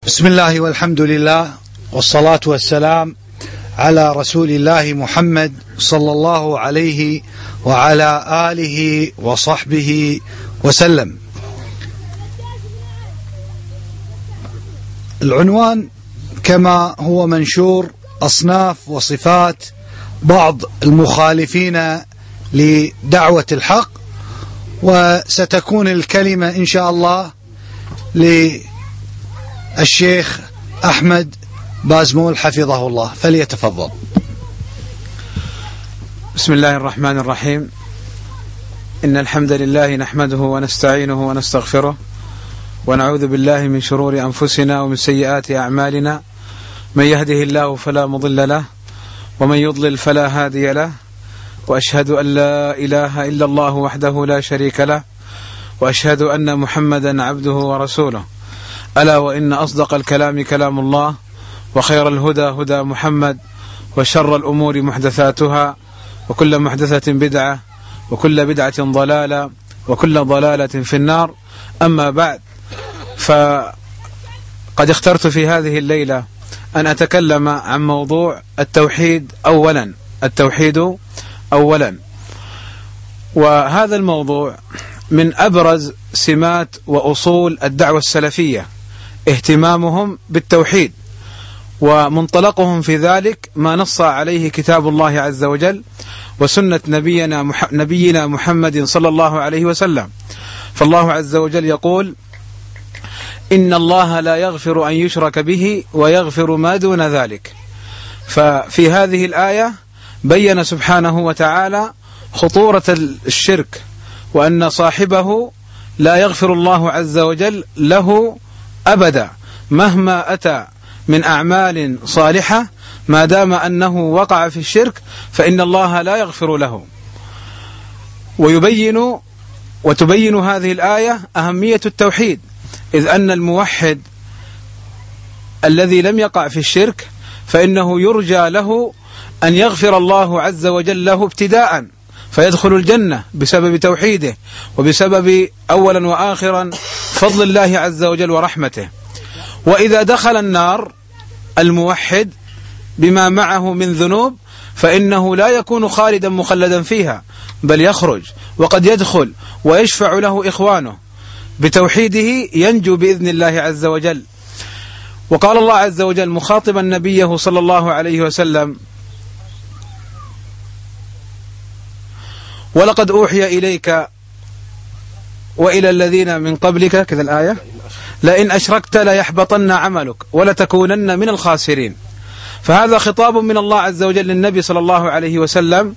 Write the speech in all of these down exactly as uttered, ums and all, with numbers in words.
بسم الله والحمد لله والصلاة والسلام على رسول الله محمد صلى الله عليه وعلى آله وصحبه وسلم. العنوان كما هو منشور: أصناف وصفات بعض المخالفين لدعوة الحق، وستكون الكلمة إن شاء الله للشيخ أحمد بازمول حفظه الله، فليتفضل. بسم الله الرحمن الرحيم. إن الحمد لله نحمده ونستعينه ونستغفره، ونعوذ بالله من شرور أنفسنا ومن سيئات أعمالنا. من يهده الله فلا مضل له، ومن يضلل فلا هادي له، وأشهد أن لا إله إلا الله وحده لا شريك له، وأشهد أن محمدا عبده ورسوله. ألا وإن أصدق الكلام كلام الله، وخير الهدى هدى محمد، وشر الأمور محدثاتها، وكل محدثة بدعة، وكل بدعة ضلالة، وكل ضلالة في النار. أما بعد، فقد اخترت في هذه الليلة أن أتكلم عن موضوع التوحيد أولا التوحيد أولا وهذا الموضوع من أبرز سمات وأصول الدعوة السلفية، اهتمامهم بالتوحيد، ومنطلقهم في ذلك ما نص عليه كتاب الله عز وجل وسنة نبينا مح... نبينا محمد صلى الله عليه وسلم. فالله عز وجل يقول: إن الله لا يغفر أن يشرك به ويغفر ما دون ذلك. ففي هذه الآية بين سبحانه وتعالى خطورة الشرك، وأن صاحبه لا يغفر الله عز وجل له أبدا مهما أتى من أعمال صالحة، ما دام أنه وقع في الشرك فإن الله لا يغفر له. ويبين وتبين هذه الآية أهمية التوحيد، إذ أن الموحد الذي لم يقع في الشرك فإنه يرجى له أن يغفر الله عز وجل له ابتداء، فيدخل الجنة بسبب توحيده، وبسبب أولا وآخرا فضل الله عز وجل ورحمته. وإذا دخل النار الموحد بما معه من ذنوب فإنه لا يكون خالدا مخلدا فيها، بل يخرج، وقد يدخل ويشفع له إخوانه. بتوحيده ينجو بإذن الله عز وجل. وقال الله عز وجل مخاطبا نبيه صلى الله عليه وسلم: ولقد أوحي إليك وإلى الذين من قبلك، كذا الآية، لئن أشركت ليحبطن عملك ولتكونن من الخاسرين. فهذا خطاب من الله عز وجل للنبي صلى الله عليه وسلم،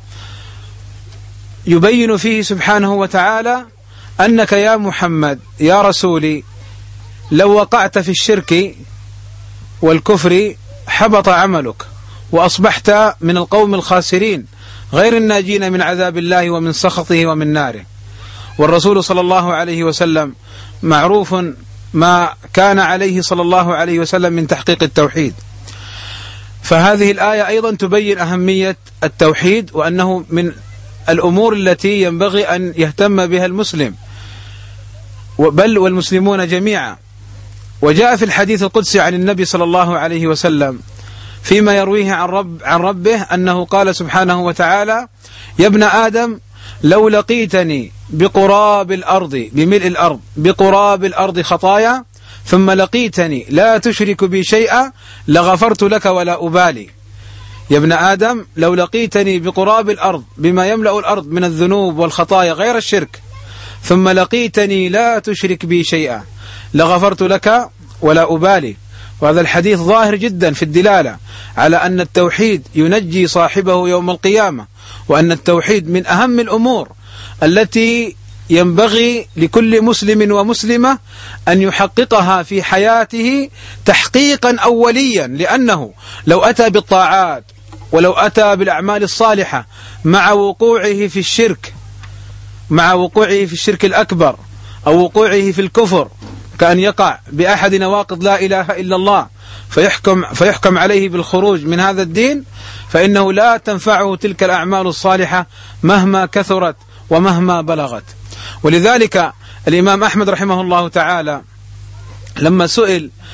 يبين فيه سبحانه وتعالى أنك يا محمد يا رسولي لو وقعت في الشرك والكفر حبط عملك، وأصبحت من القوم الخاسرين غير الناجين من عذاب الله ومن سخطه ومن ناره. والرسول صلى الله عليه وسلم معروف ما كان عليه صلى الله عليه وسلم من تحقيق التوحيد. فهذه الآية أيضا تبين أهمية التوحيد، وأنه من الأمور التي ينبغي أن يهتم بها المسلم، بل والمسلمون جميعا. وجاء في الحديث القدسي عن النبي صلى الله عليه وسلم فيما يرويه عن, رب عن ربه أنه قال سبحانه وتعالى: يا ابن آدم لو لقيتني بقراب الأرض بملء الأرض بقراب الأرض خطايا ثم لقيتني لا تشرك بي شيئا لغفرت لك ولا أبالي. يا ابن آدم لو لقيتني بقراب الأرض بما يملأ الأرض من الذنوب والخطايا غير الشرك، ثم لقيتني لا تشرك بي شيئا لغفرت لك ولا أبالي. وهذا الحديث ظاهر جدا في الدلالة على أن التوحيد ينجي صاحبه يوم القيامة، وأن التوحيد من أهم الأمور التي ينبغي لكل مسلم ومسلمة أن يحققها في حياته تحقيقا أوليا، لأنه لو أتى بالطاعات ولو أتى بالأعمال الصالحة مع وقوعه في الشرك مع وقوعه في الشرك الأكبر أو وقوعه في الكفر، كأن يقع بأحد نواقض لا إله إلا الله فيحكم, فيحكم عليه بالخروج من هذا الدين، فإنه لا تنفعه تلك الأعمال الصالحة مهما كثرت ومهما بلغت. ولذلك الإمام أحمد رحمه الله تعالى لما سئل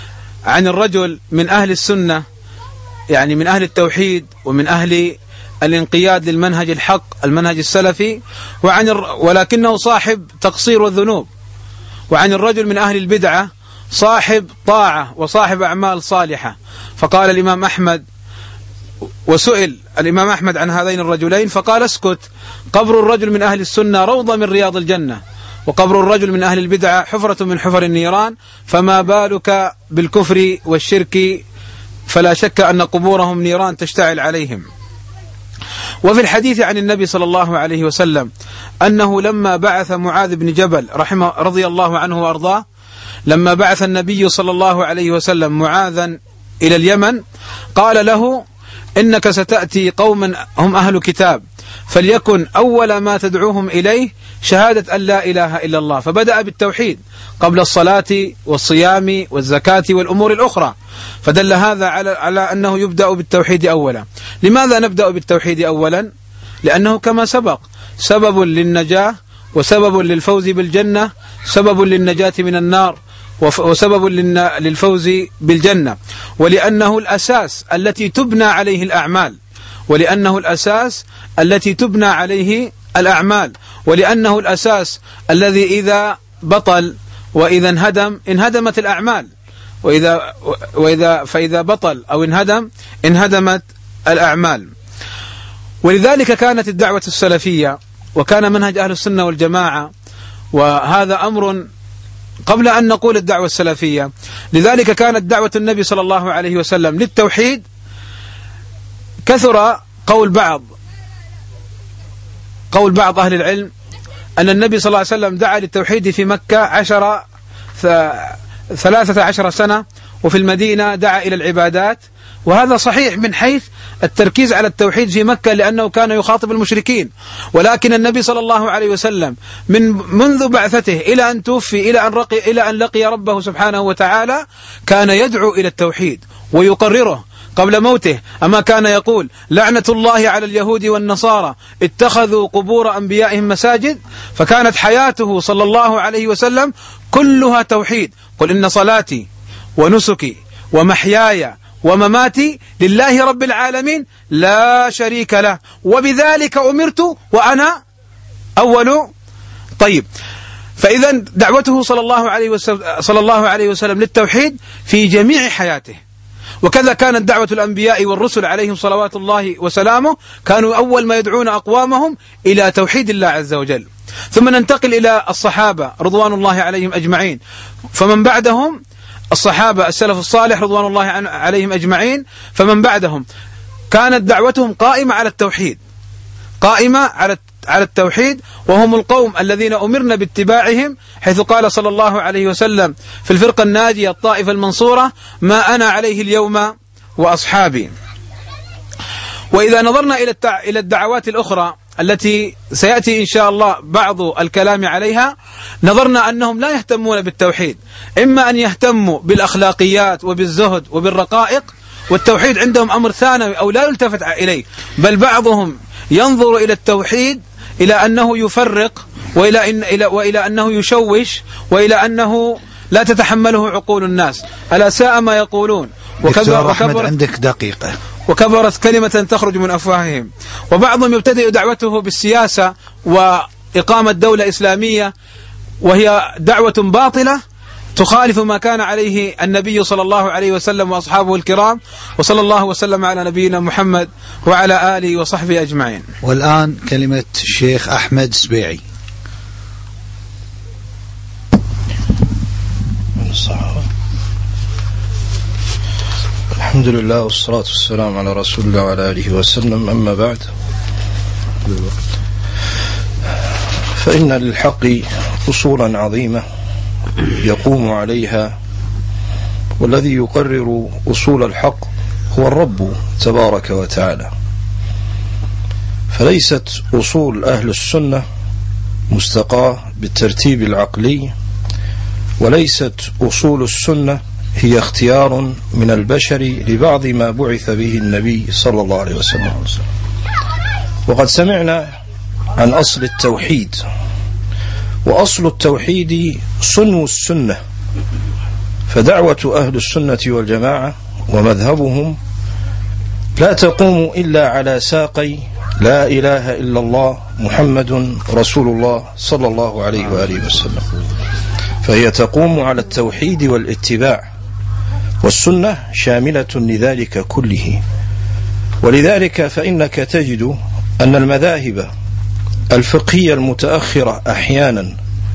عن الرجل من أهل السنة، يعني من أهل التوحيد ومن أهل الانقياد للمنهج الحق المنهج السلفي، وعن الر... ولكنه صاحب تقصير والذنوب. وعن الرجل من أهل البدعة صاحب طاعة وصاحب أعمال صالحة. فقال الإمام أحمد، وسئل الإمام أحمد عن هذين الرجلين فقال: اسكت، قبر الرجل من أهل السنة روضة من رياض الجنة، وقبر الرجل من أهل البدعة حفرة من حفر النيران، فما بالك بالكفر والشرك، فلا شك أن قبورهم نيران تشتعل عليهم. وفي الحديث عن النبي صلى الله عليه وسلم أنه لما بعث معاذ بن جبل رحمه رضي الله عنه وأرضاه، لما بعث النبي صلى الله عليه وسلم معاذا إلى اليمن قال له: إنك ستأتي قوما هم أهل كتاب، فليكن أول ما تدعوهم إليه شهادة أن لا إله إلا الله. فبدأ بالتوحيد قبل الصلاة والصيام والزكاة والأمور الأخرى، فدل هذا على, على أنه يبدأ بالتوحيد أولا. لماذا نبدأ بالتوحيد أولا؟ لأنه كما سبق سبب للنجاة وسبب للفوز بالجنة، سبب للنجاة من النار وسبب للفوز بالجنة، ولأنه الأساس التي تبنى عليه الأعمال ولأنه الأساس التي تبنى عليه الأعمال ولأنه الأساس الذي إذا بطل وإذا انهدم انهدمت الأعمال، وإذا وإذا فإذا بطل أو انهدم انهدمت الأعمال. ولذلك كانت الدعوة السلفية وكان منهج أهل السنة والجماعة، وهذا أمر قبل أن نقول الدعوة السلفية، لذلك كانت دعوة النبي صلى الله عليه وسلم للتوحيد. كثر قول بعض قول بعض أهل العلم أن النبي صلى الله عليه وسلم دعا للتوحيد في مكة عشر ثلاثة عشر سنة، وفي المدينة دعا إلى العبادات، وهذا صحيح من حيث التركيز على التوحيد في مكة لأنه كان يخاطب المشركين. ولكن النبي صلى الله عليه وسلم من منذ بعثته إلى أن توفي إلى أن رقي إلى أن لقي ربه سبحانه وتعالى كان يدعو إلى التوحيد ويقرره قبل موته. أما كان يقول: لعنة الله على اليهود والنصارى اتخذوا قبور أنبيائهم مساجد؟ فكانت حياته صلى الله عليه وسلم كلها توحيد. قل إن صلاتي ونسكي ومحياي ومماتي لله رب العالمين لا شريك له وبذلك أمرت وأنا أول. طيب، فإذا دعوته صلى الله عليه وسلم, صلى الله عليه وسلم للتوحيد في جميع حياته. وكذا كانت دعوة الأنبياء والرسل عليهم صلوات الله وسلامه، كانوا أول ما يدعون أقوامهم إلى توحيد الله عز وجل. ثم ننتقل إلى الصحابة رضوان الله عليهم أجمعين، فمن بعدهم الصحابة السلف الصالح رضوان الله عليهم أجمعين، فمن بعدهم كانت دعوتهم قائمة على التوحيد قائمة على على التوحيد وهم القوم الذين أمرنا باتباعهم، حيث قال صلى الله عليه وسلم في الفرقة الناجية الطائفة المنصورة: ما أنا عليه اليوم وأصحابي. وإذا نظرنا إلى إلى الدعوات الأخرى التي سيأتي إن شاء الله بعض الكلام عليها، نظرنا أنهم لا يهتمون بالتوحيد، إما أن يهتموا بالأخلاقيات وبالزهد وبالرقائق، والتوحيد عندهم أمر ثانوي أو لا يلتفت إليه، بل بعضهم ينظر إلى التوحيد إلى أنه يفرق، وإلى, إن إلى وإلى أنه يشوش، وإلى أنه لا تتحمله عقول الناس. ألا ساء ما يقولون. دكتور أحمد عندك دقيقة. وكبرت كلمة تخرج من أفواههم. وبعضهم يبتدئ دعوته بالسياسة وإقامة دولة إسلامية، وهي دعوة باطلة تخالف ما كان عليه النبي صلى الله عليه وسلم وأصحابه الكرام. وصلى الله وسلم على نبينا محمد وعلى آله وصحبه أجمعين. والآن كلمة الشيخ أحمد سبيعي. الحمد لله والصلاة والسلام على رسول الله وعلى آله وسلم. أما بعد، فإن للحق أصولا عظيمة يقوم عليها، والذي يقرر أصول الحق هو الرب تبارك وتعالى. فليست أصول أهل السنة مستقاة بالترتيب العقلي، وليست أصول السنة هي اختيار من البشر لبعض ما بعث به النبي صلى الله عليه وسلم. وقد سمعنا عن أصل التوحيد، وأصل التوحيد صنو السنة فدعوة أهل السنة والجماعة ومذهبهم لا تقوم إلا على ساقي لا إله إلا الله محمد رسول الله صلى الله عليه وآله وسلم، فهي تقوم على التوحيد والاتباع، والسنة شاملة لذلك كله. ولذلك فإنك تجد أن المذاهب الفقهية المتأخرة أحيانا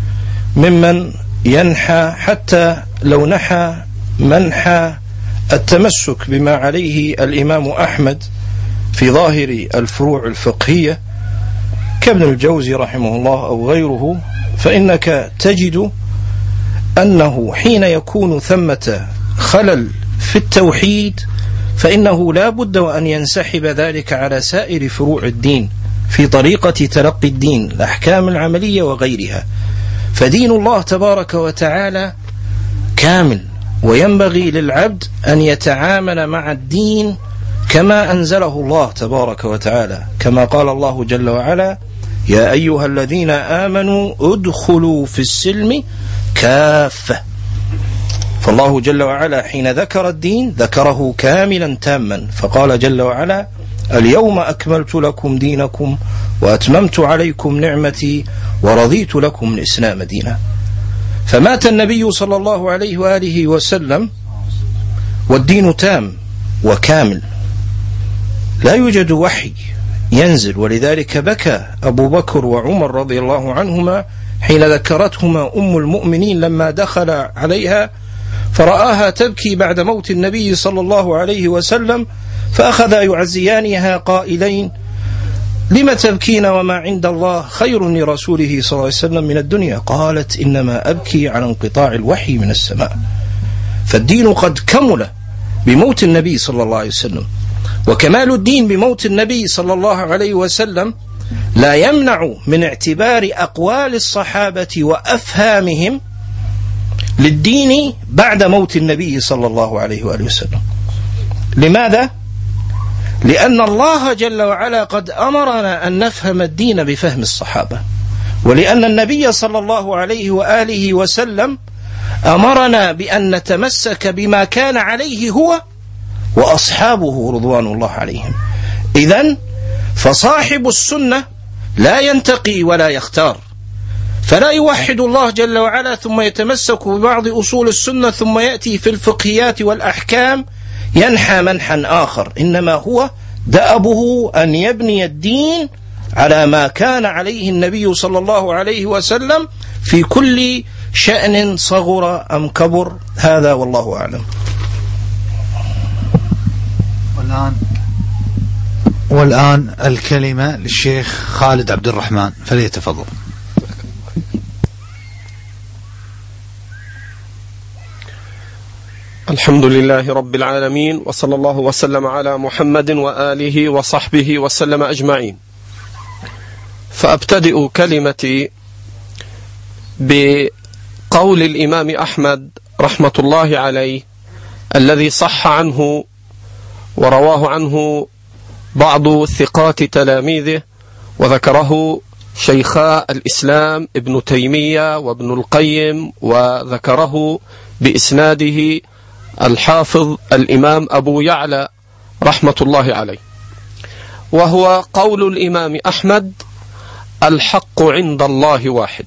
ممن ينحى، حتى لو نحى منحى التمسك بما عليه الإمام أحمد في ظاهر الفروع الفقهية كابن الجوزي رحمه الله أو غيره، فإنك تجد أنه حين يكون ثمة خلل في التوحيد فإنه لا بد وأن ينسحب ذلك على سائر فروع الدين في طريقة تلقي الدين، الأحكام العملية وغيرها. فدين الله تبارك وتعالى كامل، وينبغي للعبد أن يتعامل مع الدين كما أنزله الله تبارك وتعالى، كما قال الله جل وعلا: يا أيها الذين آمنوا ادخلوا في السلم كافة. فالله جل وعلا حين ذكر الدين ذكره كاملا تاما، فقال جل وعلا: اليوم أكملت لكم دينكم وأتممت عليكم نعمتي ورضيت لكم الإسلام دينا. فمات النبي صلى الله عليه وآله وسلم والدين تام وكامل، لا يوجد وحي ينزل. ولذلك بكى أبو بكر وعمر رضي الله عنهما حين ذكرتهما أم المؤمنين لما دخل عليها فرآها تبكي بعد موت النبي صلى الله عليه وسلم، فأخذا يعزيانها قائلين: لم تبكين وما عند الله خير لرسوله صلى الله عليه وسلم من الدنيا؟ قالت: إنما أبكي على انقطاع الوحي من السماء. فالدين قد كمل بموت النبي صلى الله عليه وسلم، وكمال الدين بموت النبي صلى الله عليه وسلم لا يمنع من اعتبار أقوال الصحابة وأفهامهم للدين بعد موت النبي صلى الله عليه وآله وسلم. لماذا؟ لأن الله جل وعلا قد أمرنا أن نفهم الدين بفهم الصحابة، ولأن النبي صلى الله عليه وآله وسلم أمرنا بأن نتمسك بما كان عليه هو وأصحابه رضوان الله عليهم. إذن فصاحب السنة لا ينتقي ولا يختار، فلا يوحد الله جل وعلا ثم يتمسك ببعض أصول السنة ثم يأتي في الفقهيات والأحكام ينحى منحا آخر، إنما هو دأبه أن يبني الدين على ما كان عليه النبي صلى الله عليه وسلم في كل شأن صغر أم كبر. هذا والله أعلم. والآن والآن الكلمة للشيخ خالد عبد الرحمن، فليتفضل. الحمد لله رب العالمين، وصلى الله وسلم على محمد وآله وصحبه وسلم أجمعين. فأبتدئ كلمتي بقول الإمام أحمد رحمة الله عليه الذي صح عنه ورواه عنه بعض ثقات تلاميذه، وذكره شيخا الإسلام ابن تيمية وابن القيم، وذكره بإسناده الحافظ الإمام أبو يعلى رحمة الله عليه، وهو قول الإمام أحمد: الحق عند الله واحد.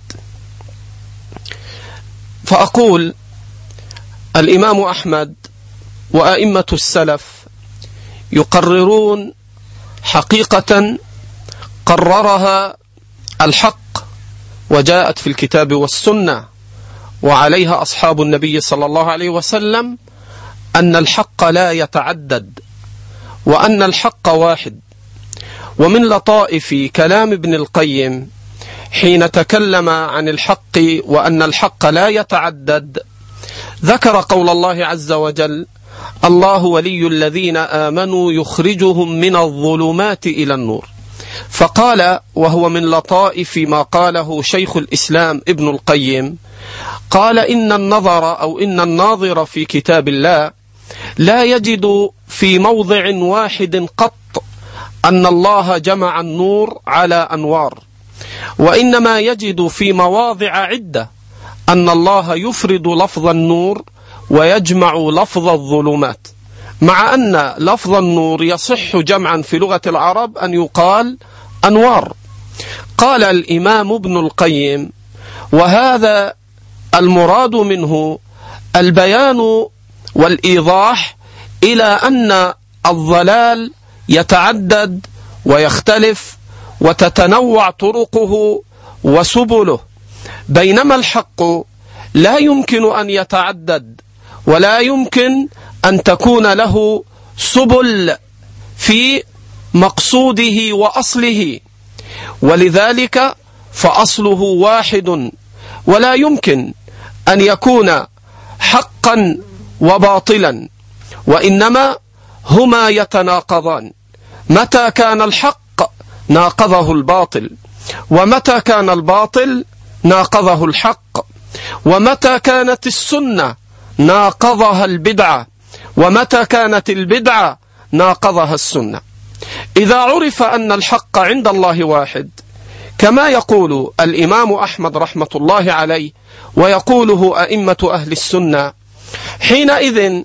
فأقول الإمام أحمد وأئمة السلف يقررون حقيقة قررها الحق وجاءت في الكتاب والسنة وعليها أصحاب النبي صلى الله عليه وسلم، أن الحق لا يتعدد وأن الحق واحد. ومن لطائف كلام ابن القيم حين تكلم عن الحق وأن الحق لا يتعدد ذكر قول الله عز وجل: الله ولي الذين آمنوا يخرجهم من الظلمات إلى النور. فقال، وهو من لطائف ما قاله شيخ الإسلام ابن القيم، قال: إن النظر أو إن الناظر في كتاب الله لا يجد في موضع واحد قط أن الله جمع النور على أنوار، وإنما يجد في مواضع عدة أن الله يفرد لفظ النور ويجمع لفظ الظلمات، مع أن لفظ النور يصح جمعا في لغة العرب أن يقال أنوار. قال الإمام ابن القيم: وهذا المراد منه البيان والإيضاح إلى أن الضلال يتعدد ويختلف وتتنوع طرقه وسبله، بينما الحق لا يمكن أن يتعدد ولا يمكن أن تكون له سبل في مقصوده وأصله، ولذلك فأصله واحد، ولا يمكن أن يكون حقا وباطلا، وإنما هما يتناقضان. متى كان الحق ناقضه الباطل، ومتى كان الباطل ناقضه الحق، ومتى كانت السنة ناقضها البدعة، ومتى كانت البدعة ناقضها السنة. إذا عرف أن الحق عند الله واحد كما يقول الإمام أحمد رحمة الله عليه ويقوله أئمة أهل السنة، حينئذ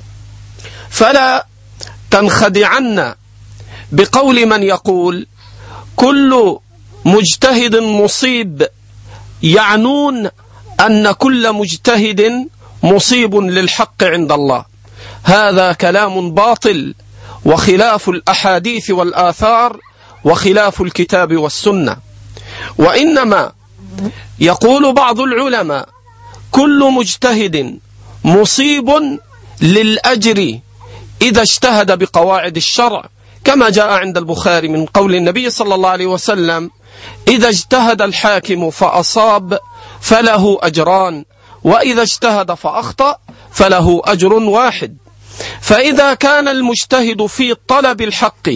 فلا تنخدعن بقول من يقول كل مجتهد مصيب، يعنون أن كل مجتهد مصيب للحق عند الله. هذا كلام باطل وخلاف الأحاديث والآثار وخلاف الكتاب والسنة. وإنما يقول بعض العلماء كل مجتهد مصيب للأجر إذا اجتهد بقواعد الشرع، كما جاء عند البخاري من قول النبي صلى الله عليه وسلم: إذا اجتهد الحاكم فأصاب فله أجران، وإذا اجتهد فأخطأ فله أجر واحد. فإذا كان المجتهد في طلب الحق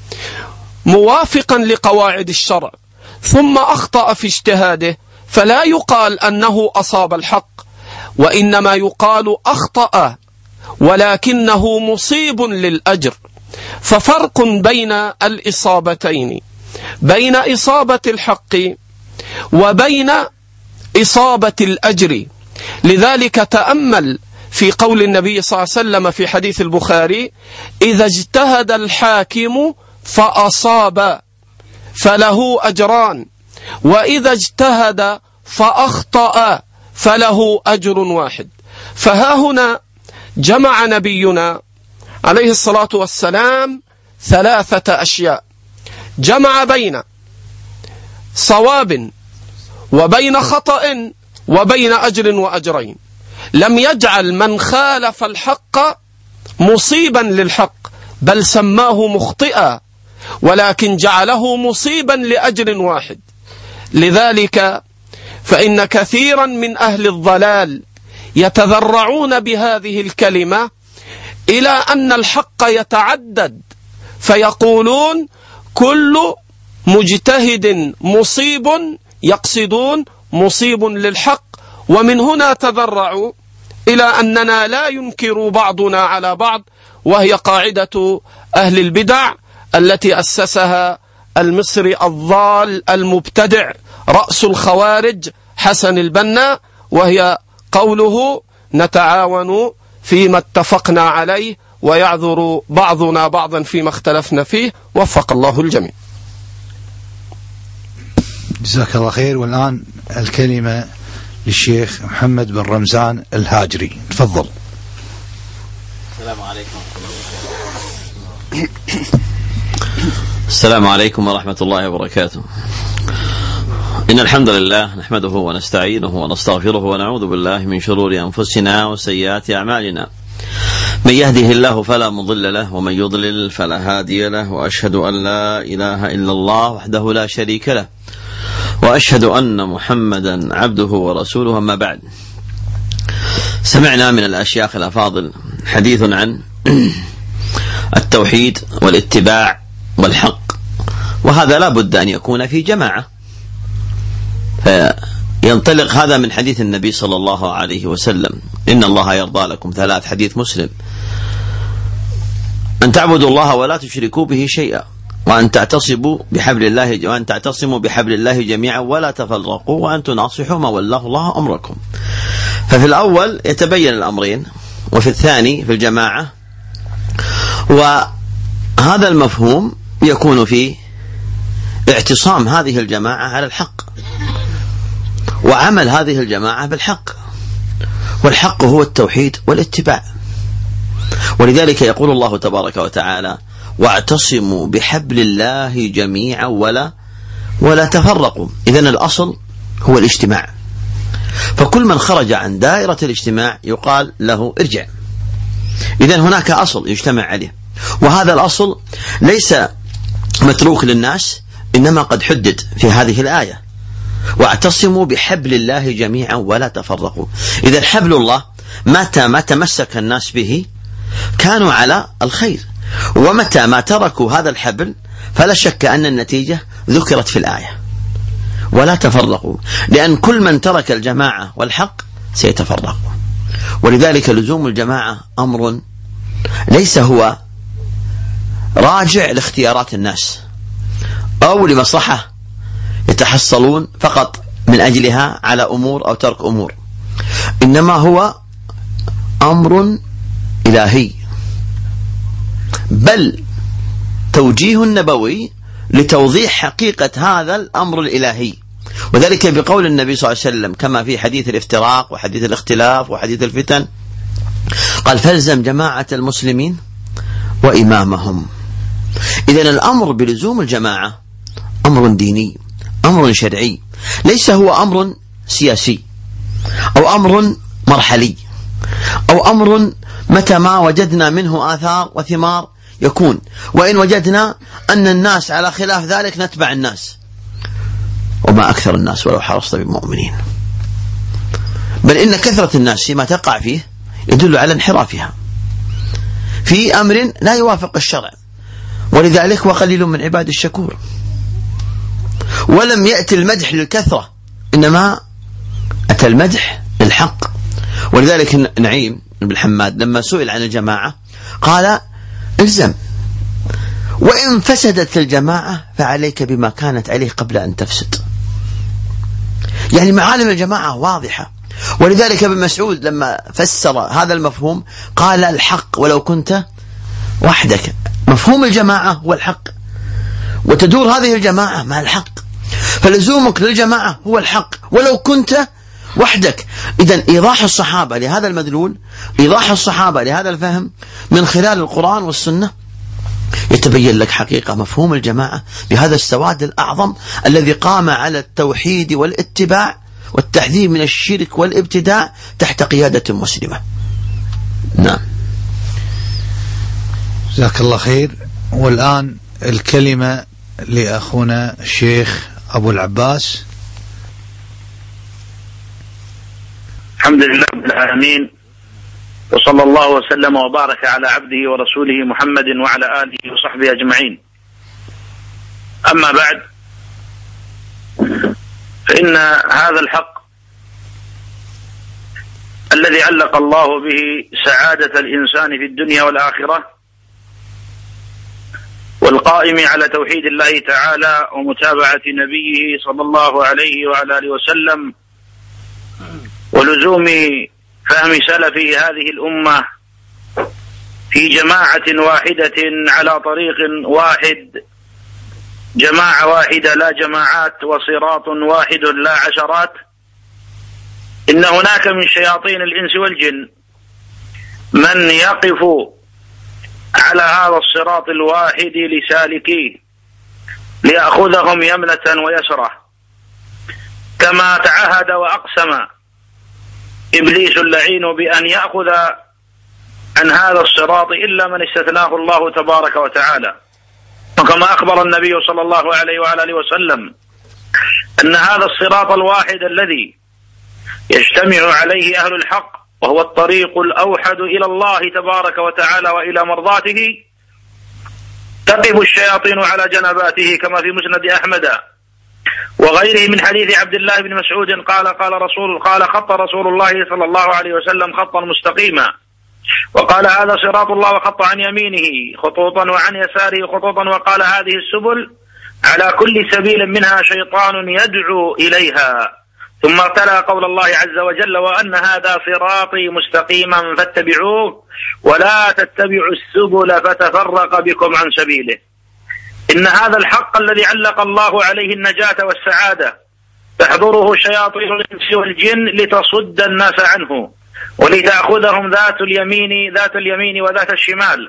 موافقا لقواعد الشرع ثم أخطأ في اجتهاده، فلا يقال أنه أصاب الحق، وإنما يقال أخطأ ولكنه مصيب للأجر. ففرق بين الإصابتين، بين إصابة الحق وبين إصابة الأجر. لذلك تأمل في قول النبي صلى الله عليه وسلم في حديث البخاري: إذا اجتهد الحاكم فأصاب فله أجران، وإذا اجتهد فأخطأ فله أجر واحد. فها هنا جمع نبينا عليه الصلاة والسلام ثلاثة أشياء، جمع بين صواب وبين خطأ وبين أجر وأجرين. لم يجعل من خالف الحق مصيبا للحق، بل سماه مخطئا، ولكن جعله مصيبا لأجر واحد. لذلك فإن كثيرا من أهل الضلال يتذرعون بهذه الكلمة إلى أن الحق يتعدد، فيقولون كل مجتهد مصيب، يقصدون مصيب للحق. ومن هنا تذرعوا إلى أننا لا ينكر بعضنا على بعض، وهي قاعدة أهل البدع التي أسسها المصري الضال المبتدع رأس الخوارج حسن البنا، وهي قوله: نتعاون فيما اتفقنا عليه ويعذر بعضنا بعضا فيما اختلفنا فيه، وفق الله الجميع. جزاك الله خير. والآن الكلمة للشيخ محمد بن رمزان الهاجري، تفضل. السلام عليكم السلام عليكم ورحمة الله وبركاته. إن الحمد لله نحمده ونستعينه ونستغفره ونعوذ بالله من شرور أنفسنا وسيئات أعمالنا. من يهده الله فلا مضل له ومن يضلل فلا هادي له، وأشهد أن لا إله إلا الله وحده لا شريك له، وأشهد أن محمدا عبده ورسوله. أما بعد، سمعنا من الأشياخ الأفاضل حديث عن التوحيد والاتباع والحق، وهذا لا بد أن يكون في جماعة. فينطلق هذا من حديث النبي صلى الله عليه وسلم: إن الله يرضى لكم ثلاث، حديث مسلم: أن تعبدوا الله ولا تشركوا به شيئا، وأن تعتصموا بحبل الله وأن تعتصموا بحبل الله جميعا ولا تفرقوا، وأن تناصحوا ما والله الله أمركم. ففي الأول يتبين الأمرين، وفي الثاني في الجماعة، وهذا المفهوم يكون في اعتصام هذه الجماعة على الحق وعمل هذه الجماعة بالحق، والحق هو التوحيد والاتباع. ولذلك يقول الله تبارك وتعالى: واعتصموا بحبل الله جميعا ولا ولا تفرقوا. إذن الأصل هو الاجتماع، فكل من خرج عن دائرة الاجتماع يقال له ارجع. إذن هناك أصل يجتمع عليه، وهذا الأصل ليس متروك للناس، إنما قد حدد في هذه الآية: واعتصموا بحبل الله جميعا ولا تفرقوا. إذا حبل الله متى ما تمسك الناس به كانوا على الخير، ومتى ما تركوا هذا الحبل فلا شك أن النتيجة ذكرت في الآية: ولا تفرقوا، لأن كل من ترك الجماعة والحق سيتفرق. ولذلك لزوم الجماعة أمر ليس هو راجع لاختيارات الناس أو لمصلحة يتحصلون فقط من أجلها على أمور أو ترك أمور، إنما هو أمر إلهي، بل توجيه نبوي لتوضيح حقيقة هذا الأمر الإلهي. وذلك بقول النبي صلى الله عليه وسلم كما في حديث الافتراق وحديث الاختلاف وحديث الفتن، قال: فالزم جماعة المسلمين وإمامهم. إذن الأمر بلزوم الجماعة أمر ديني، أمر شرعي، ليس هو أمر سياسي أو أمر مرحلي أو أمر متى ما وجدنا منه آثار وثمار يكون، وإن وجدنا أن الناس على خلاف ذلك نتبع الناس، وما أكثر الناس ولو حرصت بالمؤمنين. بل إن كثرة الناس فيما تقع فيه يدل على انحرافها في أمر لا يوافق الشرع، ولذلك وقليل من عباد الشكور. ولم يأتي المدح للكثرة، إنما أتى المدح للحق. ولذلك نعيم بن حماد لما سئل عن الجماعة قال: الزم، وإن فسدت الجماعة فعليك بما كانت عليه قبل أن تفسد. يعني معالم الجماعة واضحة. ولذلك ابن مسعود لما فسر هذا المفهوم قال: الحق ولو كنت وحدك. مفهوم الجماعة هو الحق، وتدور هذه الجماعة مع الحق، فلزومك للجماعة هو الحق ولو كنت وحدك. إذن إيضاح الصحابة لهذا المدلول، إيضاح الصحابة لهذا الفهم من خلال القرآن والسنة، يتبين لك حقيقة مفهوم الجماعة بهذا السواد الأعظم الذي قام على التوحيد والاتباع والتحذير من الشرك والابتداع تحت قيادة مسلمة. نعم. جزاك الله خير. والآن الكلمة لأخونا الشيخ أبو العباس. الحمد لله رب العالمين، وصلى الله وسلم وبارك على عبده ورسوله محمد وعلى آله وصحبه أجمعين. أما بعد، فإن هذا الحق الذي علق الله به سعادة الإنسان في الدنيا والآخرة، والقائم على توحيد الله تعالى ومتابعة نبيه صلى الله عليه وعلى آله وسلم، ولزوم فهم سلفه هذه الأمة في جماعة واحدة على طريق واحد، جماعة واحدة لا جماعات، وصراط واحد لا عشرات. إن هناك من شياطين الإنس والجن من يقف على هذا الصراط الواحد لسالكيه ليأخذهم يمنة ويسرة، كما تعهد وأقسم إبليس اللعين بأن يأخذ عن هذا الصراط إلا من استثناه الله تبارك وتعالى. وكما أخبر النبي صلى الله عليه وعلى آله وسلم أن هذا الصراط الواحد الذي يجتمع عليه أهل الحق، وهو الطريق الأوحد إلى الله تبارك وتعالى وإلى مرضاته، تقف الشياطين على جنباته، كما في مسند أحمد وغيره من حديث عبد الله بن مسعود قال قال رسول قال خط رسول الله صلى الله عليه وسلم خطا مستقيما، وقال هذا صراط الله، وخط عن يمينه خطوطا وعن يساره خطوطا، وقال هذه السبل على كل سبيل منها شيطان يدعو إليها، ثم تلا قول الله عز وجل: وأن هذا صراطي مستقيما فاتبعوه ولا تتبعوا السبل فتفرق بكم عن سبيله. إن هذا الحق الذي علق الله عليه النجاة والسعادة تحضره شياطين الإنس والجن لتصد الناس عنه ولتأخذهم ذات اليمين ذات اليمين وذات الشمال،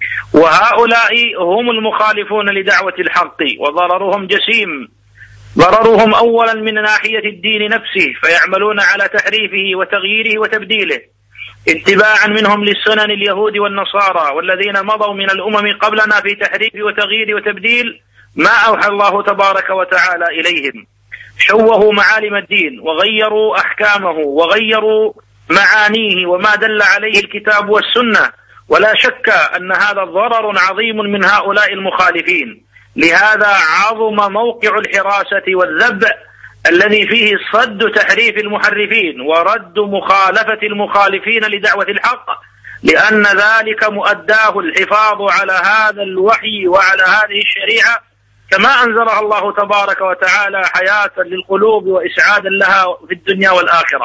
وهؤلاء هم المخالفون لدعوة الحق، وضررهم جسيم. ضررهم أولا من ناحية الدين نفسه، فيعملون على تحريفه وتغييره وتبديله اتباعا منهم للسنن اليهود والنصارى والذين مضوا من الأمم قبلنا في تحريف وتغيير وتبديل ما أوحى الله تبارك وتعالى إليهم. شوهوا معالم الدين وغيروا أحكامه وغيروا معانيه وما دل عليه الكتاب والسنة، ولا شك أن هذا ضرر عظيم من هؤلاء المخالفين. لهذا عظم موقع الحراسة والذب الذي فيه صد تحريف المحرفين ورد مخالفة المخالفين لدعوة الحق، لأن ذلك مؤداه الحفاظ على هذا الوحي وعلى هذه الشريعة كما أنزلها الله تبارك وتعالى حياة للقلوب وإسعادا لها في الدنيا والآخرة.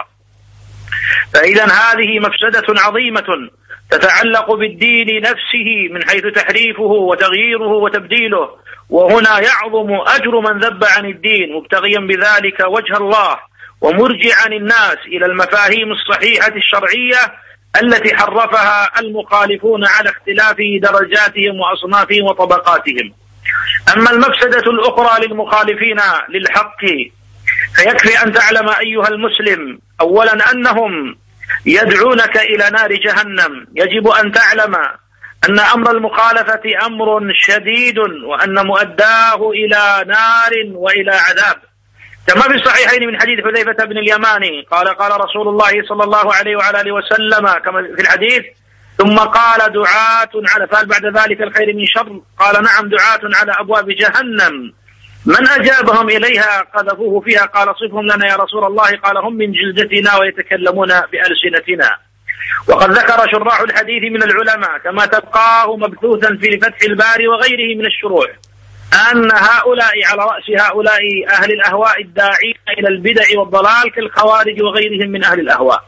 فإذا هذه مفسدة عظيمة تتعلق بالدين نفسه من حيث تحريفه وتغييره وتبديله، وهنا يعظم أجر من ذب عن الدين مبتغيا بذلك وجه الله ومرجعا الناس إلى المفاهيم الصحيحة الشرعية التي حرفها المخالفون على اختلاف درجاتهم وأصنافهم وطبقاتهم. أما المفسدة الأخرى للمخالفين للحق فيكفي أن تعلم أيها المسلم أولا أنهم يدعونك إلى نار جهنم. يجب أن تعلم أن أمر المخالفة أمر شديد، وأن مؤداه إلى نار وإلى عذاب، كما في الصحيحين من حديث حذيفة بن اليماني قال قال رسول الله صلى الله عليه وعلى آله وسلم كما في الحديث: ثم قال دعاة على فهل بعد ذلك الخير من شر؟ قال نعم، دعاة على أبواب جهنم من أجابهم إليها قذفوه فيها. قال صفهم لنا يا رسول الله؟ قال هم من جلدتنا ويتكلمون بألسنتنا. وقد ذكر شراح الحديث من العلماء كما تلقاه مبثوثا في فتح الباري وغيره من الشروح أن هؤلاء على رأس هؤلاء أهل الأهواء الداعين إلى البدع والضلال كالخوارج وغيرهم من أهل الأهواء.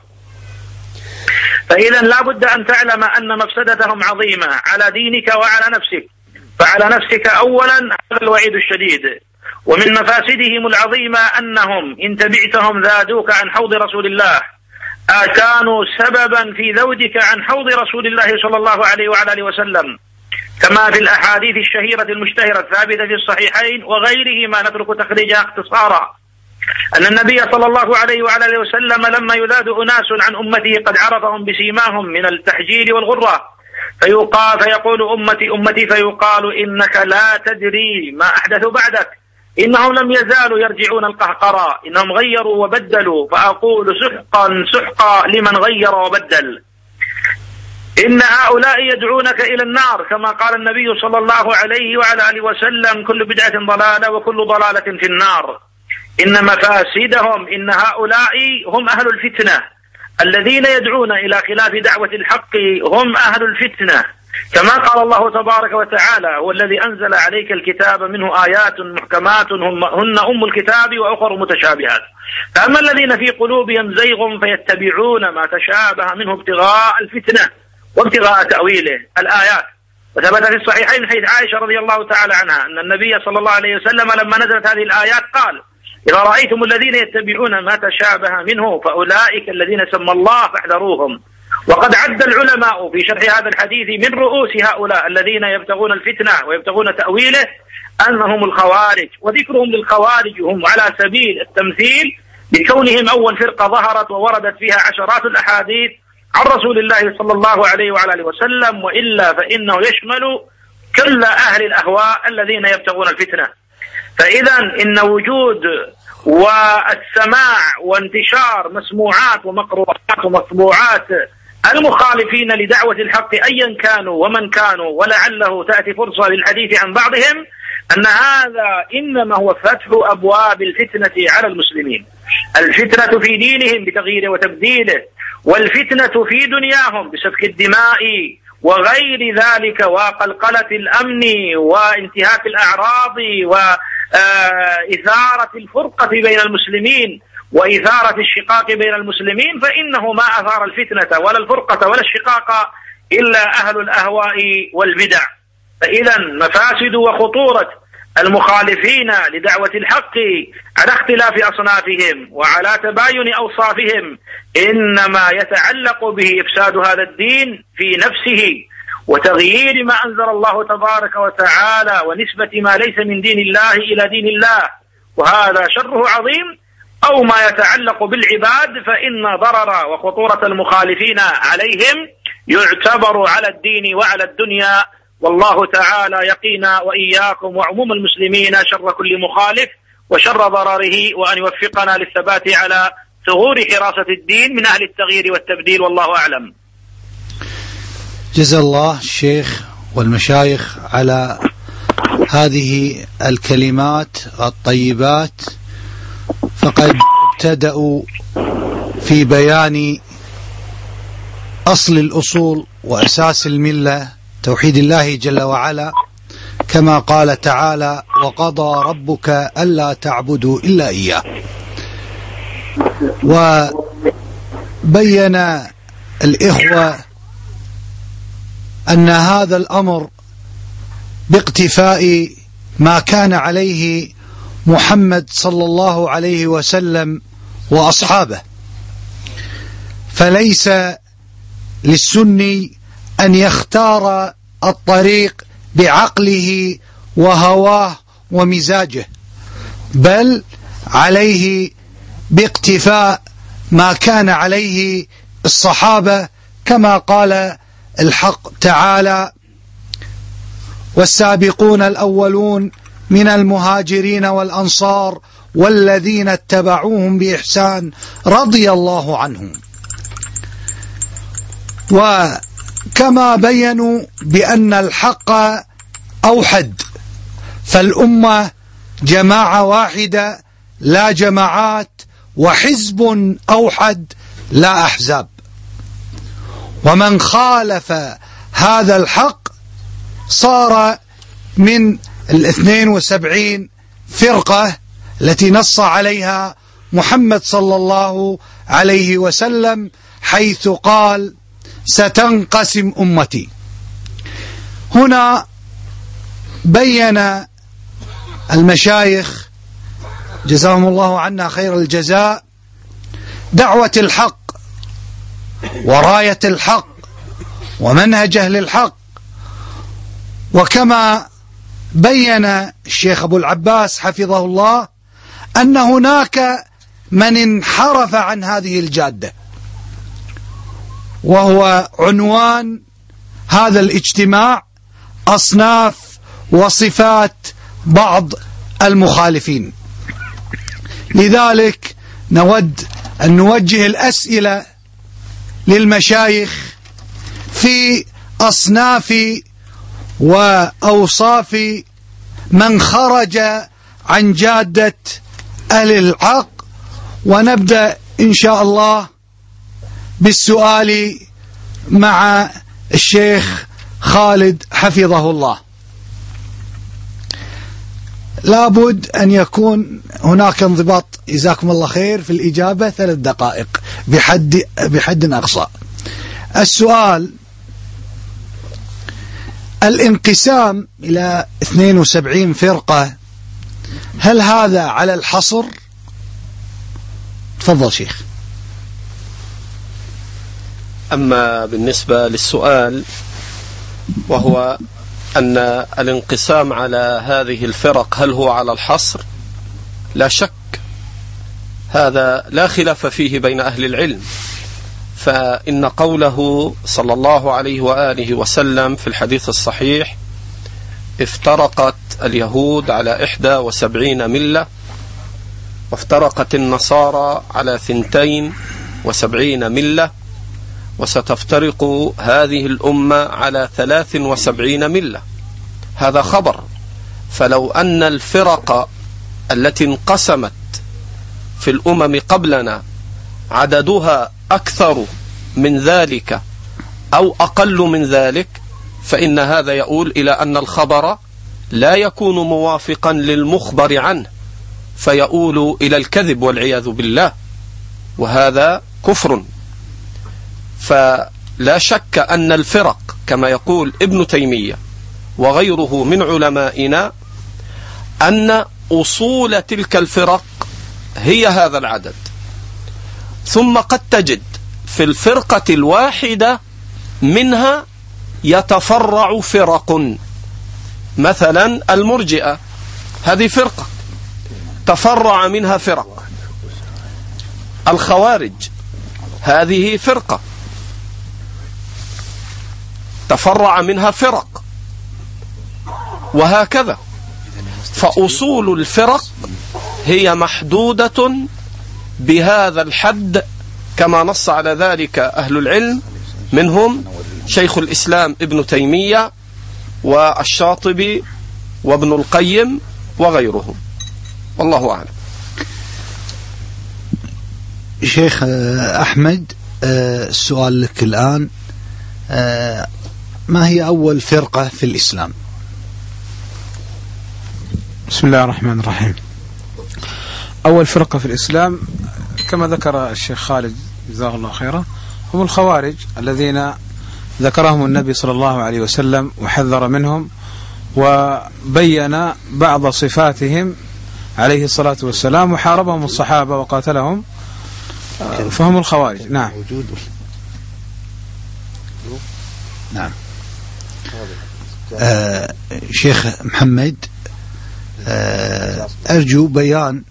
فإذا لا بد أن تعلم أن مفسدتهم عظيمة على دينك وعلى نفسك. فعلى نفسك أولا هذا الوعيد الشديد، ومن مفاسدهم العظيمة أنهم إن تبعتهم زادوك عن حوض رسول الله، كانوا سببا في ذودك عن حوض رسول الله صلى الله عليه وعلى آله وسلم، كما في الأحاديث الشهيرة المشتهرة الثابتة في الصحيحين وغيرهما نترك تخريجها اختصارا، أن النبي صلى الله عليه وعلى آله وسلم لما يذاد أناس عن أمته قد عرفهم بسيماهم من التحجيل والغرة فيقال فيقول أمتي أمتي فيقال إنك لا تدري ما أحدثوا بعدك، إنهم لم يزالوا يرجعون القهقرى، إنهم غيروا وبدلوا، فأقول سحقا سحقا لمن غير وبدل. إن هؤلاء يدعونك إلى النار كما قال النبي صلى الله عليه وعلى آله وسلم: كل بدعة ضلالة وكل ضلالة في النار. إن مفاسدهم إن هؤلاء هم أهل الفتنة، الذين يدعون إلى خلاف دعوة الحق هم أهل الفتنة، كما قال الله تبارك وتعالى: هو الذي أنزل عليك الكتاب منه آيات محكمات هن أم الكتاب وأخر متشابهات. فأما الذين في قلوبهم زيغ فيتبعون ما تشابه منه ابتغاء الفتنة وابتغاء تأويله الآيات. وثبت في الصحيحين حيث عائشة رضي الله تعالى عنها أن النبي صلى الله عليه وسلم لما نزلت هذه الآيات قال: إذا رأيتم الذين يتبعون ما تشابه منه فأولئك الذين سمى الله فاحذروهم. وقد عد العلماء في شرح هذا الحديث من رؤوس هؤلاء الذين يبتغون الفتنة ويبتغون تأويله أنهم الخوارج، وذكرهم للخوارج هم على سبيل التمثيل بكونهم أول فرقة ظهرت ووردت فيها عشرات الأحاديث عن رسول الله صلى الله عليه وعلى آله وسلم، وإلا فإنه يشمل كل أهل الأهواء الذين يبتغون الفتنة. فإذا إن وجود والسماع وانتشار مسموعات ومقروءات ومطبوعات المخالفين لدعوة الحق أيا كانوا ومن كانوا، ولعله تأتي فرصة للحديث عن بعضهم، أن هذا إنما هو فتح أبواب الفتنة على المسلمين. الفتنة في دينهم بتغييره وتبديله، والفتنة في دنياهم بسفك الدماء وغير ذلك وقلقلة الأمن وانتهاك الأعراض وإثارة الفرقة بين المسلمين وإثارة الشقاق بين المسلمين، فإنه ما أثار الفتنة ولا الفرقة ولا الشقاق إلا أهل الأهواء والبدع. فإذا مفاسد وخطورة المخالفين لدعوة الحق على اختلاف أصنافهم وعلى تباين أوصافهم إنما يتعلق به إفساد هذا الدين في نفسه وتغيير ما أنزل الله تبارك وتعالى ونسبة ما ليس من دين الله إلى دين الله، وهذا شره عظيم. أو ما يتعلق بالعباد فإن ضرر وخطورة المخالفين عليهم يعتبر على الدين وعلى الدنيا، والله تعالى يقينا وإياكم وعموم المسلمين شر كل مخالف وشر ضرره، وأن يوفقنا للثبات على ثغور حراسة الدين من أهل التغيير والتبديل، والله أعلم. جزا الله الشيخ والمشايخ على هذه الكلمات الطيبات، فقد ابتدأوا في بيان أصل الأصول وأساس الملة توحيد الله جل وعلا، كما قال تعالى: وقضى ربك ألا تعبدوا إلا إياه. وبين الإخوة أن هذا الأمر باقتفاء ما كان عليه محمد صلى الله عليه وسلم وأصحابه، فليس للسني أن يختار الطريق بعقله وهواه ومزاجه، بل عليه باقتفاء ما كان عليه الصحابة، كما قال الحق تعالى: والسابقون الأولون من المهاجرين والأنصار والذين اتبعوهم بإحسان رضي الله عنهم. وكما بينوا بأن الحق أوحد، فالأمة جماعة واحدة لا جماعات، وحزب أوحد لا أحزاب. ومن خالف هذا الحق صار من الاثنين وسبعين فرقة التي نص عليها محمد صلى الله عليه وسلم، حيث قال: ستنقسم أمتي. هنا بين المشايخ جزاهم الله عنا خير الجزاء دعوة الحق وراية الحق ومنهج أهل الحق، وكما بين الشيخ أبو العباس حفظه الله أن هناك من انحرف عن هذه الجادة، وهو عنوان هذا الاجتماع: أصناف وصفات بعض المخالفين. لذلك نود أن نوجه الأسئلة للمشايخ في أصناف وأوصاف من خرج عن جادة أهل الحق، ونبدأ إن شاء الله بالسؤال مع الشيخ خالد حفظه الله. لابد أن يكون هناك انضباط جزاكم الله خير في الإجابة، ثلاث دقائق بحد بحد أقصى. السؤال: الانقسام إلى اثنين وسبعين فرقة، هل هذا على الحصر؟ تفضل شيخ. أما بالنسبة للسؤال، وهو أن الانقسام على هذه الفرق هل هو على الحصر؟ لا شك، هذا لا خلاف فيه بين أهل العلم، فإن قوله صلى الله عليه وآله وسلم في الحديث الصحيح: افترقت اليهود على إحدى وسبعين ملة، وافترقت النصارى على ثنتين وسبعين ملة، وستفترق هذه الأمة على ثلاث وسبعين ملة. هذا خبر، فلو أن الفرق التي انقسمت في الأمم قبلنا عددها أكثر من ذلك أو أقل من ذلك، فإن هذا يؤول إلى أن الخبر لا يكون موافقا للمخبر عنه، فيؤول إلى الكذب والعياذ بالله، وهذا كفر. فلا شك أن الفرق كما يقول ابن تيمية وغيره من علمائنا أن أصول تلك الفرق هي هذا العدد. ثم قد تجد في الفرقة الواحدة منها يتفرع فرق، مثلا المرجئة هذه فرقة تفرع منها فرق، الخوارج هذه فرقة تفرع منها فرق، وهكذا. فأصول الفرق هي محدودة بهذا الحد كما نص على ذلك أهل العلم، منهم شيخ الإسلام ابن تيمية والشاطبي وابن القيم وغيرهم، والله أعلم. شيخ أحمد، السؤال لك الآن، ما هي أول فرقة في الإسلام؟ بسم الله الرحمن الرحيم. أول فرقة في الإسلام كما ذكر الشيخ خالد جزاه الله خيرا هم الخوارج الذين ذكرهم النبي صلى الله عليه وسلم وحذر منهم وبين بعض صفاتهم عليه الصلاة والسلام وحاربهم الصحابة وقاتلهم، فهم الخوارج. نعم. نعم. آه شيخ محمد، آه أرجو بيان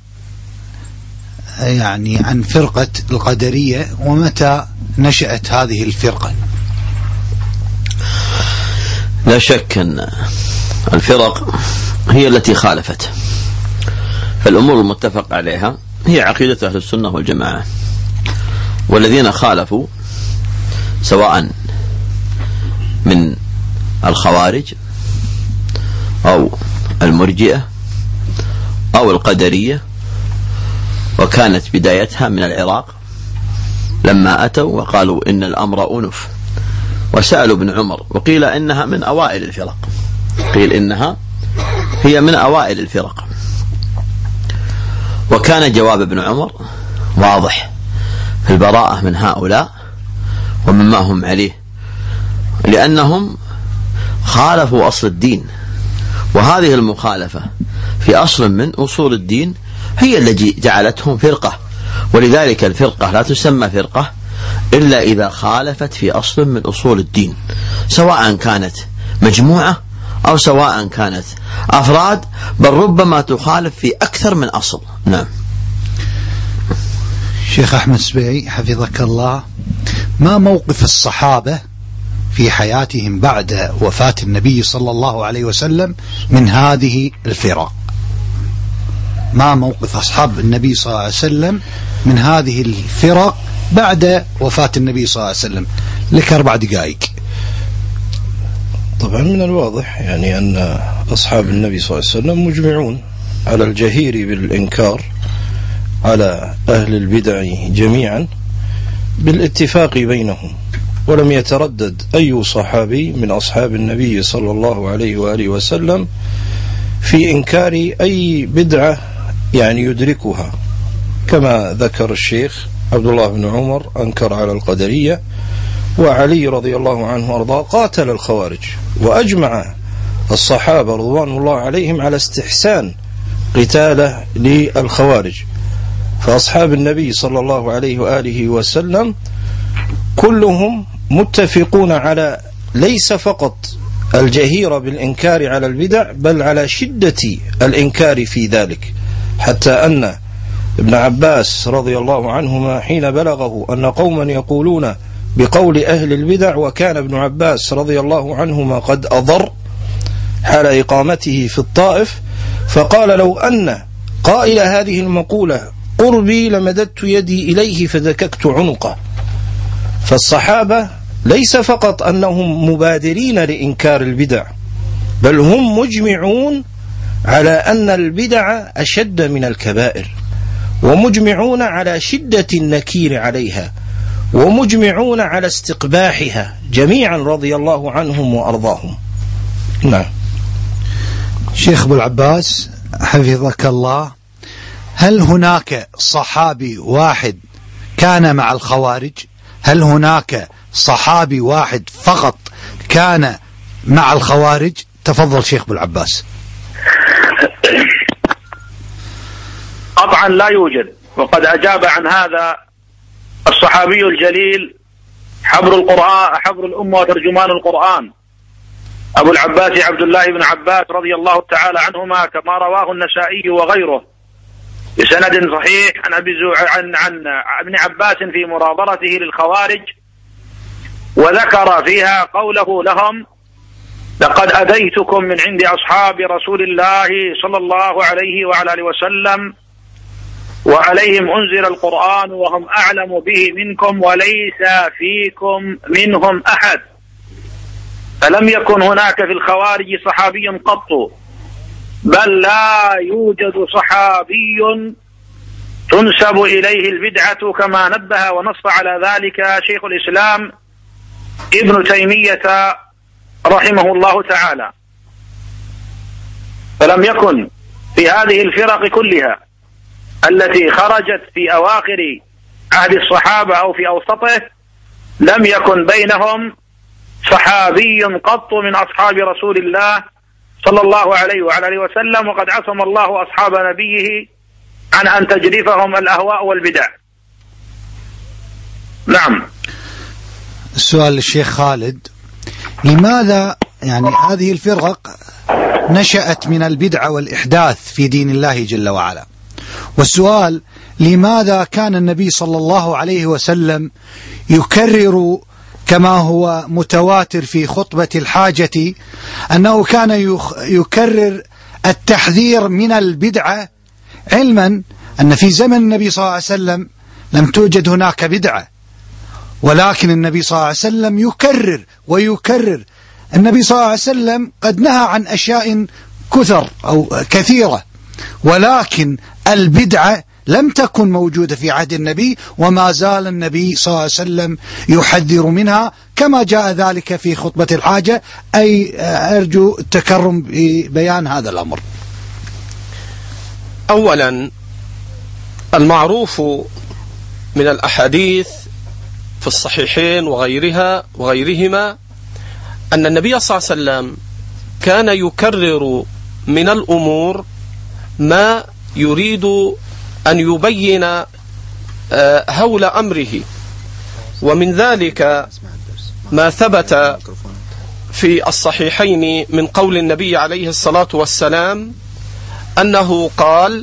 يعني عن فرقة القدرية ومتى نشأت هذه الفرقة. لا شك أن الفرق هي التي خالفت، فالأمور المتفق عليها هي عقيدة أهل السنة والجماعة، والذين خالفوا سواء من الخوارج أو المرجئة أو القدرية، وكانت بدايتها من العراق لما أتوا وقالوا إن الأمر أنف، وسألوا ابن عمر وقيل إنها من أوائل الفرق، قيل إنها هي من أوائل الفرق، وكان جواب ابن عمر واضح في البراءة من هؤلاء ومما هم عليه، لأنهم خالفوا أصل الدين، وهذه المخالفة في أصل من أصول الدين هي التي جعلتهم فرقة، ولذلك الفرقة لا تسمى فرقة إلا إذا خالفت في أصل من أصول الدين، سواء كانت مجموعة أو سواء كانت أفراد، بل ربما تخالف في أكثر من أصل. نعم. شيخ أحمد السبيعي حفظك الله، ما موقف الصحابة في حياتهم بعد وفاة النبي صلى الله عليه وسلم من هذه الفرق؟ ما موقف أصحاب النبي صلى الله عليه وسلم من هذه الفرق بعد وفاة النبي صلى الله عليه وسلم؟ لك أربع دقائق. طبعا من الواضح يعني أن أصحاب النبي صلى الله عليه وسلم مجمعون على الجهير بالإنكار على أهل البدع جميعا بالاتفاق بينهم، ولم يتردد أي صحابي من أصحاب النبي صلى الله عليه وآله وسلم في إنكار أي بدعة يعني يدركها، كما ذكر الشيخ عبد الله بن عمر أنكر على القدرية، وعلي رضي الله عنه وارضاه قاتل الخوارج، وأجمع الصحابة رضوان الله عليهم على استحسان قتاله للخوارج. فأصحاب النبي صلى الله عليه وآله وسلم كلهم متفقون على ليس فقط الجهير بالإنكار على البدع، بل على شدة الإنكار في ذلك، حتى أن ابن عباس رضي الله عنهما حين بلغه أن قوما يقولون بقول أهل البدع، وكان ابن عباس رضي الله عنهما قد أضر حال إقامته في الطائف، فقال لو أن قائل هذه المقولة قربي لمددت يدي إليه فدككت عنقه. فالصحابة ليس فقط أنهم مبادرين لإنكار البدع، بل هم مجمعون على أن البدع أشد من الكبائر، ومجمعون على شدة النكير عليها، ومجمعون على استقباحها جميعا رضي الله عنهم وأرضاهم. نعم. شيخ أبو العباس حفظك الله، هل هناك صحابي واحد كان مع الخوارج؟ هل هناك صحابي واحد فقط كان مع الخوارج؟ تفضل شيخ أبو العباس. قطعا لا يوجد، وقد أجاب عن هذا الصحابي الجليل حبر القرآن حبر الأمة وترجمان القرآن أبو العباس عبد الله بن عباس رضي الله تعالى عنهما، كما رواه النسائي وغيره بسند صحيح عن أبي عن عن ابن عباس في مرابرته للخوارج، وذكر فيها قوله لهم: لقد أتيتكم من عند أصحاب رسول الله صلى الله عليه وعلى آله وسلم وعليهم أنزل القرآن وهم أعلم به منكم وليس فيكم منهم أحد. فلم يكن هناك في الخوارج صحابي قط، بل لا يوجد صحابي تنسب إليه البدعة، كما نبه ونص على ذلك شيخ الإسلام ابن تيمية رحمه الله تعالى. فلم يكن في هذه الفرق كلها التي خرجت في أواخر عهد الصحابة أو في أوسطه، لم يكن بينهم صحابي قط من أصحاب رسول الله صلى الله عليه وعلى آله وسلم، وقد عصم الله أصحاب نبيه عن أن تجرفهم الأهواء والبدع. نعم. السؤال للشيخ خالد: لماذا يعني هذه الفرق نشأت من البدعة والإحداث في دين الله جل وعلا؟ والسؤال: لماذا كان النبي صلى الله عليه وسلم يكرر كما هو متواتر في خطبة الحاجة أنه كان يكرر التحذير من البدعة، علما أن في زمن النبي صلى الله عليه وسلم لم توجد هناك بدعة، ولكن النبي صلى الله عليه وسلم يكرر ويكرر. النبي صلى الله عليه وسلم قد نهى عن أشياء كثر أو كثيرة، ولكن البدعة لم تكن موجودة في عهد النبي، وما زال النبي صلى الله عليه وسلم يحذر منها كما جاء ذلك في خطبة الحاجة. أي أرجو التكرم ببيان هذا الأمر. أولا، المعروف من الأحاديث في الصحيحين وغيرها وغيرهما أن النبي صلى الله عليه وسلم كان يكرر من الأمور ما يريد أن يبين هول أمره، ومن ذلك ما ثبت في الصحيحين من قول النبي عليه الصلاة والسلام أنه قال: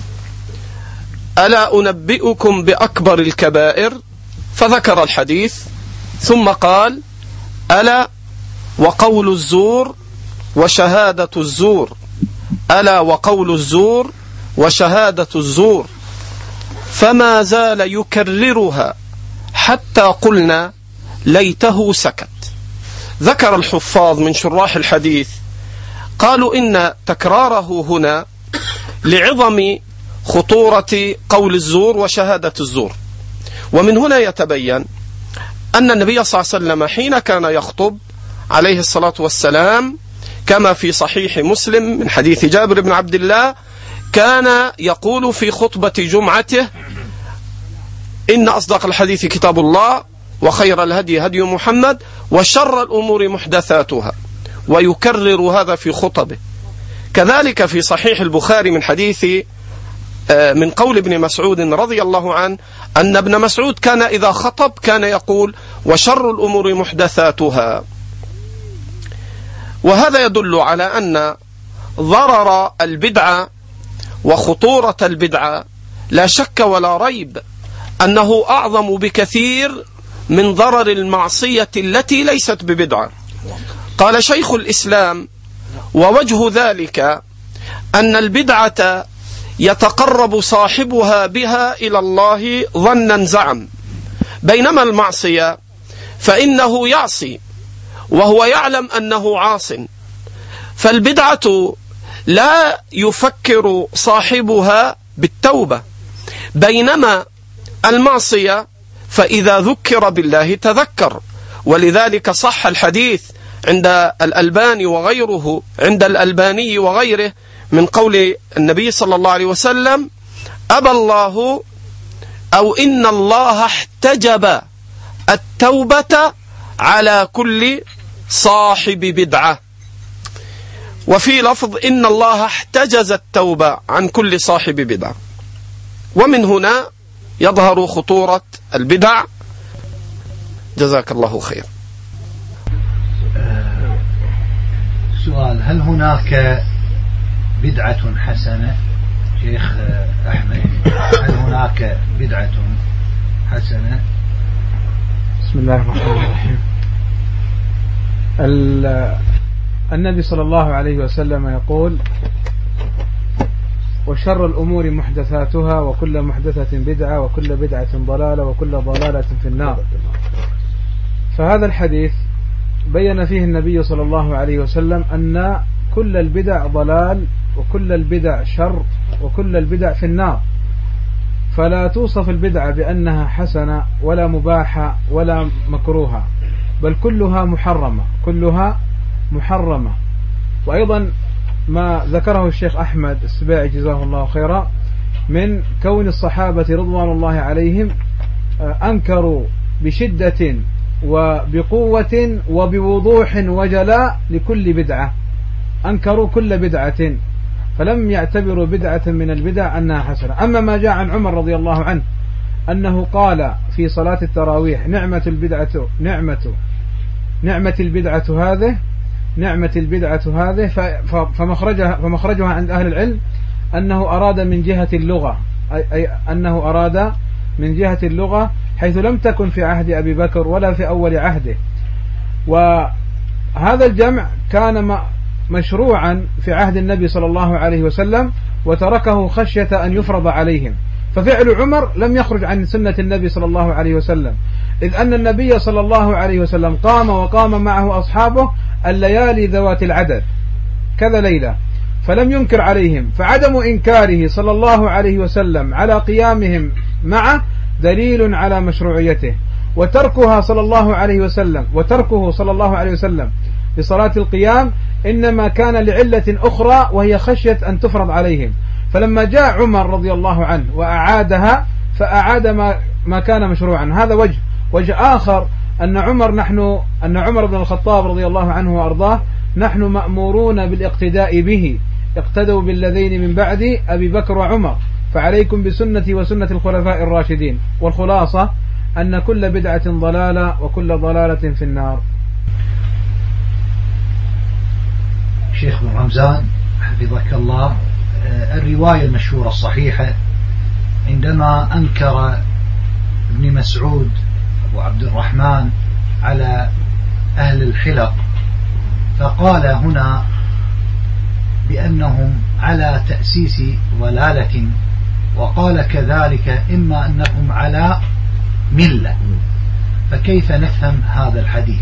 ألا أنبئكم بأكبر الكبائر؟ فذكر الحديث، ثم قال: ألا وقول الزور وشهادة الزور، ألا وقول الزور وشهادة الزور، فما زال يكررها حتى قلنا ليته سكت. ذكر الحفاظ من شراح الحديث قالوا إن تكراره هنا لعظم خطورة قول الزور وشهادة الزور. ومن هنا يتبين أن النبي صلى الله عليه وسلم حين كان يخطب عليه الصلاة والسلام كما في صحيح مسلم من حديث جابر بن عبد الله كان يقول في خطبة جمعته: إن أصدق الحديث كتاب الله وخير الهدي هدي محمد وشر الأمور محدثاتها، ويكرر هذا في خطبه. كذلك في صحيح البخاري من حديث من قول ابن مسعود رضي الله عنه أن ابن مسعود كان إذا خطب كان يقول: وشر الأمور محدثاتها. وهذا يدل على أن ضرر البدعة وخطورة البدعة لا شك ولا ريب أنه أعظم بكثير من ضرر المعصية التي ليست ببدعة. قال شيخ الإسلام: ووجه ذلك أن البدعة يتقرب صاحبها بها إلى الله ظنا زعم، بينما المعصية فإنه يعصي وهو يعلم أنه عاص، فالبدعة لا يفكر صاحبها بالتوبة، بينما المعصية فإذا ذكر بالله تذكر. ولذلك صح الحديث عند الألباني وغيره عند الألباني وغيره من قول النبي صلى الله عليه وسلم: أبى الله أو إن الله احتجب التوبة على كل صاحب بدعة. وفي لفظ إن الله احتجز التوبة عن كل صاحب بدعة. ومن هنا يظهر خطورة البدع. جزاك الله خير. سؤال: هل هناك بدعة حسنة؟ شيخ أحمد، هل هناك بدعة حسنة؟ بسم الله الرحمن الرحيم. النبي صلى الله عليه وسلم يقول: وشر الأمور محدثاتها وكل محدثة بدعة وكل بدعة ضلالة وكل ضلالة في النار. فهذا الحديث بين فيه النبي صلى الله عليه وسلم أن كل البدع ضلال وكل البدع شر وكل البدع في النار. فلا توصف البدعة بأنها حسنة ولا مباحة ولا مكروهة، بل كلها محرمة، كلها محرمة. وأيضا ما ذكره الشيخ أحمد السباعي جزاه الله خيرا من كون الصحابة رضوان الله عليهم أنكروا بشدة وبقوة وبوضوح وجلاء لكل بدعة، أنكروا كل بدعة، فلم يعتبروا بدعة من البدع أنها حسنة. أما ما جاء عن عمر رضي الله عنه أنه قال في صلاة التراويح: نعمة البدعة نعمة نعمة البدعة هذه نعمة البدعة هذه فمخرجها فمخرجها عند أهل العلم أنه أراد من جهة اللغة، أي أنه أراد من جهة اللغة حيث لم تكن في عهد أبي بكر ولا في أول عهده. وهذا الجمع كان مشروعا في عهد النبي صلى الله عليه وسلم وتركه خشية أن يفرض عليهم. ففعل عمر لم يخرج عن سنة النبي صلى الله عليه وسلم، إذ أن النبي صلى الله عليه وسلم قام وقام معه أصحابه الليالي ذوات العدد كذا ليلة، فلم ينكر عليهم. فعدم إنكاره صلى الله عليه وسلم على قيامهم معه دليل على مشروعيته، وتركها صلى الله عليه وسلم وتركه صلى الله عليه وسلم لصلاة القيام إنما كان لعلة أخرى وهي خشية أن تفرض عليهم. فلما جاء عمر رضي الله عنه وأعادها فأعاد ما ما كان مشروعا. هذا وجه. وجه آخر أن عمر نحن أن عمر بن الخطاب رضي الله عنه وأرضاه نحن مأمورون بالاقتداء به، اقتدوا بالذين من بعد أبي بكر وعمر، فعليكم بسنتي وسنة الخلفاء الراشدين. والخلاصة أن كل بدعة ضلالة وكل ضلالة في النار. شيخ بن رمزان حفظك الله، الرواية المشهورة الصحيحة عندما أنكر ابن مسعود أبو عبد الرحمن على أهل الحلق فقال هنا بأنهم على تأسيس ضلالة، وقال كذلك إما أنهم على ملة، فكيف نفهم هذا الحديث؟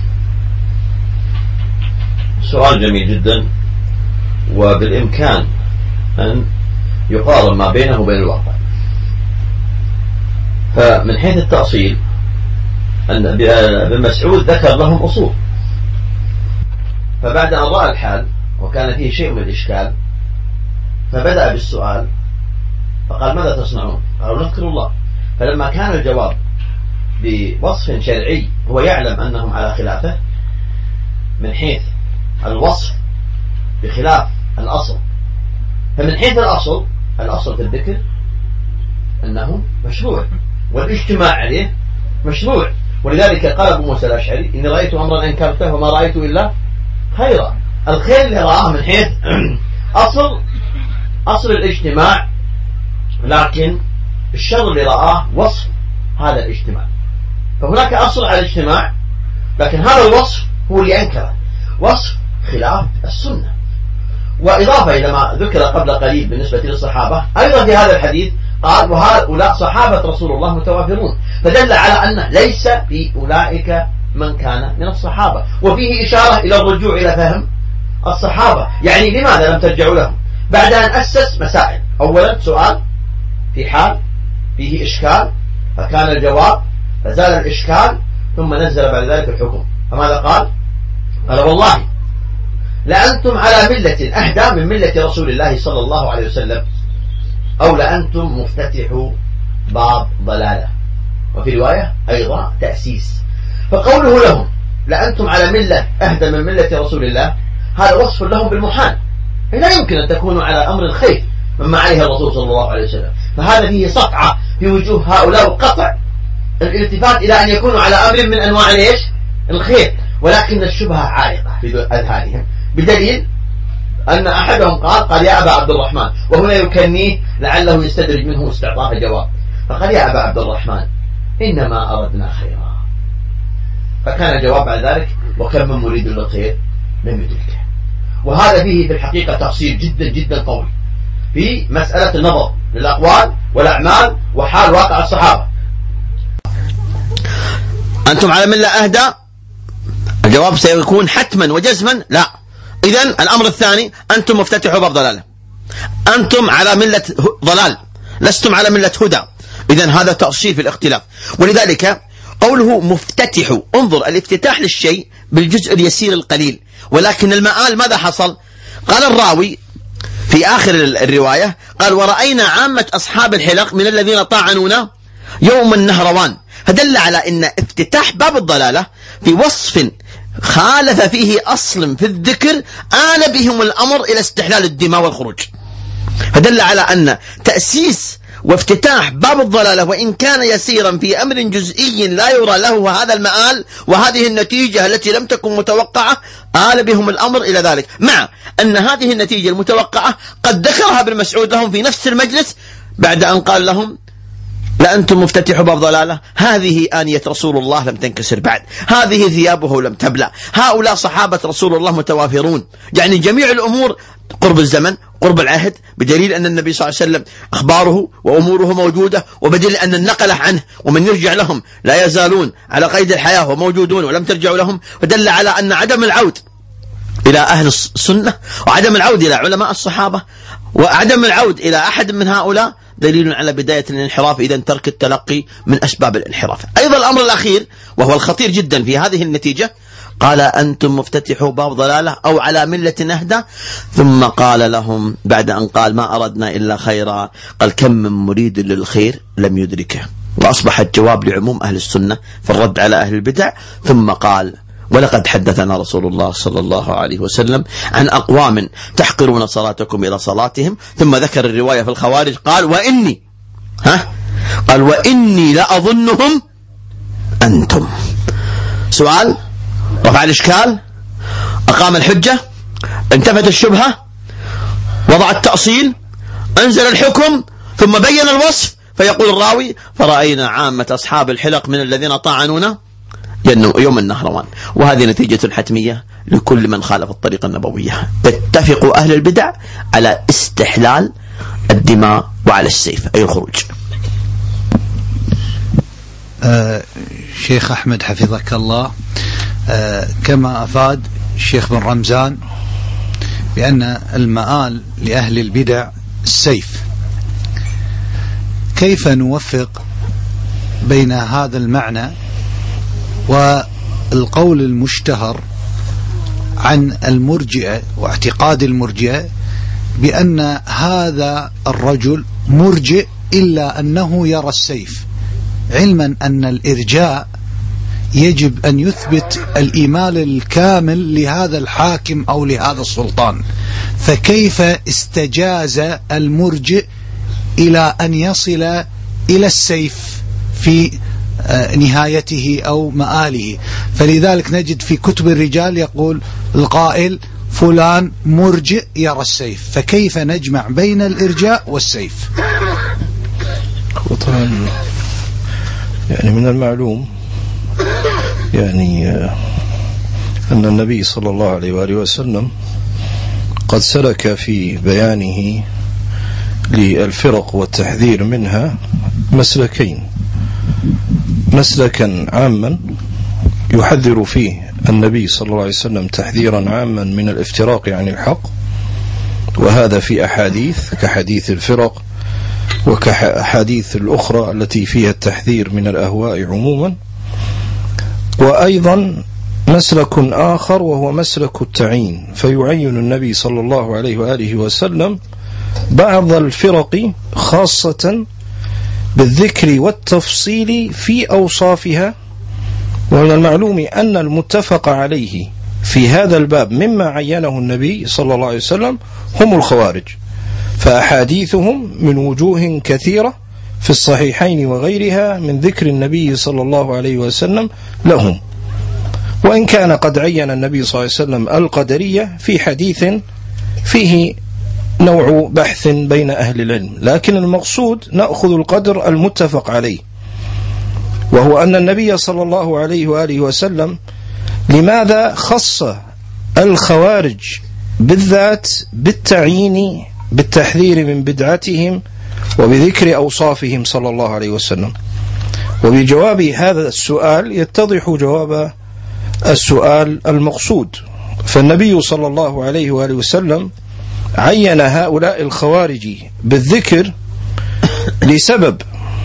سؤال جميل جدا، وبالإمكان أن يقارن ما بينه وبين الواقع. فمن حيث التأصيل أن ابن مسعود ذكر لهم أصول، فبعد أن رأى الحال وكان فيه شيء من الإشكال فبدأ بالسؤال فقال: ماذا تصنعون؟ قالوا: نذكر الله. فلما كان الجواب بوصف شرعي هو يعلم أنهم على خلافه من حيث الوصف بخلاف الأصل، فمن حيث الأصل الأصل في الذكر أنه مشروع والاجتماع عليه مشروع. ولذلك قال أبو موسى الأشعري: إني رأيت أمرا أنكرته وما رأيت إلا خيرا. الخير اللي رآه من حيث أصل أصل الاجتماع، لكن الشر اللي رآه وصف هذا الاجتماع. فهناك أصل على الاجتماع، لكن هذا الوصف هو اللي أنكره، وصف خلاف السنة. وإضافة إلى ما ذكر قبل قليل بالنسبة للصحابة، أيضا في هذا الحديث قال: وهؤلاء صحابة رسول الله متوافرون، فدل على أن ليس في أولئك من كان من الصحابة، وفيه إشارة إلى الرجوع إلى فهم الصحابة. يعني لماذا لم ترجعوا لهم بعد أن أسس مسائل؟ أولا سؤال في حال فيه إشكال فكان الجواب فزال الإشكال، ثم نزل بعد ذلك الحكم. فماذا قال؟ قال: والله لأنتم على ملة أهدى من ملة رسول الله صلى الله عليه وسلم. أو لأنتم مفتتحوا باب ضلالة، وفي رواية أيضا تأسيس. فقوله لهم لأنتم على ملة أهدى من ملة رسول الله هذا وصف لهم بالمحال، لا يمكن أن تكونوا على أمر الخير مما عليه الرسول صلى الله عليه وسلم. فهذا فيه صفعة في وجوه هؤلاء وقطع الالتفات إلى أن يكونوا على أمر من أنواع الإيش؟ الخير، ولكن الشبهة عالقة في أذهانهم، بدليل أن أحدهم قال قال يا أبا عبد الرحمن، وهنا يكنيه لعله يستدرج منه استعطاف الجواب، فقال يا أبا عبد الرحمن إنما أردنا خيرا. فكان الجواب بعد ذلك وكم من مريد للخير لم يدركه. وهذا فيه في الحقيقة تفصيل جدا جدا طويل في مسألة النظر للأقوال والأعمال وحال واقع الصحابة. أنتم على ملة أهدى، الجواب سيكون حتما وجزما لا. إذن الأمر الثاني أنتم مفتتحوا باب ضلالة، أنتم على ملة ضلال، لستم على ملة هدى. إذن هذا تأصيل في الاختلاف. ولذلك قوله مفتتح، انظر الافتتاح للشيء بالجزء اليسير القليل، ولكن المآل ماذا حصل؟ قال الراوي في آخر الرواية قال ورأينا عامة أصحاب الحلق من الذين طاعنونا يوم النهروان، فدل على أن افتتاح باب الضلالة في وصف خالف فيه أصل في الذكر آل بهم الأمر إلى استحلال الدماء والخروج، فدل على أن تأسيس وافتتاح باب الضلالة وإن كان يسيرا في أمر جزئي لا يرى له هذا المآل وهذه النتيجة التي لم تكن متوقعة آل بهم الأمر إلى ذلك، مع أن هذه النتيجة المتوقعة قد ذكرها ابن مسعود لهم في نفس المجلس بعد أن قال لهم لأنتم مفتتحوا باب ضلالة، هذه آنية رسول الله لم تنكسر بعد، هذه ثيابه لم تبلى، هؤلاء صحابة رسول الله متوافرون، يعني جميع الأمور قرب الزمن قرب العهد، بدليل أن النبي صلى الله عليه وسلم أخباره وأموره موجودة، وبدليل أن النقل عنه ومن يرجع لهم لا يزالون على قيد الحياة وموجودون ولم ترجعوا لهم، فدل على أن عدم العود إلى أهل السنة وعدم العود إلى علماء الصحابة وعدم العود إلى أحد من هؤلاء دليل على بداية الانحراف، إذن ترك التلقي من أسباب الانحراف. أيضا الأمر الأخير وهو الخطير جدا في هذه النتيجة، قال أنتم مفتتحوا باب ضلالة أو على ملة أهدى، ثم قال لهم بعد أن قال ما أردنا إلا خيرا قال كم من مريد للخير لم يدركه، وأصبح الجواب لعموم أهل السنة في الرد على أهل البدع. ثم قال ولقد حدثنا رسول الله صلى الله عليه وسلم عن أقوام تحقرون صلاتكم إلى صلاتهم، ثم ذكر الرواية في الخوارج قال وإني ها قال وإني لأظنهم أنتم. سؤال، رفع الإشكال، أقام الحجة، انتفت الشبهة، وضع التأصيل، أنزل الحكم، ثم بين الوصف، فيقول الراوي فرأينا عامة أصحاب الحلق من الذين طاعنونا يوم النهروان. وهذه نتيجة حتمية لكل من خالف الطريقة النبوية. تتفق أهل البدع على استحلال الدماء وعلى السيف أي الخروج. آه شيخ أحمد حفظك الله، آه كما أفاد الشيخ بن رمزان بأن المآل لأهل البدع السيف، كيف نوفق بين هذا المعنى والقول المشتهر عن المرجئة واعتقاد المرجئة بأن هذا الرجل مرجئ إلا أنه يرى السيف، علما أن الإرجاء يجب أن يثبت الإيمان الكامل لهذا الحاكم أو لهذا السلطان، فكيف استجاز المرجئ إلى أن يصل إلى السيف في نهايته أو مآله؟ فلذلك نجد في كتب الرجال يقول القائل فلان مرجئ يرى السيف، فكيف نجمع بين الإرجاء والسيف؟ وطبعا يعني من المعلوم يعني أن النبي صلى الله عليه وآله وسلم قد سلك في بيانه للفرق والتحذير منها مسلكين، مسلكا عاما يحذر فيه النبي صلى الله عليه وسلم تحذيرا عاما من الافتراق عن الحق، وهذا في أحاديث كحديث الفرق وكحديث الأخرى التي فيها التحذير من الأهواء عموما، وأيضا مسلك آخر وهو مسلك التعيين، فيعين النبي صلى الله عليه وآله وسلم بعض الفرق خاصة بالذكر والتفصيل في أوصافها. ومن المعلوم أن المتفق عليه في هذا الباب مما عينه النبي صلى الله عليه وسلم هم الخوارج، فأحاديثهم من وجوه كثيرة في الصحيحين وغيرها من ذكر النبي صلى الله عليه وسلم لهم، وإن كان قد عين النبي صلى الله عليه وسلم القدرية في حديث فيه نوع بحث بين أهل العلم، لكن المقصود نأخذ القدر المتفق عليه، وهو أن النبي صلى الله عليه وآله وسلم لماذا خص الخوارج بالذات بالتعيين بالتحذير من بدعتهم وبذكر أوصافهم صلى الله عليه وسلم. وبجواب هذا السؤال يتضح جواب السؤال المقصود، فالنبي صلى الله عليه وآله وسلم عين هؤلاء الخوارج بالذكر لسبب.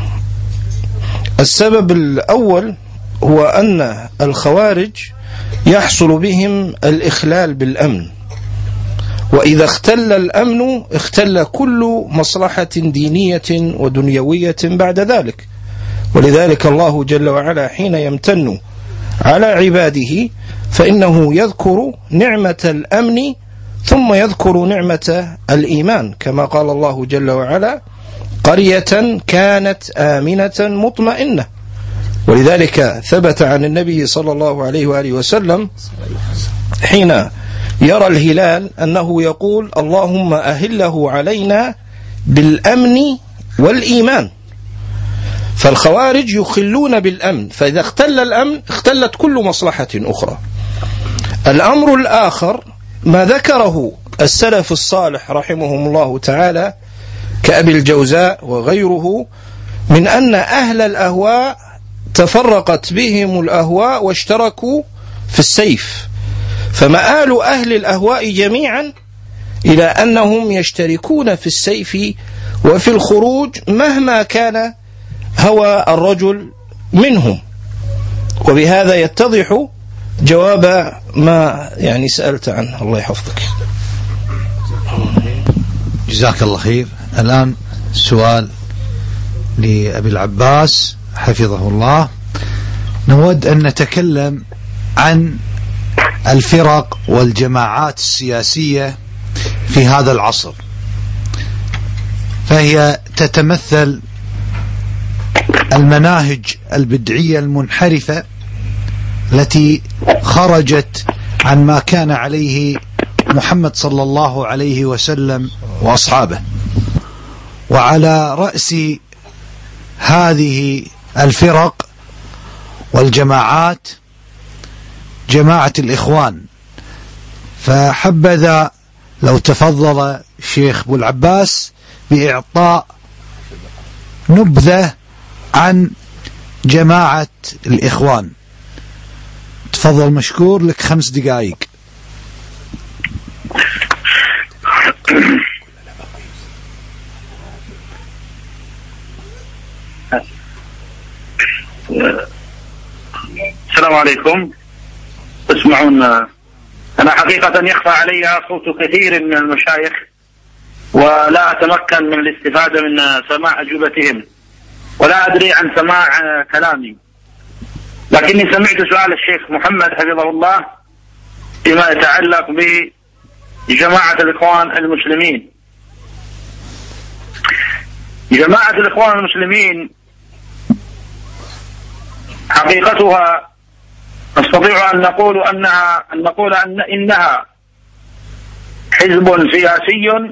السبب الأول هو أن الخوارج يحصل بهم الإخلال بالأمن، وإذا اختل الأمن اختل كل مصلحة دينية ودنيوية بعد ذلك. ولذلك الله جل وعلا حين يمتن على عباده فإنه يذكر نعمة الأمن ثم يذكر نعمة الإيمان، كما قال الله جل وعلا: قرية كانت آمنة مطمئنة. ولذلك ثبت عن النبي صلى الله عليه وآله وسلم حين يرى الهلال أنه يقول: اللهم أهله علينا بالأمن والإيمان. فالخوارج يخلون بالأمن، فإذا اختل الأمن اختلت كل مصلحة أخرى. الأمر الآخر ما ذكره السلف الصالح رحمهم الله تعالى كأبي الجوزاء وغيره من أن أهل الأهواء تفرقت بهم الأهواء واشتركوا في السيف، فمآل أهل الأهواء جميعا إلى أنهم يشتركون في السيف وفي الخروج مهما كان هوى الرجل منهم. وبهذا يتضح جواب ما يعني سألت عنه. الله يحفظك. جزاك الله خير. الآن سؤال لأبي العباس حفظه الله. نود أن نتكلم عن الفرق والجماعات السياسية في هذا العصر، فهي تتمثل المناهج البدعية المنحرفة التي خرجت عن ما كان عليه محمد صلى الله عليه وسلم وأصحابه. وعلى رأس هذه الفرق والجماعات جماعة الإخوان، فحبذا لو تفضل الشيخ أبو العباس بإعطاء نبذة عن جماعة الإخوان. تفضل مشكور، لك خمس دقائق. السلام عليكم. تسمعون؟ أنا حقيقة يخفى علي صوت كثير من المشايخ ولا أتمكن من الاستفادة من سماع أجوبتهم، ولا أدري عن سماع كلامي، لكني سمعت سؤال الشيخ محمد حفظه الله فيما يتعلق بجماعة الإخوان المسلمين. جماعة الإخوان المسلمين حقيقتها نستطيع أن نقول أنها أن نقول أن إنها حزب سياسي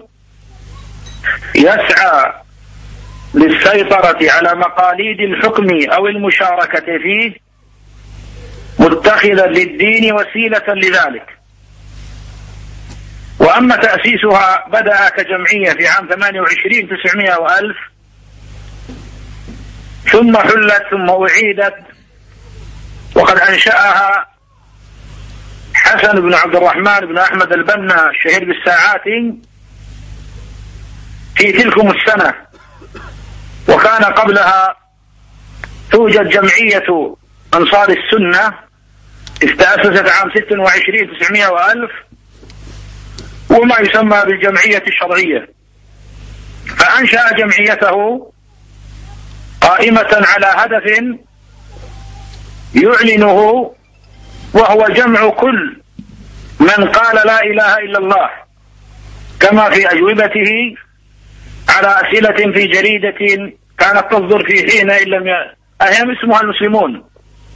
يسعى للسيطرة على مقاليد الحكم أو المشاركة فيه، متخذا للدين وسيلة لذلك. وأما تأسيسها بدأ كجمعية في عام ثمانية وعشرين تسعمائة وألف، ثم حلت ثم أعيدت، وقد أنشأها حسن بن عبد الرحمن بن أحمد البنا الشهير بالساعات في تلكم السنة. وكان قبلها توجد جمعية أنصار السنة استأسست عام ستة وعشرين تسعمائة وألف، وما يسمى بالجمعية الشرعية. فأنشأ جمعيته قائمة على هدف يعلنه، وهو جمع كل من قال لا إله إلا الله، كما في أجوبته على أسئلة في جريدة كانت تصدر في حين إن لم أهم اسمها المسلمون.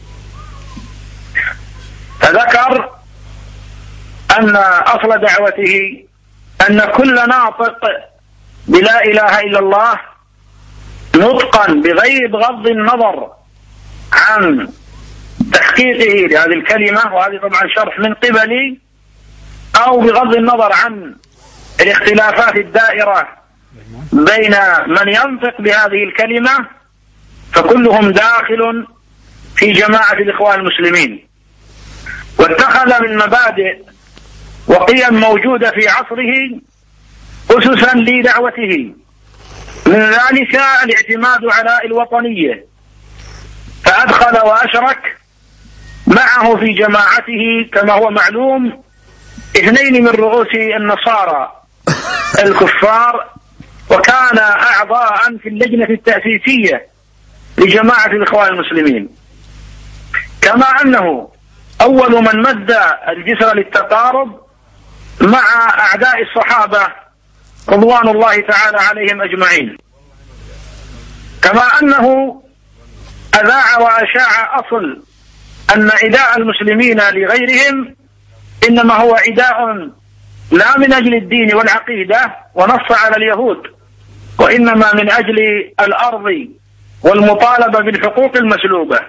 فذكر أن أصل دعوته أن كل ناطق بلا إله إلا الله نطقا بغير بغض النظر عن تحقيقه لهذه الكلمة، وهذه طبعا شرح من قبلي، أو بغض النظر عن الاختلافات الدائرة بين من ينطق بهذه الكلمة، فكلهم داخل في جماعة الإخوان المسلمين. واتخذ من مبادئ وقيم موجودة في عصره أسسا لدعوته، من ذلك الاعتماد على الوطنية، فأدخل وأشرك معه في جماعته كما هو معلوم اثنين من رؤوس النصارى الكفار، وكان أعضاء في اللجنة التأسيسية لجماعة الإخوان المسلمين، كما أنه أول من مد الجسر للتقارب مع أعداء الصحابة رضوان الله تعالى عليهم أجمعين، كما أنه أذاع وأشاع أصل أن عداء المسلمين لغيرهم إنما هو عداء لا من أجل الدين والعقيدة ونص على اليهود، وإنما من أجل الأرض والمطالبة بالحقوق المسلوبة.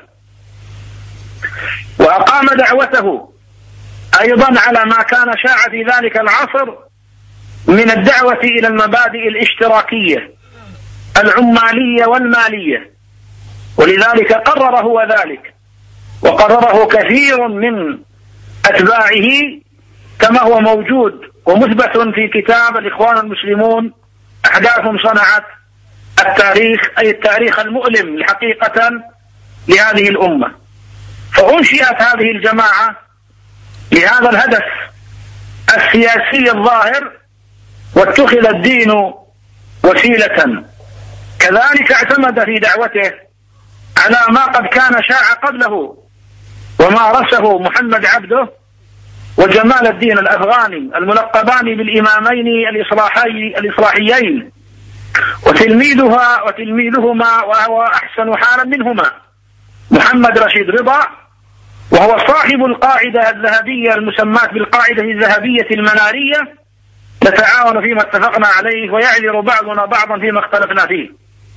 وأقام دعوته أيضا على ما كان شاع في ذلك العصر من الدعوة إلى المبادئ الاشتراكية العمالية والمالية، ولذلك قرر هو ذلك، وقرره كثير من أتباعه كما هو موجود ومثبت في كتاب الإخوان المسلمون أحداث صنعت التاريخ، أي التاريخ المؤلم حقيقة لهذه الأمة. فأنشئت هذه الجماعة لهذا الهدف السياسي الظاهر، واتخذ الدين وسيلة. كذلك اعتمد في دعوته على ما قد كان شاع قبله ومارسه محمد عبده وجمال الدين الأفغاني الملقبان بالإمامين الإصلاحي الإصلاحيين، وتلميذها وتلميذهما وهو أحسن حالا منهما محمد رشيد رضا، وهو صاحب القاعدة الذهبية المسماة بالقاعدة الذهبية المنارية، نتعاون فيما اتفقنا عليه ويعذر بعضنا بعضا فيما اختلفنا فيه.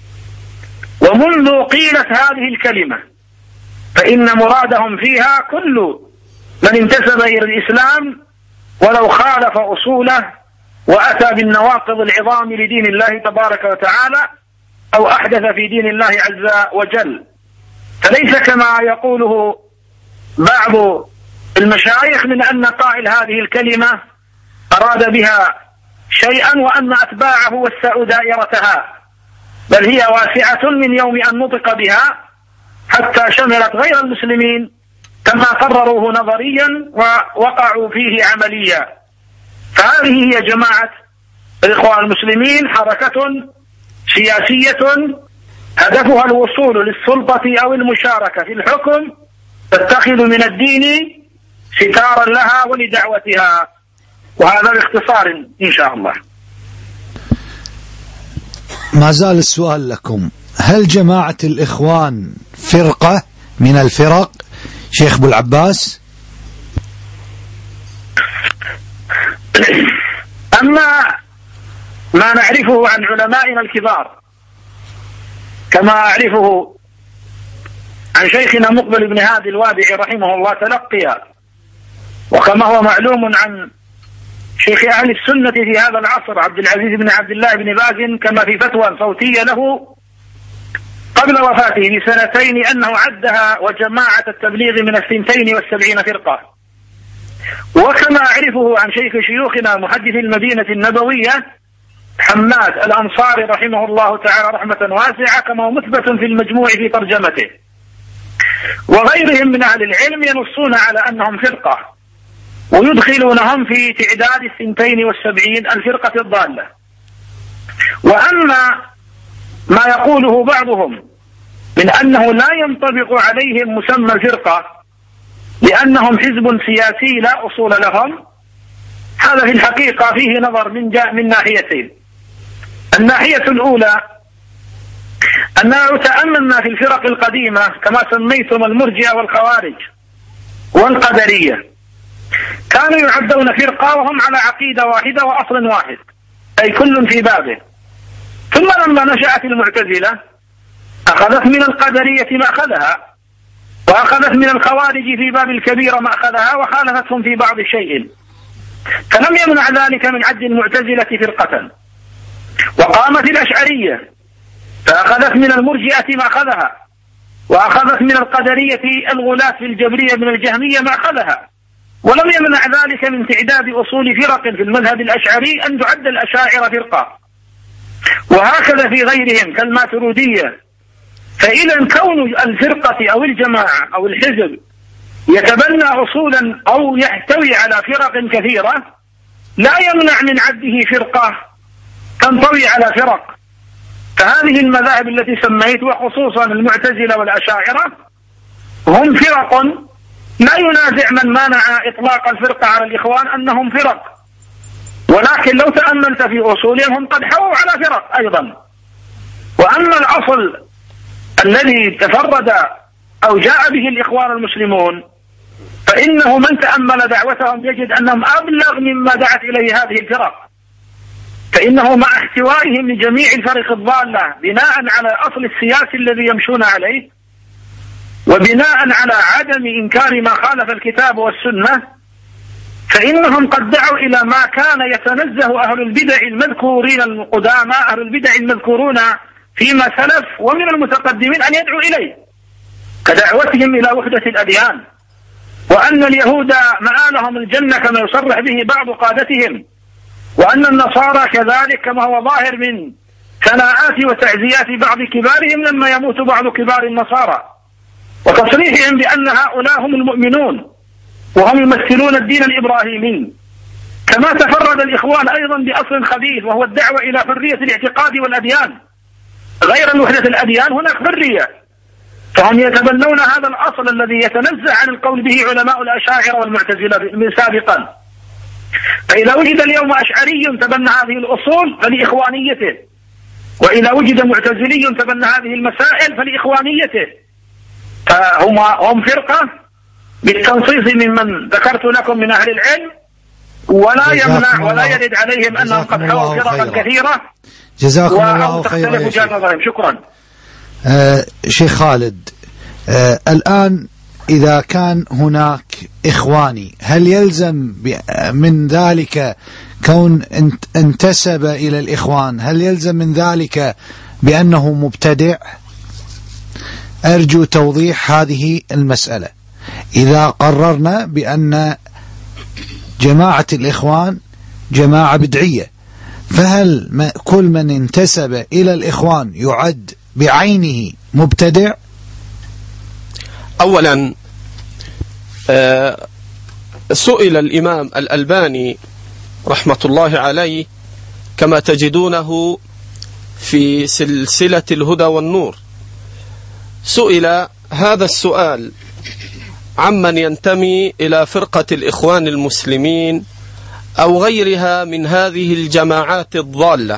ومنذ قيلت هذه الكلمة فإن مرادهم فيها كل من انتسب إلى الإسلام ولو خالف أصوله وأتى بالنواقض العظام لدين الله تبارك وتعالى أو أحدث في دين الله عز وجل. فليس كما يقوله بعض المشايخ من أن قائل هذه الكلمة أراد بها شيئا وأن أتباعه وسعوا دائرتها، بل هي واسعة من يوم أن نطق بها حتى شملت غير المسلمين كما قرروه نظريا ووقعوا فيه عمليا. فهذه هي جماعة الإخوان المسلمين، حركة سياسية هدفها الوصول للسلطة أو المشاركة في الحكم، تتخذ من الدين ستارا لها ولدعوتها. وهذا باختصار إن شاء الله. ما زال السؤال لكم، هل جماعة الإخوان فرقة من الفرق شيخ أبو العباس؟ أما ما نعرفه عن علمائنا الكبار كما أعرفه عن شيخنا مقبل بن هادي الوادعي رحمه الله تلقيا، وكما هو معلوم عن شيخ أهل السنة في هذا العصر عبد العزيز بن عبد الله بن باز كما في فتوى صوتية له قبل وفاته بسنتين أنه عدها وجماعة التبليغ من الثنتين والسبعين فرقة. وكما أعرفه عن شيخ شيوخنا محدث المدينة النبوية حماد الأنصاري رحمه الله تعالى رحمة واسعة كما هو مثبت في المجموع في ترجمته، وغيرهم من أهل العلم ينصون على أنهم فرقة ويدخلونهم في تعداد الثنتين والسبعين الفرقة الضالة. وأما ما يقوله بعضهم من أنه لا ينطبق عليهم مسمى الفرقة لأنهم حزب سياسي لا أصول لهم، هذا في الحقيقة فيه نظر من جاء من ناحيتين. الناحية الأولى أننا لو تأملنا في الفرق القديمة كما سميتم المرجئة والخوارج والقدرية، كانوا يعدون فرقة وهم على عقيدة واحدة وأصل واحد، أي كل في بابه. ثم لما نشأت المعتزلة أخذت من القدرية ما أخذها، وأخذت من الخوارج في باب الكبيرة ما أخذها، وخالفتهم في بعض الشيء، فلم يمنع ذلك من عد المعتزلة فرقة. وقامت الأشعرية فأخذت من المرجئة ما أخذها، وأخذت من القدرية الغلاة في الجبرية من الجهمية ما أخذها، ولم يمنع ذلك من تعداد أصول فرق في المذهب الأشعري أن تعد الأشاعرة فرقة، وهكذا في غيرهم كالماترودية. فإذا كون الفرقة أو الجماعة أو الحزب يتبنى أصولا أو يحتوي على فرق كثيرة لا يمنع من عده فرقة تنطوي على فرق. فهذه المذاهب التي سميت وخصوصا المعتزلة والأشاعرة هم فرق، لا ينازع من مانع إطلاق الفرقة على الإخوان أنهم فرق، ولكن لو تأملت في أصولهم هم قد حووا على فرق أيضا. وأما الأصل الذي تفرد أو جاء به الإخوان المسلمون فإنه من تأمل دعوتهم يجد أنهم أبلغ مما دعت إليه هذه الفرق، فإنه مع احتوائهم لجميع الفرق الضالة بناء على الأصل السياسي الذي يمشون عليه، وبناء على عدم إنكار ما خالف الكتاب والسنة، فإنهم قد دعوا إلى ما كان يتنزه أهل البدع المذكورين القدامى، أهل البدع المذكورون فيما سلف ومن المتقدمين أن يدعوا إليه، كدعوتهم إلى وحدة الأديان، وأن اليهود مآلهم الجنة كما يصرح به بعض قادتهم، وأن النصارى كذلك كما هو ظاهر من ثناءات وتعزيات بعض كبارهم لما يموت بعض كبار النصارى، وتصريحهم بأن هؤلاء هم المؤمنون وهم يمثلون الدين الإبراهيمي. كما تفرد الإخوان أيضا بأصل خبيث وهو الدعوة إلى حرية الاعتقاد والأديان، غير وحدة الأديان هناك حرية، فهم يتبنون هذا الأصل الذي يتنزه عن القول به علماء الأشاعرة والمعتزلة من سابقا. فإذا وجد اليوم أشعري تبنى هذه الأصول فلإخوانيته، وإذا وجد معتزلي تبنى هذه المسائل فلإخوانيته، فهم هم فرقة بالتنصيص ممن ذكرت لكم من أهل العلم، ولا يمنع ولا يرد عليهم أنهم قد حووا فرقا كثيرة. جزاكم الله خيرا يا شيخ. شكرا. آه شيخ خالد، آه الآن إذا كان هناك إخواني هل يلزم من ذلك كون انتسب إلى الإخوان هل يلزم من ذلك بأنه مبتدع؟ أرجو توضيح هذه المسألة. إذا قررنا بأن جماعة الإخوان جماعة بدعية، فهل كل من انتسب إلى الإخوان يعد بعينه مبتدع؟ أولا سئل الإمام الألباني رحمة الله عليه كما تجدونه في سلسلة الهدى والنور، سئل هذا السؤال عمن ينتمي إلى فرقة الإخوان المسلمين أو غيرها من هذه الجماعات الضالة،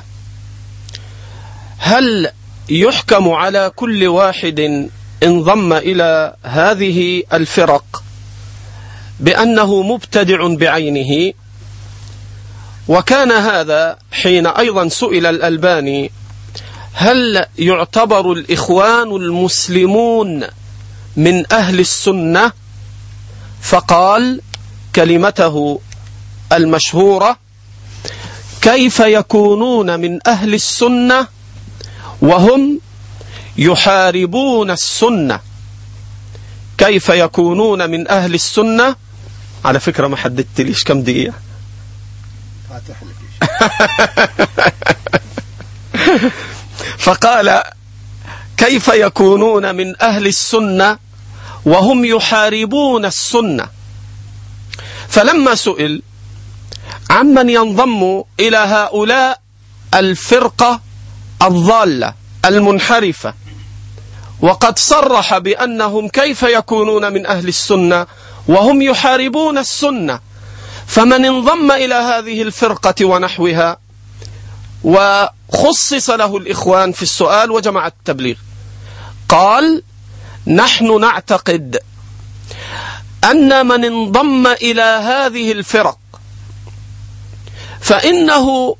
هل يحكم على كل واحد انضم إلى هذه الفرق بأنه مبتدع بعينه؟ وكان هذا حين أيضا سئل الألباني هل يعتبر الإخوان المسلمون من أهل السنة، فقال كلمته المشهورة: كيف يكونون من أهل السنة وهم يحاربون السنة؟ كيف يكونون من أهل السنة؟ على فكرة ما حددت ليش كم دقيقة. فقال كيف يكونون من أهل السنة وهم يحاربون السنة. فلما سئل عمن ينضم إلى هؤلاء الفرقة الضالة المنحرفة، وقد صرح بأنهم كيف يكونون من أهل السنة وهم يحاربون السنة. فمن انضم إلى هذه الفرقة ونحوها، وخصص له الإخوان في السؤال وجماعة التبليغ، قال: نحن نعتقد أن من انضم إلى هذه الفرق فإنه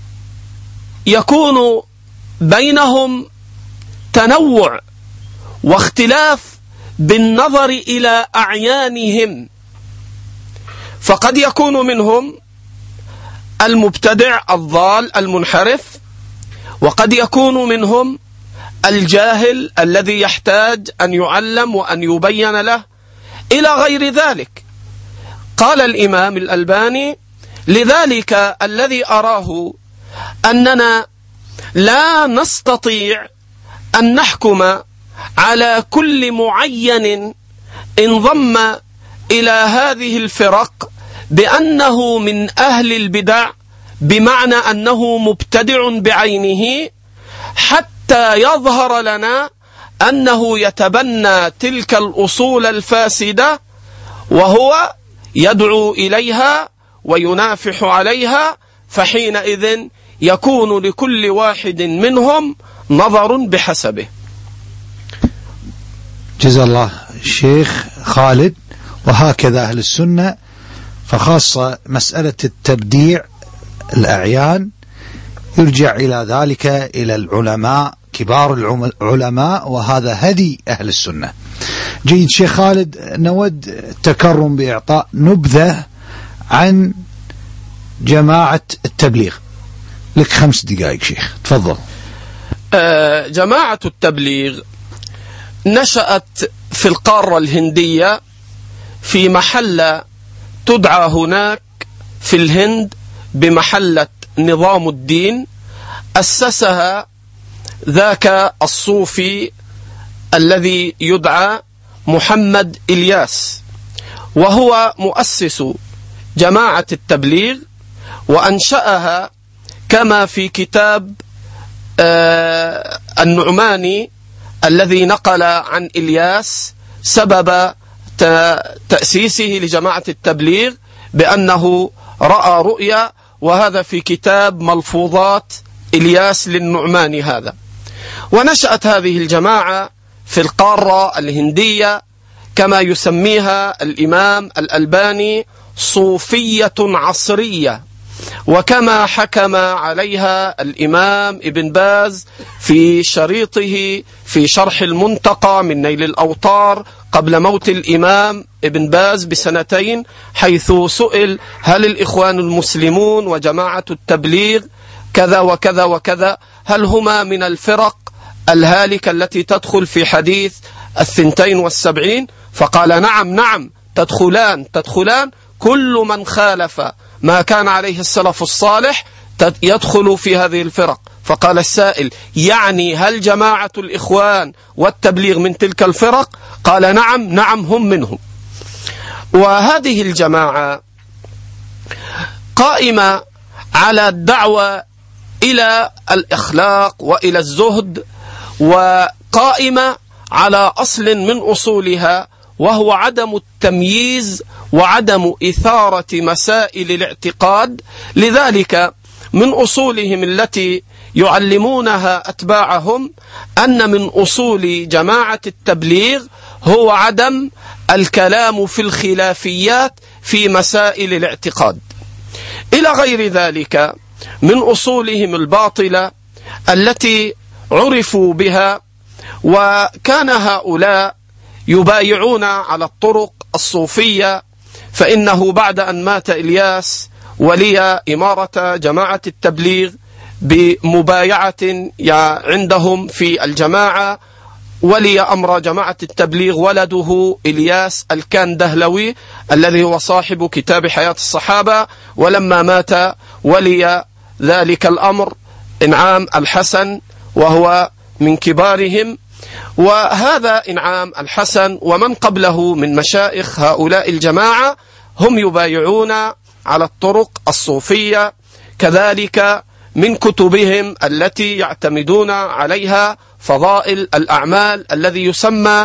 يكون بينهم تنوع واختلاف بالنظر إلى أعيانهم، فقد يكون منهم المبتدع الضال المنحرف، وقد يكون منهم الجاهل الذي يحتاج أن يعلم وأن يبين له إلى غير ذلك. قال الإمام الألباني: لذلك الذي أراه أننا لا نستطيع أن نحكم على كل معين انضم إلى هذه الفرق بأنه من أهل البدع، بمعنى أنه مبتدع بعينه، حتى يظهر لنا أنه يتبنى تلك الأصول الفاسدة وهو يدعو إليها وينافح عليها، فحينئذ يكون لكل واحد منهم نظر بحسبه. جزا الله الشيخ خالد. وهكذا أهل السنة، فخاصة مسألة التبديع الأعيان يرجع إلى ذلك إلى العلماء، كبار العلماء، وهذا هدي أهل السنة. جيد شيخ خالد، نود التكرم بإعطاء نبذة عن جماعة التبليغ. لك خمس دقائق شيخ، تفضل. آه جماعة التبليغ نشأت في القارة الهندية في محلة تدعى هناك في الهند بمحلة نظام الدين، أسسها ذاك الصوفي الذي يدعى محمد إلياس، وهو مؤسس جماعة التبليغ، وأنشأها كما في كتاب آه النعماني الذي نقل عن إلياس سبب تأسيسه لجماعة التبليغ بأنه رأى رؤيا، وهذا في كتاب ملفوظات إلياس للنعماني هذا. ونشأت هذه الجماعة في القارة الهندية كما يسميها الإمام الألباني صوفية عصرية، وكما حكم عليها الإمام ابن باز في شريطه في شرح المنتقى من نيل الأوطار قبل موت الإمام ابن باز بسنتين، حيث سئل: هل الإخوان المسلمون وجماعة التبليغ كذا وكذا وكذا هل هما من الفرق الهالكة التي تدخل في حديث الثنتين والسبعين؟ فقال: نعم نعم تدخلان تدخلان، كل من خالف ما كان عليه السلف الصالح يدخل في هذه الفرق. فقال السائل: يعني هل جماعة الإخوان والتبليغ من تلك الفرق؟ قال: نعم نعم هم منهم. وهذه الجماعة قائمة على الدعوة إلى الإخلاق وإلى الزهد، وقائمة على أصل من أصولها، وهو عدم التمييز وعدم إثارة مسائل الاعتقاد. لذلك من أصولهم التي يعلمونها أتباعهم أن من أصول جماعة التبليغ هو عدم الكلام في الخلافيات في مسائل الاعتقاد. إلى غير ذلك من أصولهم الباطلة التي عرفوا بها، وكان هؤلاء يبايعون على الطرق الصوفية، فإنه بعد أن مات إلياس ولي إمارة جماعة التبليغ بمبايعة عندهم في الجماعة، ولي أمر جماعة التبليغ ولده إلياس الكندهلوي الذي هو صاحب كتاب حياة الصحابة، ولما مات ولي ذلك الأمر إنعام الحسن وهو من كبارهم. وهذا إنعام الحسن ومن قبله من مشايخ هؤلاء الجماعة هم يبايعون على الطرق الصوفية. كذلك من كتبهم التي يعتمدون عليها فضائل الأعمال الذي يسمى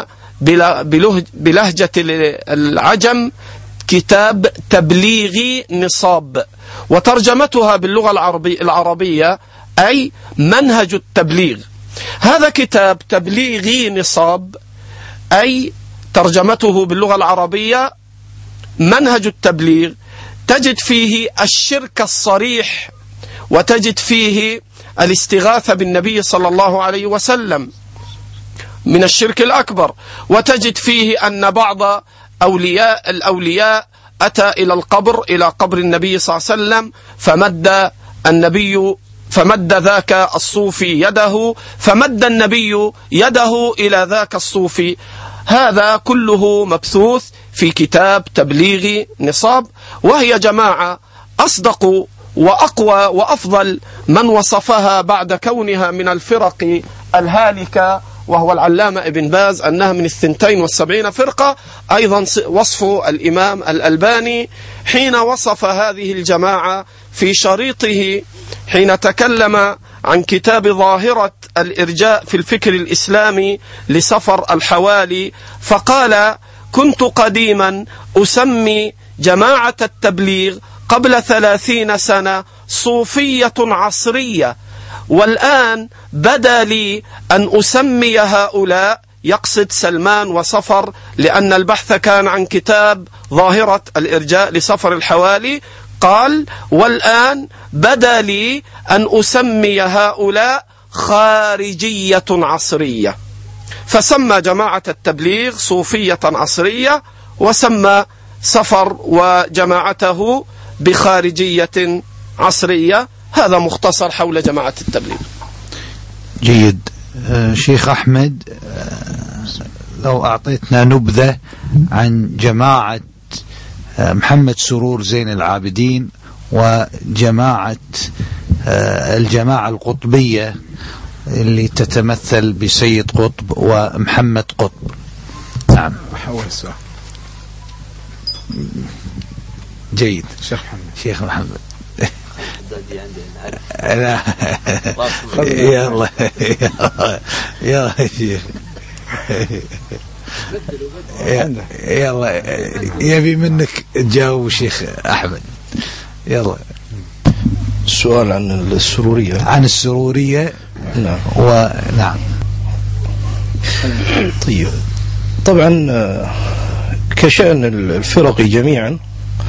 بلهجة العجم كتاب تبليغي نصاب، وترجمتها باللغة العربية أي منهج التبليغ. هذا كتاب تبليغي نصاب أي ترجمته باللغة العربية منهج التبليغ، تجد فيه الشرك الصريح، وتجد فيه الاستغاثة بالنبي صلى الله عليه وسلم من الشرك الأكبر، وتجد فيه أن بعض أولياء الأولياء أتى إلى القبر إلى قبر النبي صلى الله عليه وسلم فمد النبي فمد ذاك الصوفي يده فمد النبي يده إلى ذاك الصوفي. هذا كله مبثوث في كتاب تبليغي نصاب، وهي جماعة أصدق وأقوى وأفضل من وصفها بعد كونها من الفرق الهالكة وهو العلامة ابن باز أنها من الثنتين والسبعين فرقة. أيضا وصف الإمام الألباني حين وصف هذه الجماعة في شريطه حين تكلم عن كتاب ظاهرة الإرجاء في الفكر الإسلامي لسفر الحوالي، فقال: كنت قديما أسمي جماعة التبليغ قبل ثلاثين سنة صوفية عصرية، والآن بدا لي أن أسمي هؤلاء، يقصد سلمان وصفر، لأن البحث كان عن كتاب ظاهرة الإرجاء لسفر الحوالي. قال: والآن بدا لي أن أسمي هؤلاء خارجية عصرية، فسمى جماعة التبليغ صوفية عصرية، وسمى سفر وجماعته بخارجية عصرية. هذا مختصر حول جماعة التبليغ. جيد. شيخ أحمد، لو أعطيتنا نبذة عن جماعة محمد سرور زين العابدين وجماعة الجماعة القطبية اللي تتمثل بسيد قطب ومحمد قطب. نعم. أحول السؤال. جيد. شيخ محمد. شيخ محمد. لا يلا يلا يا شيخ يلا يبي منك تجاوب شيخ أحمد. يلا. السؤال عن السرورية. عن السرورية. نعم. ونعم. طيب، طبعا كشأن الفرق جميعا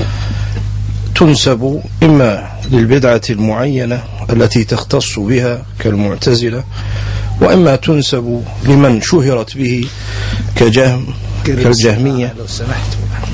تنسب إما للبدعة المعينة التي تختص بها كالمعتزلة، وإما تنسب لمن شهرت به كجهم كالجهمية. لو سمحت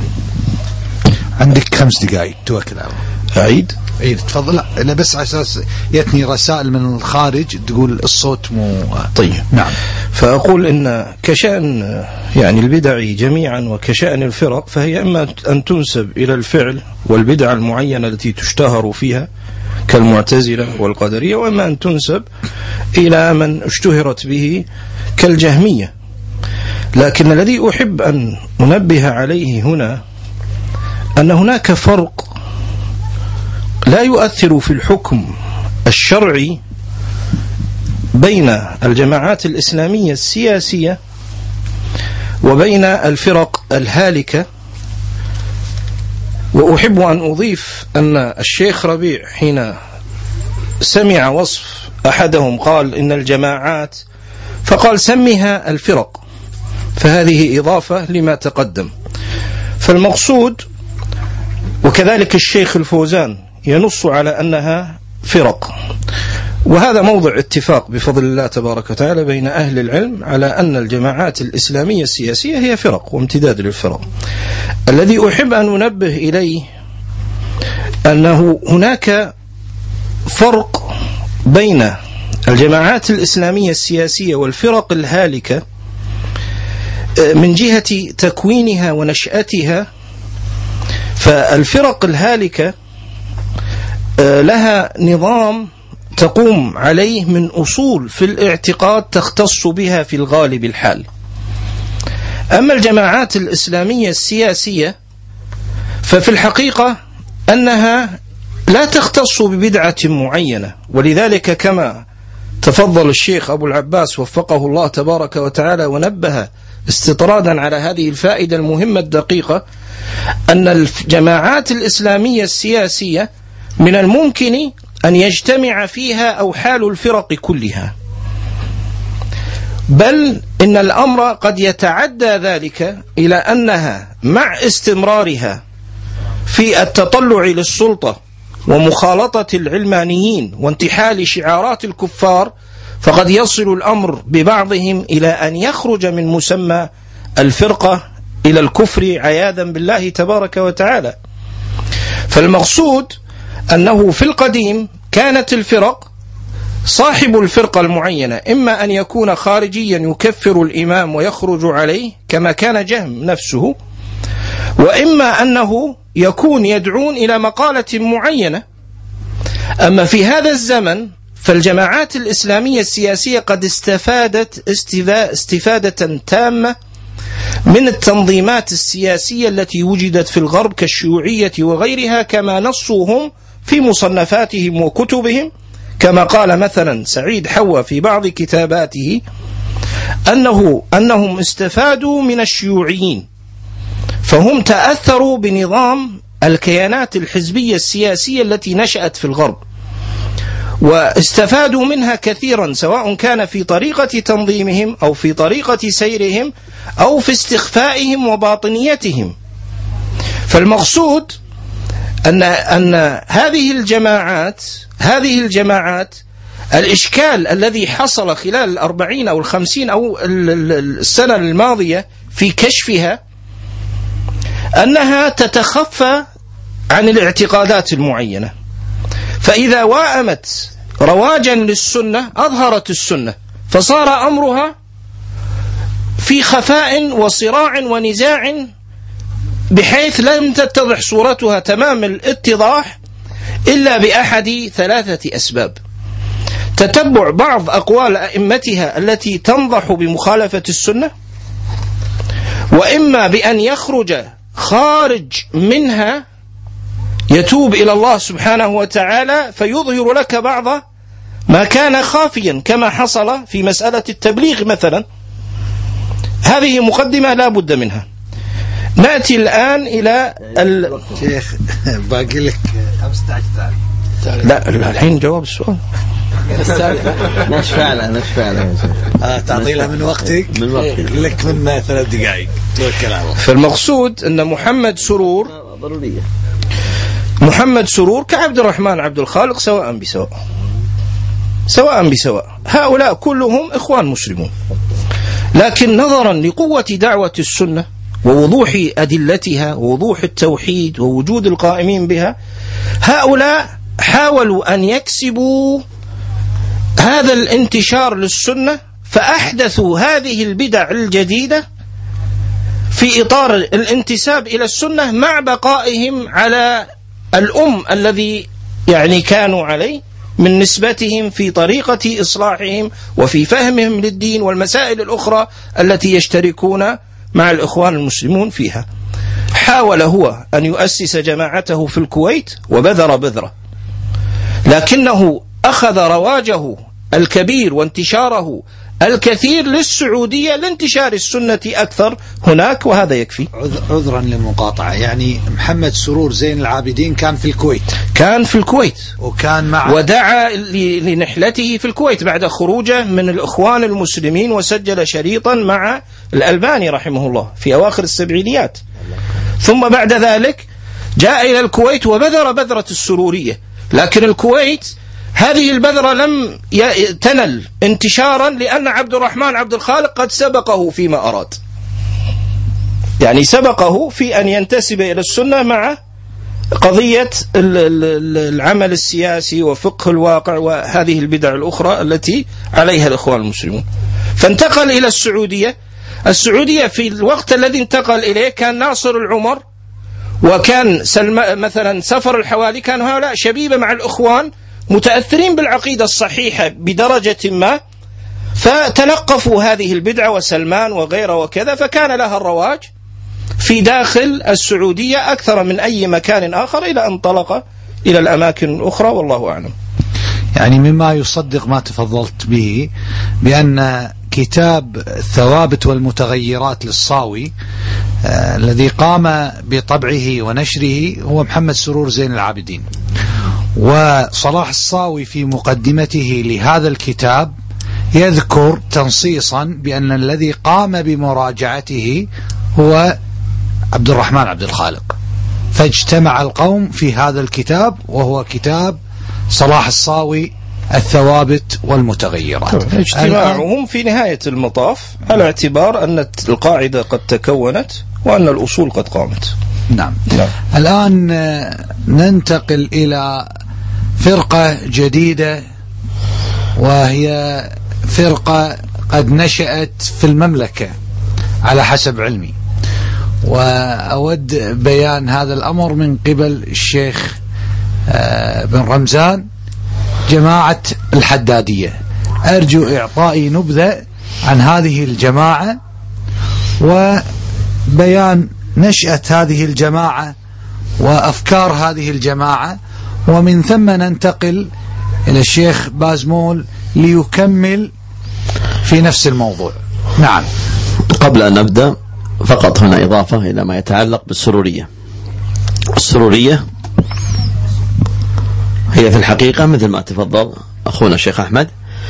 عندك خمس دقائق توكل على الله. أعيد؟ عيد تفضل. لا بس على أساس يتني رسائل من الخارج تقول الصوت مو طيب. نعم. فأقول إن كشأن يعني البدع جميعا وكشأن الفرق، فهي إما أن تنسب إلى الفعل والبدع المعينة التي تشتهر فيها كالمعتزلة والقدرية، وإما أن تنسب إلى من اشتهرت به كالجهمية. لكن الذي أحب أن أنبه عليه هنا أن هناك فرق لا يؤثر في الحكم الشرعي بين الجماعات الإسلامية السياسية وبين الفرق الهالكة. وأحب أن أضيف أن الشيخ ربيع حين سمع وصف أحدهم قال إن الجماعات، فقال سميها الفرق، فهذه إضافة لما تقدم. فالمقصود، وكذلك الشيخ الفوزان ينص على أنها فرق، وهذا موضع اتفاق بفضل الله تبارك وتعالى بين أهل العلم على أن الجماعات الإسلامية السياسية هي فرق وامتداد للفرق. الذي أحب أن أنبه إليه أنه هناك فرق بين الجماعات الإسلامية السياسية والفرق الهالكة من جهة تكوينها ونشأتها. فالفرق الهالكة لها نظام تقوم عليه من أصول في الاعتقاد تختص بها في الغالب الحال. أما الجماعات الإسلامية السياسية ففي الحقيقة أنها لا تختص ببدعة معينة. ولذلك كما تفضل الشيخ أبو العباس وفقه الله تبارك وتعالى ونبه استطرادا على هذه الفائدة المهمة الدقيقة، أن الجماعات الإسلامية السياسية من الممكن أن يجتمع فيها أوحال الفرق كلها، بل إن الأمر قد يتعدى ذلك إلى أنها مع استمرارها في التطلع للسلطة ومخالطة العلمانيين وانتحال شعارات الكفار، فقد يصل الأمر ببعضهم إلى أن يخرج من مسمى الفرقة إلى الكفر عياذا بالله تبارك وتعالى. فالمقصود أنه في القديم كانت الفرق صاحب الفرقة المعينة إما أن يكون خارجيا يكفر الإمام ويخرج عليه كما كان جهم نفسه، وإما أنه يكون يدعون إلى مقالة معينة. أما في هذا الزمن فالجماعات الإسلامية السياسية قد استفادت استفادة تامة من التنظيمات السياسية التي وجدت في الغرب كالشيوعية وغيرها، كما نصوا هم في مصنفاتهم وكتبهم، كما قال مثلا سعيد حوى في بعض كتاباته أنه أنهم استفادوا من الشيوعيين، فهم تأثروا بنظام الكيانات الحزبية السياسية التي نشأت في الغرب، واستفادوا منها كثيرا، سواء كان في طريقة تنظيمهم أو في طريقة سيرهم أو في استخفائهم وباطنيتهم. فالمقصود أن أن هذه الجماعات هذه الجماعات الإشكال الذي حصل خلال الأربعين أو الخمسين أو السنة الماضية في كشفها أنها تتخفى عن الاعتقادات المعينة، فإذا واءمت رواجا للسنة أظهرت السنة، فصار أمرها في خفاء وصراع ونزاع بحيث لم تتضح صورتها تمام الاتضاح إلا بأحد ثلاثة أسباب: تتبع بعض أقوال أئمتها التي تنضح بمخالفة السنة، وإما بأن يخرج خارج منها يتوب إلى الله سبحانه وتعالى فيظهر لك بعض ما كان خافيا، كما حصل في مسألة التبليغ مثلا. هذه مقدمة لا بد منها. نأتي الآن إلى ال... شيخ باقي لك خمسة عشر لا الحين جواب السؤال. نشفع له نشفع له آه تعطي له من وقتك من وقتك لك من ثلاث دقائق. فالمقصود أن محمد سرور ضرورية محمد سرور كعبد الرحمن عبد الخالق سواء بسواء سواء بسواء هؤلاء كلهم إخوان مسلمون، لكن نظرا لقوة دعوة السنة ووضوح أدلتها ووضوح التوحيد ووجود القائمين بها، هؤلاء حاولوا أن يكسبوا هذا الانتشار للسنة، فأحدثوا هذه البدع الجديدة في إطار الانتساب إلى السنة مع بقائهم على الأم الذي يعني كانوا عليه من نسبتهم في طريقة إصلاحهم وفي فهمهم للدين والمسائل الأخرى التي يشتركون مع الإخوان المسلمون فيها. حاول هو أن يؤسس جماعته في الكويت وبذر بذره، لكنه أخذ رواجه الكبير وانتشاره الكثير للسعودية لانتشار السنة أكثر هناك، وهذا يكفي. عذرا للمقاطعة، يعني محمد سرور زين العابدين كان في الكويت كان في الكويت وكان مع ودعا لنحلته في الكويت بعد خروجه من الإخوان المسلمين، وسجل شريطا مع الألباني رحمه الله في أواخر السبعينيات، ثم بعد ذلك جاء إلى الكويت وبذر بذرة السرورية. لكن الكويت هذه البذرة لم تنل انتشارا لأن عبد الرحمن عبد الخالق قد سبقه فيما أراد، يعني سبقه في أن ينتسب إلى السنة مع قضية العمل السياسي وفقه الواقع وهذه البدع الأخرى التي عليها الإخوان المسلمون، فانتقل إلى السعودية. السعودية في الوقت الذي انتقل إليه كان ناصر العمر وكان سلم مثلا سفر الحوالي، كانوا هؤلاء شبيبة مع الإخوان متأثرين بالعقيدة الصحيحة بدرجة ما، فتلقفوا هذه البدعة وسلمان وغيره وكذا، فكان لها الرواج في داخل السعودية أكثر من أي مكان آخر، إلى أن انطلق إلى الأماكن الأخرى، والله أعلم. يعني مما يصدق ما تفضلت به بأن كتاب الثوابت والمتغيرات للصاوي آه الذي قام بطبعه ونشره هو محمد سرور زين العابدين، وصلاح الصاوي في مقدمته لهذا الكتاب يذكر تنصيصا بأن الذي قام بمراجعته هو عبد الرحمن عبد الخالق، فاجتمع القوم في هذا الكتاب وهو كتاب صلاح الصاوي الثوابت والمتغيرات. اجتماعهم في نهاية المطاف على اعتبار أن القاعدة قد تكونت وأن الأصول قد قامت. نعم. نعم. الآن ننتقل إلى فرقة جديدة، وهي فرقة قد نشأت في المملكة على حسب علمي، وأود بيان هذا الأمر من قبل الشيخ بن رمزان، جماعة الحدادية. أرجو إعطائي نبذة عن هذه الجماعة وبيان نشأة هذه الجماعة وأفكار هذه الجماعة، ومن ثم ننتقل إلى الشيخ بازمول ليكمل في نفس الموضوع. نعم. قبل أن نبدأ فقط هنا إضافة إلى ما يتعلق بالسرورية. السرورية هي في الحقيقة مثل ما تفضل أخونا الشيخ أحمد،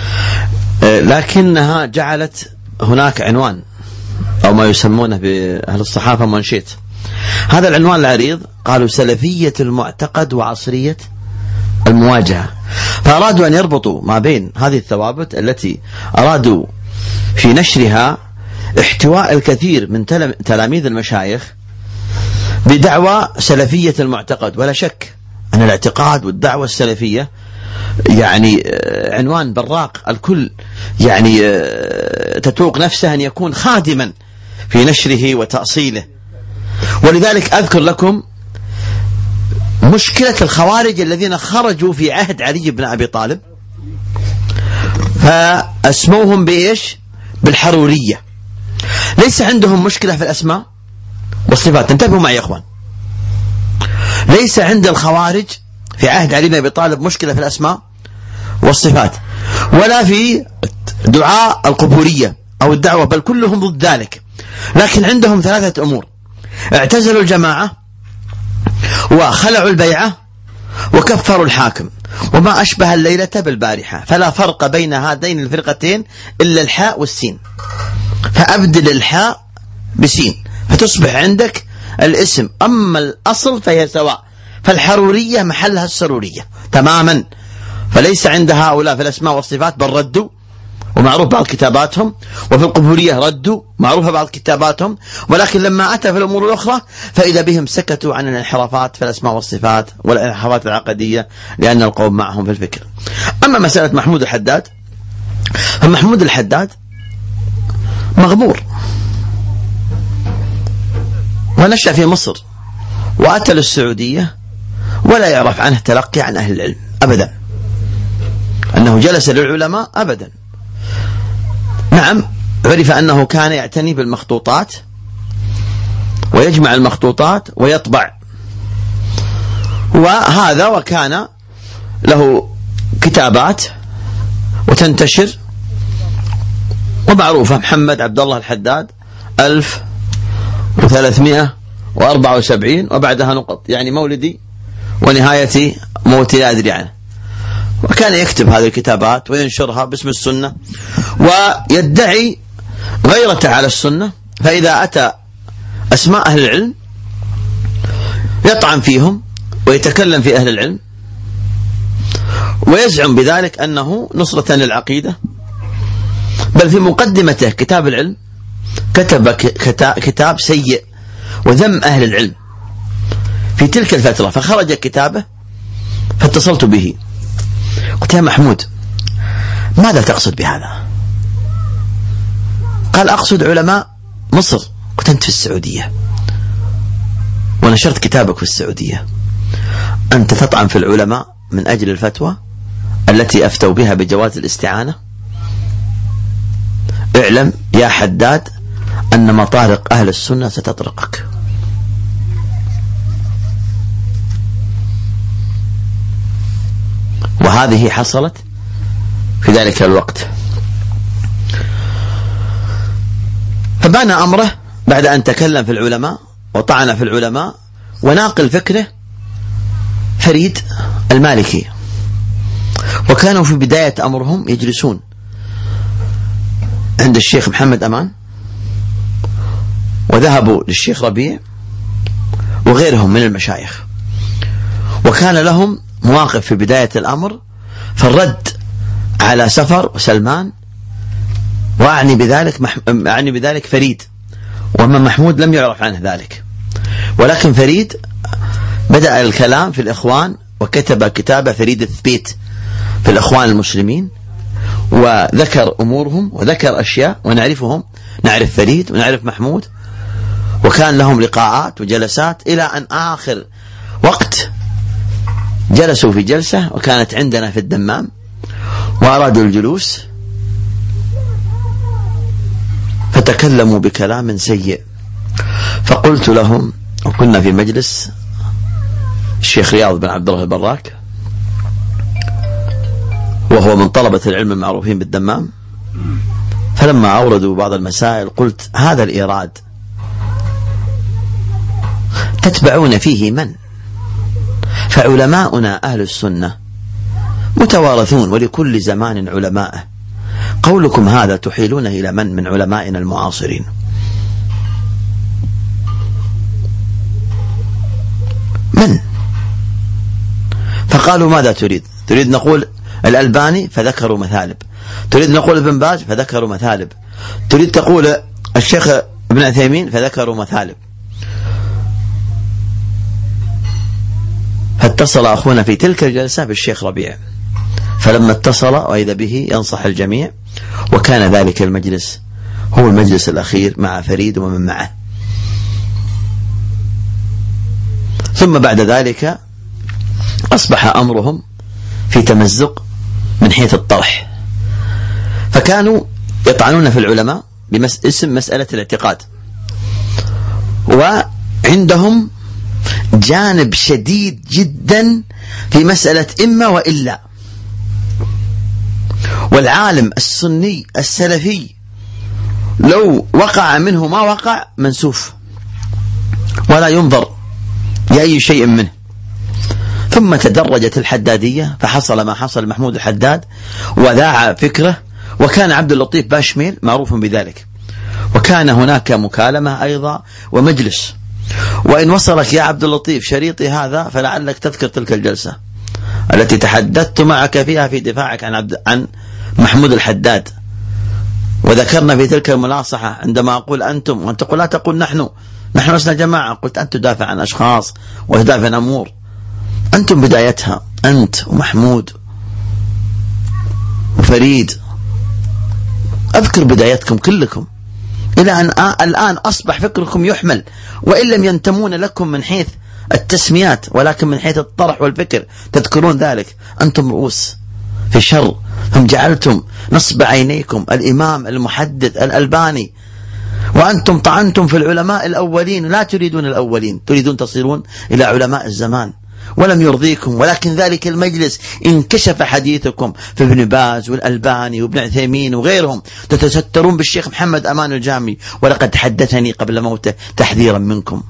لكنها جعلت هناك عنوان أو ما يسمونه بأهل الصحافة منشيت. هذا العنوان العريض قالوا سلفية المعتقد وعصرية المواجهة، فأرادوا أن يربطوا ما بين هذه الثوابت التي أرادوا في نشرها احتواء الكثير من تلاميذ المشايخ بدعوى سلفية المعتقد. ولا شك أن الاعتقاد والدعوة السلفية يعني عنوان براق، الكل يعني تتوق نفسه أن يكون خادما في نشره وتأصيله. ولذلك أذكر لكم مشكلة الخوارج الذين خرجوا في عهد علي بن أبي طالب، فأسموهم بإيش؟ بالحرورية. ليس عندهم مشكلة في الأسماء والصفات، انتبهوا معي يا أخوان، ليس عند الخوارج في عهد علي بن أبي طالب مشكلة في الأسماء والصفات، ولا في دعاء القبورية أو الدعوة، بل كلهم ضد ذلك. لكن عندهم ثلاثة أمور: اعتزلوا الجماعة، وخلعوا البيعة، وكفروا الحاكم، وما أشبه الليلة بالبارحة. فلا فرق بين هذين الفرقتين إلا الحاء والسين، فأبدل الحاء بسين فتصبح عندك الاسم، أما الأصل فهي سواء. فالحرورية محلها السرورية تماما، فليس عند هؤلاء في الأسماء والصفات، بل ردوا ومعروف بعض كتاباتهم، وفي القبورية ردوا معروفة بعض كتاباتهم، ولكن لما أتى في الأمور الأخرى فإذا بهم سكتوا عن الانحرافات في الأسماء والصفات والانحرافات العقدية، لأن القوم معهم في الفكر. أما مسألة محمود الحداد، فمحمود الحداد مغمور ونشأ في مصر وأتى للسعودية ولا يعرف عنه تلقي عن أهل العلم أبدا، أنه جلس للعلماء أبدا. نعم، عرف أنه كان يعتني بالمخطوطات ويجمع المخطوطات ويطبع، وهذا وكان له كتابات وتنتشر ومعروفة. محمد عبد الله الحداد ألف وثلاثمائة وأربعة وسبعين وبعدها نقط، يعني مولدي ونهاية موتي لا أدري عنه. وكان يكتب هذه الكتابات وينشرها باسم السنة ويدعي غيرته على السنة، فإذا أتى أسماء أهل العلم يطعن فيهم ويتكلم في أهل العلم ويزعم بذلك أنه نصرة للعقيدة. بل في مقدمته كتاب العلم كتب كتاب سيء وذم أهل العلم في تلك الفترة، فخرج كتابه فاتصلت به قلت: يا محمود، ماذا تقصد بهذا؟ قال: أقصد علماء مصر. قلت: أنت في السعودية ونشرت كتابك في السعودية، أنت تطعن في العلماء من أجل الفتوى التي أفتوا بها بجواز الاستعانة؟ اعلم يا حداد أن مطارق أهل السنة ستطرقك. وهذه حصلت في ذلك الوقت. فبان أمره بعد أن تكلم في العلماء وطعن في العلماء، وناقل فكره فريد المالكي. وكانوا في بداية أمرهم يجلسون عند الشيخ محمد أمان، وذهبوا للشيخ ربيع وغيرهم من المشايخ، وكان لهم مواقف في بداية الأمر في الرد على سفر وسلمان، وأعني بذلك مح... أعني بذلك فريد، وأما محمود لم يعرف عنه ذلك. ولكن فريد بدأ الكلام في الإخوان، وكتب كتابة فريد الثبيت في الإخوان المسلمين، وذكر أمورهم وذكر أشياء، ونعرفهم، نعرف فريد ونعرف محمود، وكان لهم لقاءات وجلسات إلى أن آخر وقت جلسوا في جلسة وكانت عندنا في الدمام، وأرادوا الجلوس فتكلموا بكلام سيء. فقلت لهم، وكنا في مجلس الشيخ رياض بن عبد الله البراك، وهو من طلبة العلم المعروفين بالدمام، فلما أوردوا بعض المسائل قلت: هذا الإيراد تتبعون فيه من؟ فعلماؤنا أهل السنة متوارثون، ولكل زمان علماءه. قولكم هذا تحيلونه إلى من من علمائنا المعاصرين؟ من؟ فقالوا: ماذا تريد؟ تريد نقول الألباني؟ فذكروا مثالب. تريد نقول ابن باز؟ فذكروا مثالب. تريد تقول الشيخ ابن عثيمين؟ فذكروا مثالب. فاتصل أخونا في تلك الجلسة بالشيخ ربيع، فلما اتصل وإذا به ينصح الجميع، وكان ذلك المجلس هو المجلس الأخير مع فريد ومن معه. ثم بعد ذلك أصبح أمرهم في تمزق من حيث الطرح، فكانوا يطعنون في العلماء باسم مسألة الاعتقاد، وعندهم جانب شديد جدا في مسألة إما وإلا. والعالم السني السلفي لو وقع منه ما وقع منسوف ولا ينظر لأي شيء منه. ثم تدرجت الحدادية، فحصل ما حصل محمود الحداد وذاع فكره، وكان عبد اللطيف باشميل معروف بذلك، وكان هناك مكالمة أيضا ومجلس. وإن وصلك يا عبد اللطيف شريطي هذا فلعلك تذكر تلك الجلسة التي تحدثت معك فيها في دفاعك عن عبد عن محمود الحداد، وذكرنا في تلك المناصحة عندما أقول أنتم، وأنت تقول لا تقول نحن، نحن لسنا جماعة. قلت أنت تدافع عن أشخاص وتدافع عن أمور، أنتم بدايتها، أنت ومحمود وفريد، أذكر بدايتكم كلكم إلى أن الآن أصبح فكركم يحمل، وإن لم ينتمون لكم من حيث التسميات ولكن من حيث الطرح والفكر تذكرون ذلك. أنتم رؤوس في شر، هم جعلتم نصب عينيكم الإمام المحدث الألباني، وأنتم طعنتم في العلماء الأولين، لا تريدون الأولين، تريدون تصيرون إلى علماء الزمان، ولم يرضيكم. ولكن ذلك المجلس انكشف حديثكم في ابن باز والألباني وابن عثيمين وغيرهم، تتسترون بالشيخ محمد أمان الجامي، ولقد حدثني قبل موته تحذيرا منكم.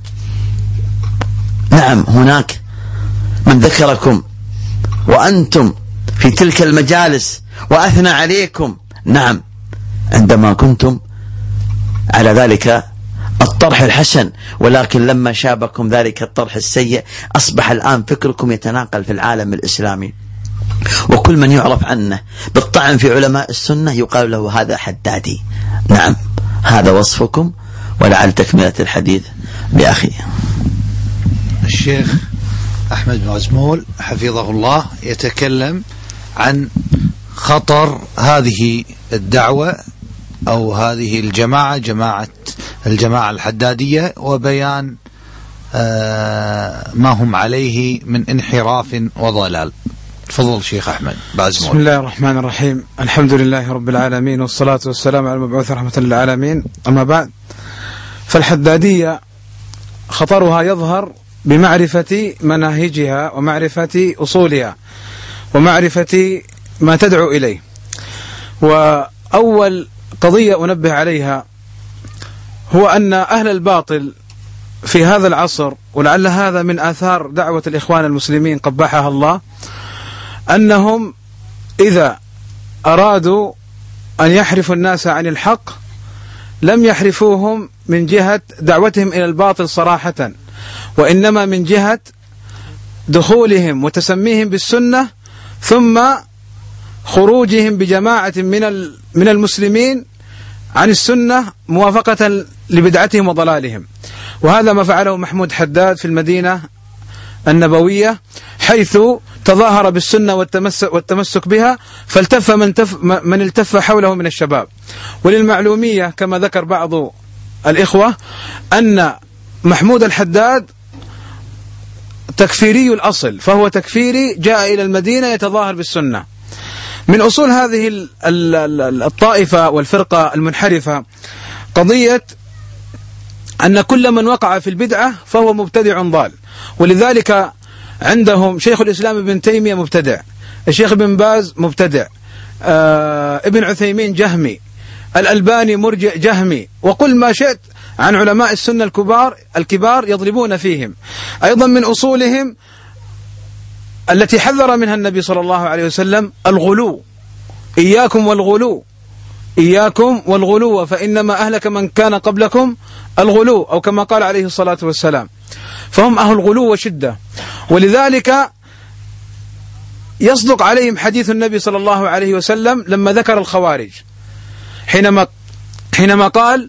نعم، هناك من ذكركم وأنتم في تلك المجالس وأثنى عليكم، نعم، عندما كنتم على ذلك الطرح الحسن، ولكن لما شابكم ذلك الطرح السيء أصبح الآن فكركم يتناقل في العالم الإسلامي، وكل من يعرف عنه بالطعن في علماء السنة يقال له هذا حدادي. نعم، هذا وصفكم، ولعل تكملة الحديث بأخي الشيخ أحمد مغزمول حفظه الله يتكلم عن خطر هذه الدعوة أو هذه الجماعة، جماعة الجماعة الحدادية، وبيان آه ما هم عليه من انحراف وضلال. تفضل شيخ أحمد بازمول. بسم الله الرحمن الرحيم، الحمد لله رب العالمين، والصلاة والسلام على المبعوث رحمة للعالمين. أما بعد، فالحدادية خطرها يظهر بمعرفة مناهجها ومعرفة أصولها، ومعرفة ما تدعو إليه. وأول قضية أنبه عليها هو أن أهل الباطل في هذا العصر، ولعل هذا من آثار دعوة الإخوان المسلمين قبحها الله، أنهم إذا أرادوا أن يحرفوا الناس عن الحق لم يحرفوهم من جهة دعوتهم إلى الباطل صراحة، وإنما من جهة دخولهم وتسميهم بالسنة ثم خروجهم بجماعة من من المسلمين عن السنة موافقة لبدعتهم وضلالهم. وهذا ما فعله محمود حداد في المدينة النبوية، حيث تظاهر بالسنة والتمسك, والتمسك بها، فالتف من, تف من التف حوله من الشباب. وللمعلومية كما ذكر بعض الإخوة أن محمود الحداد تكفيري الأصل، فهو تكفيري جاء إلى المدينة يتظاهر بالسنة. من أصول هذه الطائفة والفرقة المنحرفة قضية أن كل من وقع في البدعة فهو مبتدع ضال، ولذلك عندهم شيخ الإسلام ابن تيمية مبتدع، الشيخ ابن باز مبتدع، آه ابن عثيمين جهمي، الألباني مرجع جهمي، وقل ما شئت عن علماء السنة الكبار الكبار يضربون فيهم. أيضا من أصولهم التي حذر منها النبي صلى الله عليه وسلم الغلو، إياكم والغلو، إياكم والغلو فإنما أهلك من كان قبلكم الغلو، أو كما قال عليه الصلاة والسلام. فهم أهل الغلو وشدة، ولذلك يصدق عليهم حديث النبي صلى الله عليه وسلم لما ذكر الخوارج، حينما حينما قال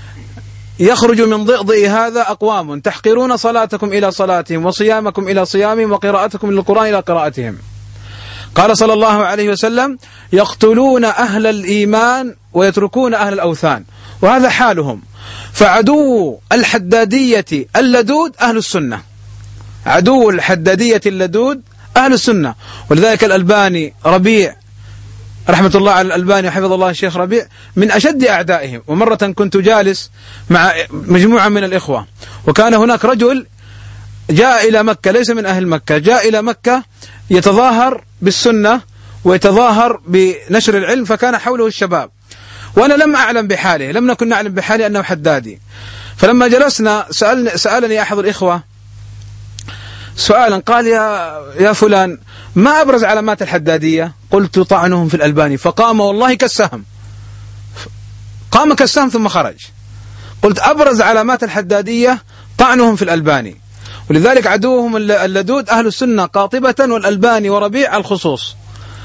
يخرج من ضئضئ هذا أقوام تحقرون صلاتكم إلى صلاتهم وصيامكم إلى صيامهم وقراءتكم للقرآن إلى قراءتهم. قال صلى الله عليه وسلم يقتلون أهل الإيمان ويتركون أهل الأوثان، وهذا حالهم. فعدو الحدادية اللدود أهل السنة، عدو الحدادية اللدود أهل السنة. ولذلك الألباني ربيع رحمة الله على الألباني وحفظ الله الشيخ ربيع من أشد أعدائهم. ومرة كنت جالس مع مجموعة من الإخوة، وكان هناك رجل جاء إلى مكة ليس من أهل مكة، جاء إلى مكة يتظاهر بالسنة ويتظاهر بنشر العلم، فكان حوله الشباب، وأنا لم أعلم بحاله، لم نكن نعلم بحاله أنه حدادي. فلما جلسنا سألني, سألني أحد الإخوة سؤالا، قال يا, يا فلان ما أبرز علامات الحدادية؟ قلت طعنهم في الألباني، فقام والله كالسهم، قام كالسهم ثم خرج. قلت أبرز علامات الحدادية طعنهم في الألباني، ولذلك عدوهم اللدود أهل السنة قاطبة، والألباني وربيع الخصوص.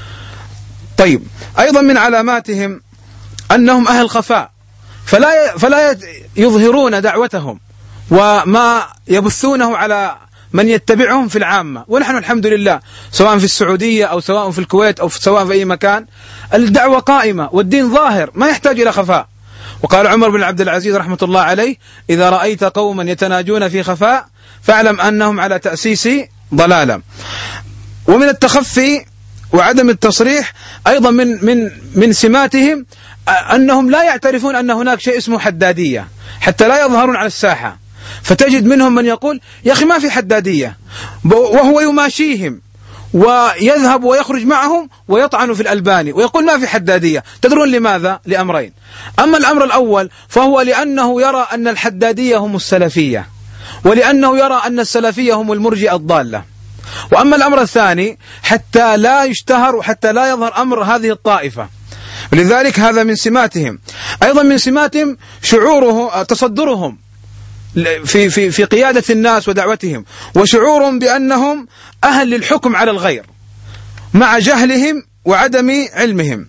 طيب، أيضا من علاماتهم أنهم أهل خفاء، فلا فلا يظهرون دعوتهم وما يبثونه على من يتبعهم في العامة. ونحن الحمد لله سواء في السعودية أو سواء في الكويت أو سواء في أي مكان الدعوة قائمة والدين ظاهر، ما يحتاج إلى خفاء. وقال عمر بن عبد العزيز رحمة الله عليه إذا رأيت قوما يتناجون في خفاء فاعلم أنهم على تأسيس ضلالة. ومن التخفي وعدم التصريح أيضا من من من سماتهم أنهم لا يعترفون أن هناك شيء اسمه حدادية حتى لا يظهرون على الساحة. فتجد منهم من يقول يا أخي ما في حدادية، وهو يماشيهم ويذهب ويخرج معهم ويطعن في الألباني ويقول ما في حدادية. تدرون لماذا؟ لأمرين. أما الأمر الأول فهو لأنه يرى أن الحدادية هم السلفية، ولأنه يرى أن السلفية هم المرجئة الضالة. وأما الأمر الثاني حتى لا يشتهر وحتى لا يظهر أمر هذه الطائفة، ولذلك هذا من سماتهم. أيضا من سماتهم شعوره تصدرهم في في في قيادة الناس ودعوتهم، وشعورهم بأنهم أهل للحكم على الغير مع جهلهم وعدم علمهم.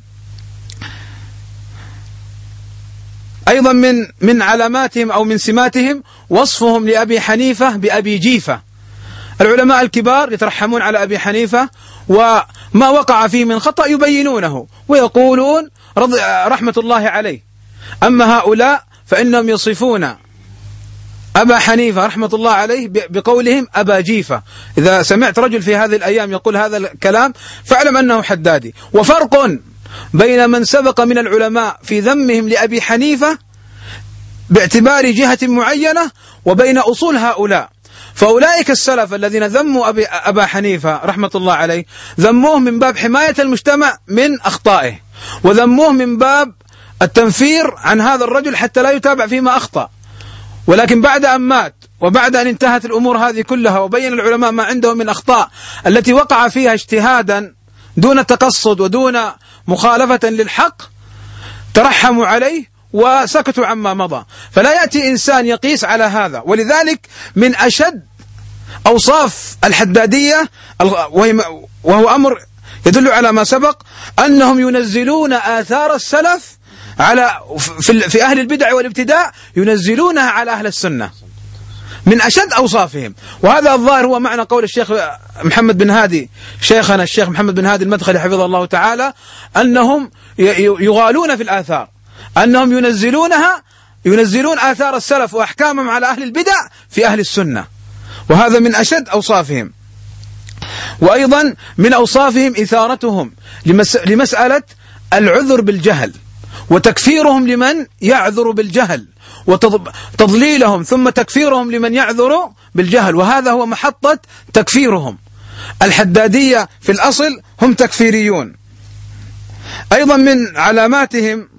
أيضا من من علاماتهم أو من سماتهم وصفهم لأبي حنيفة بأبي جيفة. العلماء الكبار يترحمون على أبي حنيفة، وما وقع فيه من خطأ يبينونه ويقولون رحمة الله عليه. أما هؤلاء فإنهم يصفون أبا حنيفة رحمة الله عليه بقولهم أبا جيفة. إذا سمعت رجل في هذه الأيام يقول هذا الكلام فاعلم أنه حدادي. وفرق بين من سبق من العلماء في ذمهم لأبي حنيفة باعتبار جهة معينة وبين أصول هؤلاء. فأولئك السلف الذين ذموا أبي أبا حنيفة رحمة الله عليه ذموه من باب حماية المجتمع من أخطائه، وذموه من باب التنفير عن هذا الرجل حتى لا يتابع فيما أخطأ. ولكن بعد أن مات وبعد أن انتهت الأمور هذه كلها وبين العلماء ما عندهم من أخطاء التي وقع فيها اجتهادا دون تقصد ودون مخالفة للحق، ترحموا عليه وسكتوا عما مضى. فلا يأتي إنسان يقيس على هذا. ولذلك من أشد أوصاف الحدادية، وهو أمر يدل على ما سبق، أنهم ينزلون آثار السلف على في أهل البدع والابتداع، ينزلونها على أهل السنة من أشد أوصافهم. وهذا الظاهر هو معنى قول الشيخ محمد بن هادي، شيخنا الشيخ محمد بن هادي المدخلي حفظه الله تعالى، أنهم يغالون في الآثار، أنهم ينزلونها ينزلون آثار السلف وأحكامهم على أهل البدع في أهل السنة، وهذا من أشد أوصافهم. وأيضا من أوصافهم إثارتهم لمسألة العذر بالجهل، وتكفيرهم لمن يعذر بالجهل، وتضليلهم ثم تكفيرهم لمن يعذر بالجهل، وهذا هو محطة تكفيرهم. الحدادية في الأصل هم تكفيريون. أيضا من علاماتهم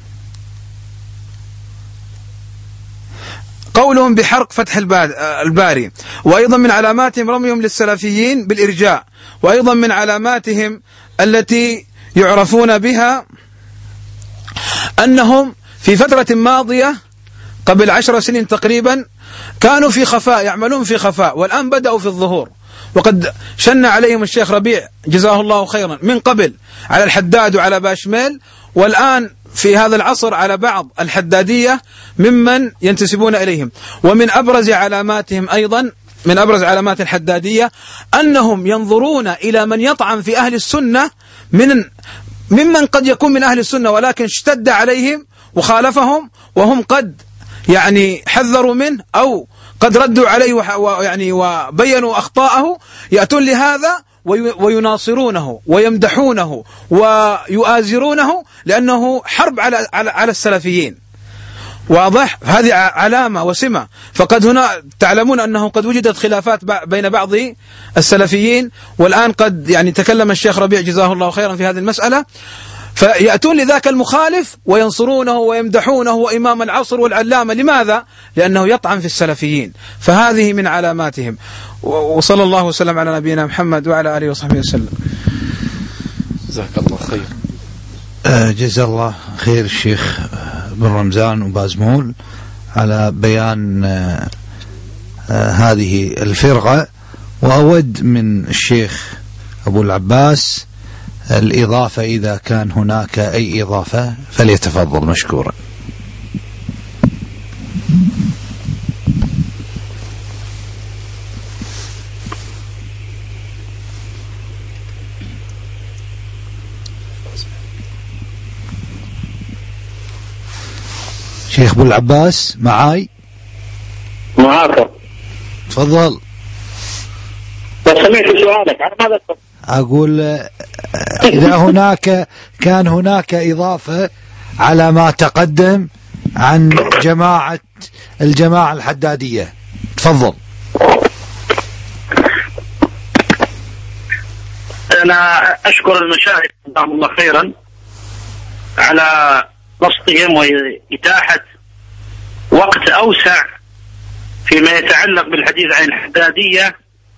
قولهم بحرق فتح الباري، وأيضا من علاماتهم رميهم للسلفيين بالإرجاء، وأيضا من علاماتهم التي يعرفون بها أنهم في فترة ماضية قبل عشر سنين تقريبا كانوا في خفاء، يعملون في خفاء، والآن بدأوا في الظهور. وقد شن عليهم الشيخ ربيع جزاه الله خيرا من قبل على الحداد وعلى باشميل، والآن في هذا العصر على بعض الحدادية ممن ينتسبون إليهم. ومن أبرز علاماتهم أيضا، من أبرز علامات الحدادية أنهم ينظرون إلى من يطعن في أهل السنة من ممن قد يكون من أهل السنة ولكن اشتد عليهم وخالفهم، وهم قد يعني حذروا منه أو قد ردوا عليه ويعني وبينوا أخطاءه، يأتون لهذا ويناصرونه ويمدحونه ويؤازرونه لأنه حرب على على السلفيين. واضح؟ هذه علامة وسمة. فقد هنا تعلمون أنه قد وجدت خلافات بين بعض السلفيين، والآن قد يعني تكلم الشيخ ربيع جزاه الله خيرا في هذه المسألة، فيأتون لذاك المخالف وينصرونه ويمدحونه وإمام العصر والعلامة. لماذا؟ لأنه يطعن في السلفيين. فهذه من علاماتهم. وصلى الله وسلم على نبينا محمد وعلى آله وصحبه وسلم. جزاك الله خير. جزا الله خير الشيخ بن رمزان وبازمول على بيان هذه الفرقة. وأود من الشيخ أبو العباس الإضافة إذا كان هناك أي إضافة فليتفضل مشكورا. شيخ أبو العباس معاي؟ معاك. تفضل. سمعت سؤالك عن ماذا؟ أقول إذا هناك كان هناك إضافة على ما تقدم عن جماعة الجماعة الحدادية. تفضل. أنا أشكر المشاهد جزاهم الله خيرا على بسطهم وإتاحة وقت أوسع فيما يتعلق بالحديث عن الحدادية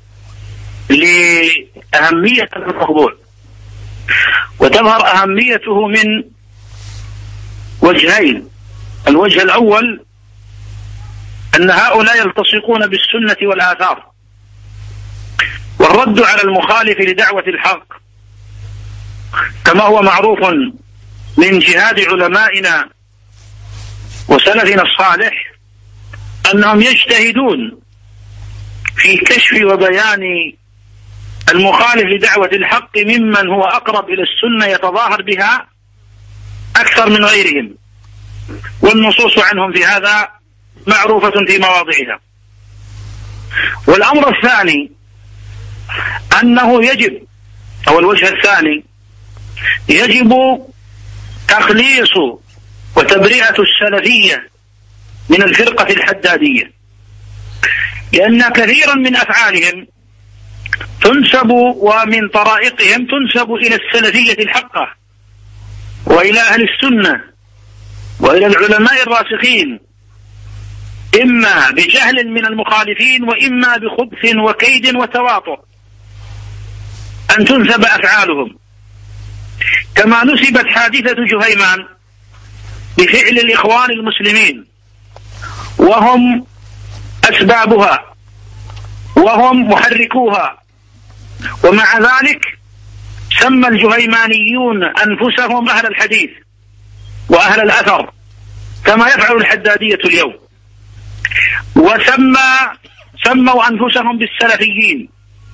لأهمية الموضوع. وتظهر أهميته من وجهين. الوجه الأول أن هؤلاء يلتصقون بالسنة والآثار، والرد على المخالف لدعوة الحق كما هو معروف من جهاد علمائنا وسلفنا الصالح أنهم يجتهدون في كشف وبيان المخالف لدعوة الحق ممن هو أقرب إلى السنة يتظاهر بها أكثر من غيرهم، والنصوص عنهم في هذا معروفة في مواضعها. والأمر الثاني أنه يجب، أو الوجه الثاني يجب تخليص وتبرئة السلفية من الفرقة الحدادية، لأن كثيرا من أفعالهم تنسب ومن طرائقهم تنسب إلى السلفية الحقة وإلى أهل السنة وإلى العلماء الراسخين، إما بجهل من المخالفين وإما بخبث وكيد وتواطؤ أن تنسب أفعالهم، كما نسبت حادثة جهيمان بفعل الإخوان المسلمين وهم أسبابها وهم محركوها، ومع ذلك سمى الجهيمانيون أنفسهم أهل الحديث وأهل الأثر كما يفعل الحدادية اليوم، وسمى سموا أنفسهم بالسلفيين،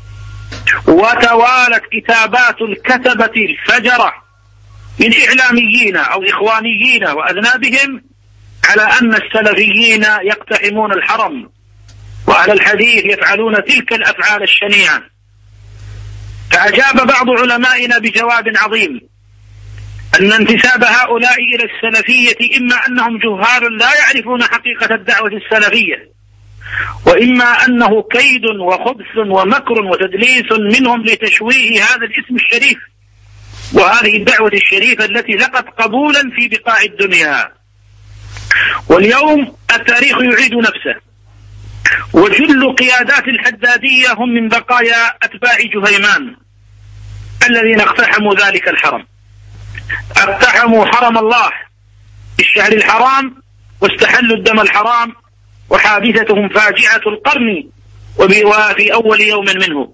وتوالت كتابات الكتبة الفجرة من إعلاميين أو إخوانيين وأذنابهم على أن السلفيين يقتحمون الحرم وأهل الحديث يفعلون تلك الأفعال الشنيعة. فأجاب بعض علمائنا بجواب عظيم أن انتساب هؤلاء إلى السلفية إما أنهم جهال لا يعرفون حقيقة الدعوة السلفية، وإما أنه كيد وخبث ومكر وتدليس منهم لتشويه هذا الاسم الشريف وهذه الدعوة الشريفة التي لقت قبولا في بقاع الدنيا. واليوم التاريخ يعيد نفسه، وجل قيادات الحدادية هم من بقايا أتباع جهيمان الذين اقتحموا ذلك الحرم، اقتحموا حرم الله بالشهر الحرام واستحلوا الدم الحرام، وحادثتهم فاجعة القرن وفي أول يوم منه.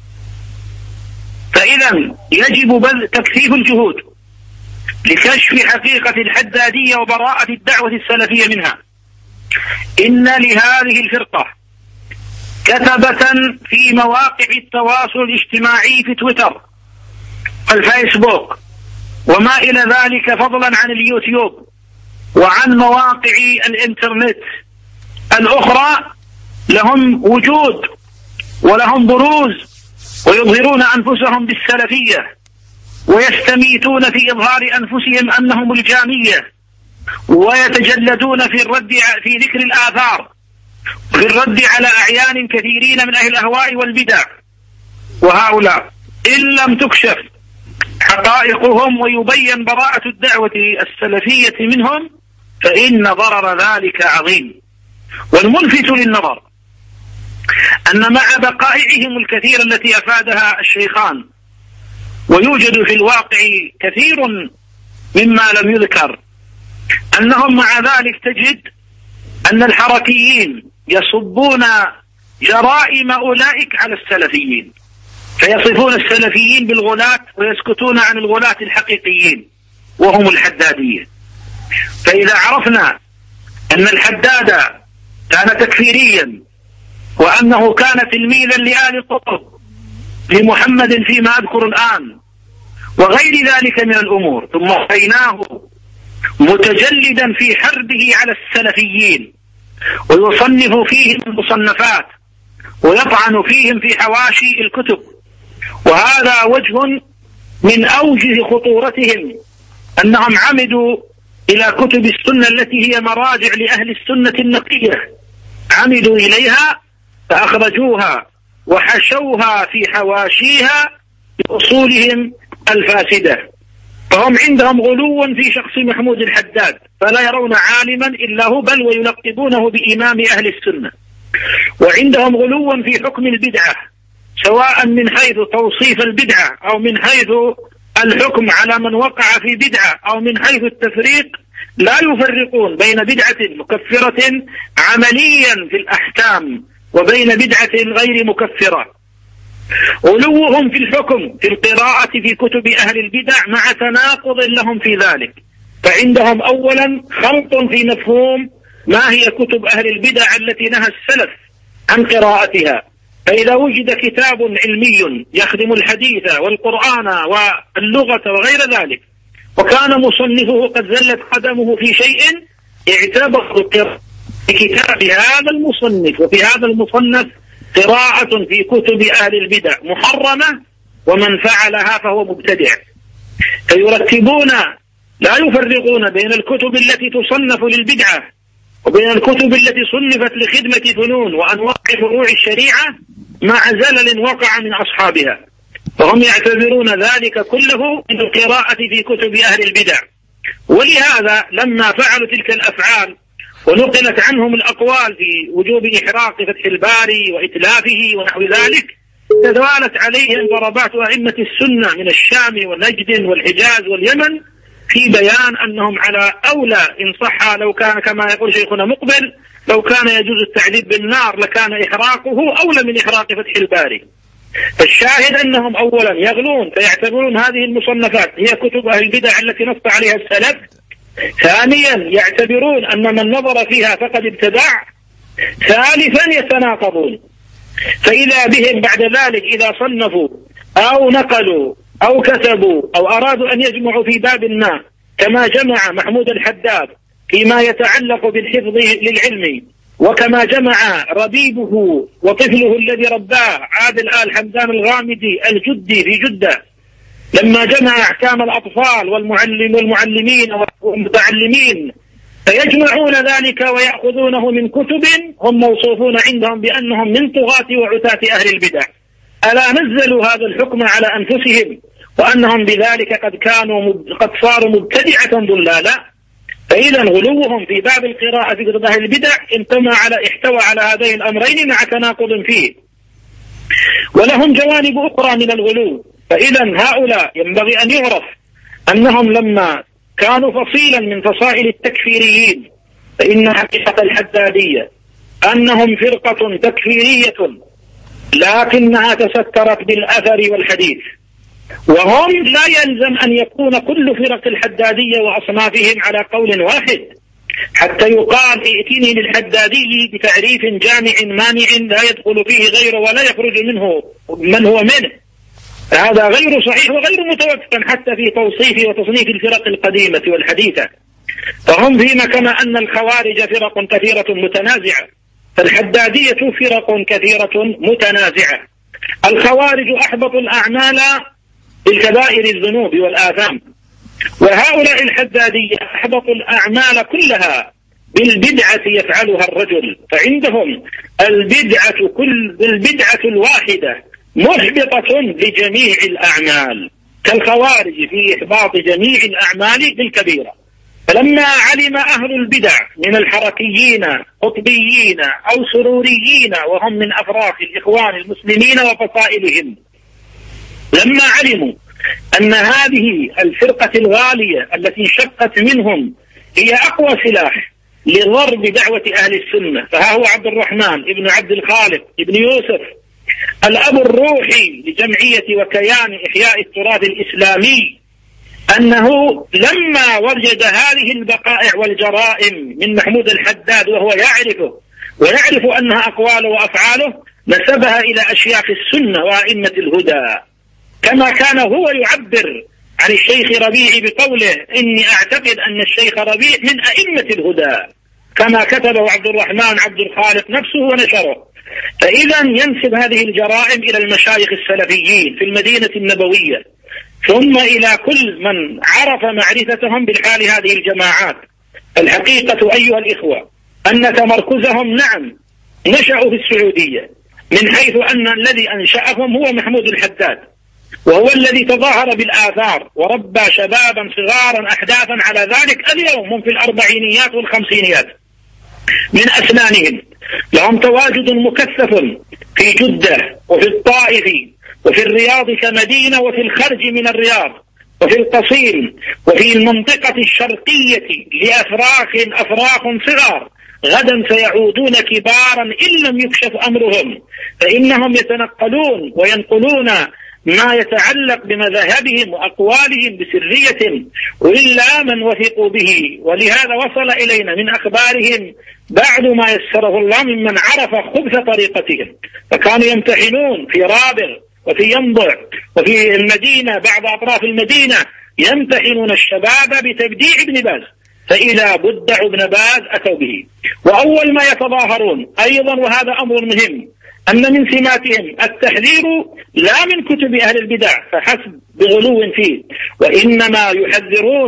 فإذا يجب بذل تكثيف الجهود لكشف حقيقة الحدادية وبراءة الدعوة السلفية منها. إن لهذه الفرقة كتبة في مواقع التواصل الاجتماعي في تويتر والفيسبوك وما إلى ذلك، فضلا عن اليوتيوب وعن مواقع الإنترنت الأخرى، لهم وجود ولهم بروز ويظهرون أنفسهم بالسلفية ويستميتون في إظهار أنفسهم أنهم الجامية، ويتجلدون في الرد في ذكر الآثار وفي الرد على أعيان كثيرين من أهل الأهواء والبدع. وهؤلاء إن لم تكشف حقائقهم ويبين براءة الدعوة السلفية منهم فإن ضرر ذلك عظيم. والملفت للنظر أن مع بقائعهم الكثير التي أفادها الشيخان، ويوجد في الواقع كثير مما لم يذكر، أنهم مع ذلك تجد أن الحركيين يصبون جرائم أولئك على السلفيين، فيصفون السلفيين بالغلاة ويسكتون عن الغلاة الحقيقيين وهم الحدادية. فإذا عرفنا أن الحداد كان تكفيريا وأنه كان تلميذا لآل قطب لمحمد فيما أذكر الآن وغير ذلك من الأمور، ثم رأيناه متجلدا في حربه على السلفيين ويصنف فيهم المصنفات ويطعن فيهم في حواشي الكتب، وهذا وجه من أوجه خطورتهم أنهم عمدوا إلى كتب السنة التي هي مراجع لأهل السنة النقية، عمدوا إليها فأخرجوها وحشوها في حواشيها بأصولهم الفاسدة. فهم عندهم غلو في شخص محمود الحداد، فلا يرون عالما إلا هو، بل ويلقبونه بإمام أهل السنة. وعندهم غلو في حكم البدعة، سواء من حيث توصيف البدعة أو من حيث الحكم على من وقع في بدعة أو من حيث التفريق، لا يفرقون بين بدعة مكفرة عمليا في الأحكام وبين بدعة غير مكفرة. غلوهم في الحكم في القراءة في كتب أهل البدع مع تناقض لهم في ذلك، فعندهم أولا خلط في مفهوم ما هي كتب أهل البدع التي نهى السلف عن قراءتها. فإذا وجد كتاب علمي يخدم الحديث والقرآن واللغة وغير ذلك وكان مصنفه قد زلت قدمه في شيء، اعتبر في كتاب هذا المصنف وفي هذا المصنف قراءة في كتب أهل البدع محرمة، ومن فعلها فهو مبتدع. فيرتبون لا يفرقون بين الكتب التي تصنف للبدعة وبين الكتب التي صنفت لخدمة فنون وأنواع فروع الشريعة مع زلل وقع من أصحابها، فهم يعتبرون ذلك كله من القراءة في كتب أهل البدع. ولهذا لما فعلوا تلك الأفعال ونقلت عنهم الأقوال في وجوب إحراق فتح الباري وإتلافه ونحو ذلك، تتوالت عليهم ضربات أئمة السنة من الشام ونجد والحجاز واليمن في بيان أنهم على أولى، إن صح لو كان كما يقول شيخنا مقبل لو كان يجوز التعذيب بالنار لكان إحراقه أولى من إحراق فتح الباري. الشاهد أنهم أولا يغلون فيعتبرون هذه المصنفات هي كتب أهل البدع التي نص عليها السلف. ثانيا يعتبرون أن من نظر فيها فقد ابتدع. ثالثا يتناقضون، فإذا بهم بعد ذلك إذا صنفوا أو نقلوا أو كتبوا أو أرادوا أن يجمعوا في باب ما كما جمع محمود الحداد فيما يتعلق بالحفظ للعلم، وكما جمع ربيبه وطفله الذي رباه عادل آل حمدان الغامدي الجدي في جدة لما جمع أحكام الأطفال والمعلم والمعلمين والمتعلمين، فيجمعون ذلك ويأخذونه من كتب هم موصوفون عندهم بأنهم من طغاة وعتاة أهل البدع. ألا نزلوا هذا الحكم على أنفسهم وأنهم بذلك قد كانوا قد صاروا مبتدعة ضلالا؟ فإذا غلوهم في باب القراءة في كتب أهل البدع انتمى على احتوى على هذين الأمرين مع تناقض فيه. ولهم جوانب أخرى من الغلو، فإذا هؤلاء ينبغي أن يعرف أنهم لما كانوا فصيلا من فصائل التكفيريين، فإن حقيقة الحدادية أنهم فرقة تكفيرية لكنها تسترت بالأثر والحديث، وهم لا يلزم أن يكون كل فرق الحدادية وأصنافهم على قول واحد حتى يقال ائتني للحدادي بتعريف جامع مانع لا يدخل فيه غيره ولا يخرج منه من هو منه. هذا غير صحيح وغير متوفق حتى في توصيف وتصنيف الفرق القديمة والحديثة. فهم فيما كما أن الخوارج فرق كثيرة متنازعة، فالحدادية فرق كثيرة متنازعة. الخوارج أحبطوا الأعمال بالكبائر الذنوب والآثام، وهؤلاء الحدادية أحبطوا الأعمال كلها بالبدعة يفعلها الرجل، فعندهم البدعة كل البدعة الواحدة محبطة لجميع الأعمال، كالخوارج في إحباط جميع الأعمال بالكبيرة. فلما علم أهل البدع من الحركيين قطبيين أو سروريين وهم من أفراخ الإخوان المسلمين وفصائلهم، لما علموا أن هذه الفرقة الغالية التي انشقت منهم هي أقوى سلاح لضرب دعوة أهل السنة، فها هو عبد الرحمن ابن عبد الخالق ابن يوسف الأب الروحي لجمعية وكيان إحياء التراث الإسلامي، أنه لما وجد هذه البقائع والجرائم من محمود الحداد وهو يعرفه ويعرف أنها أقواله وأفعاله، نسبها إلى أشياخ السنة وأئمة الهدى، كما كان هو يعبر عن الشيخ ربيع بقوله إني أعتقد أن الشيخ ربيع من أئمة الهدى، كما كتبه عبد الرحمن عبد الخالق نفسه ونشره. فإذا ينسب هذه الجرائم إلى المشايخ السلفيين في المدينة النبوية، ثم إلى كل من عرف معرفتهم بالحال هذه الجماعات. الحقيقة أيها الإخوة أن تمركزهم نعم نشأوا في السعودية، من حيث أن الذي أنشأهم هو محمود الحداد، وهو الذي تظاهر بالآثار وربى شبابا صغارا أحداثا على ذلك. اليوم هم في الأربعينيات والخمسينيات من أسنانهم، لهم تواجد مكثف في جدة وفي الطائف وفي الرياض كمدينة وفي الخرج من الرياض وفي القصيم وفي المنطقة الشرقية لأفراخ أفراخ صغار غدا سيعودون كبارا إن لم يكشف أمرهم، فإنهم يتنقلون وينقلون ما يتعلق بمذاهبهم وأقوالهم بسرية إلا من وثقوا به. ولهذا وصل إلينا من أخبارهم بعد ما يسره الله ممن عرف خبث طريقتهم، فكانوا يمتحنون في رابغ وفي ينبع وفي المدينة بعض أطراف المدينة، يمتحنون الشباب بتبديع ابن باز، فإذا بدع ابن باز أتوا به. وأول ما يتظاهرون أيضا، وهذا أمر مهم، أن من سماتهم التحذير لا من كتب أهل البدع فحسب بغلو فيه، وإنما يحذرون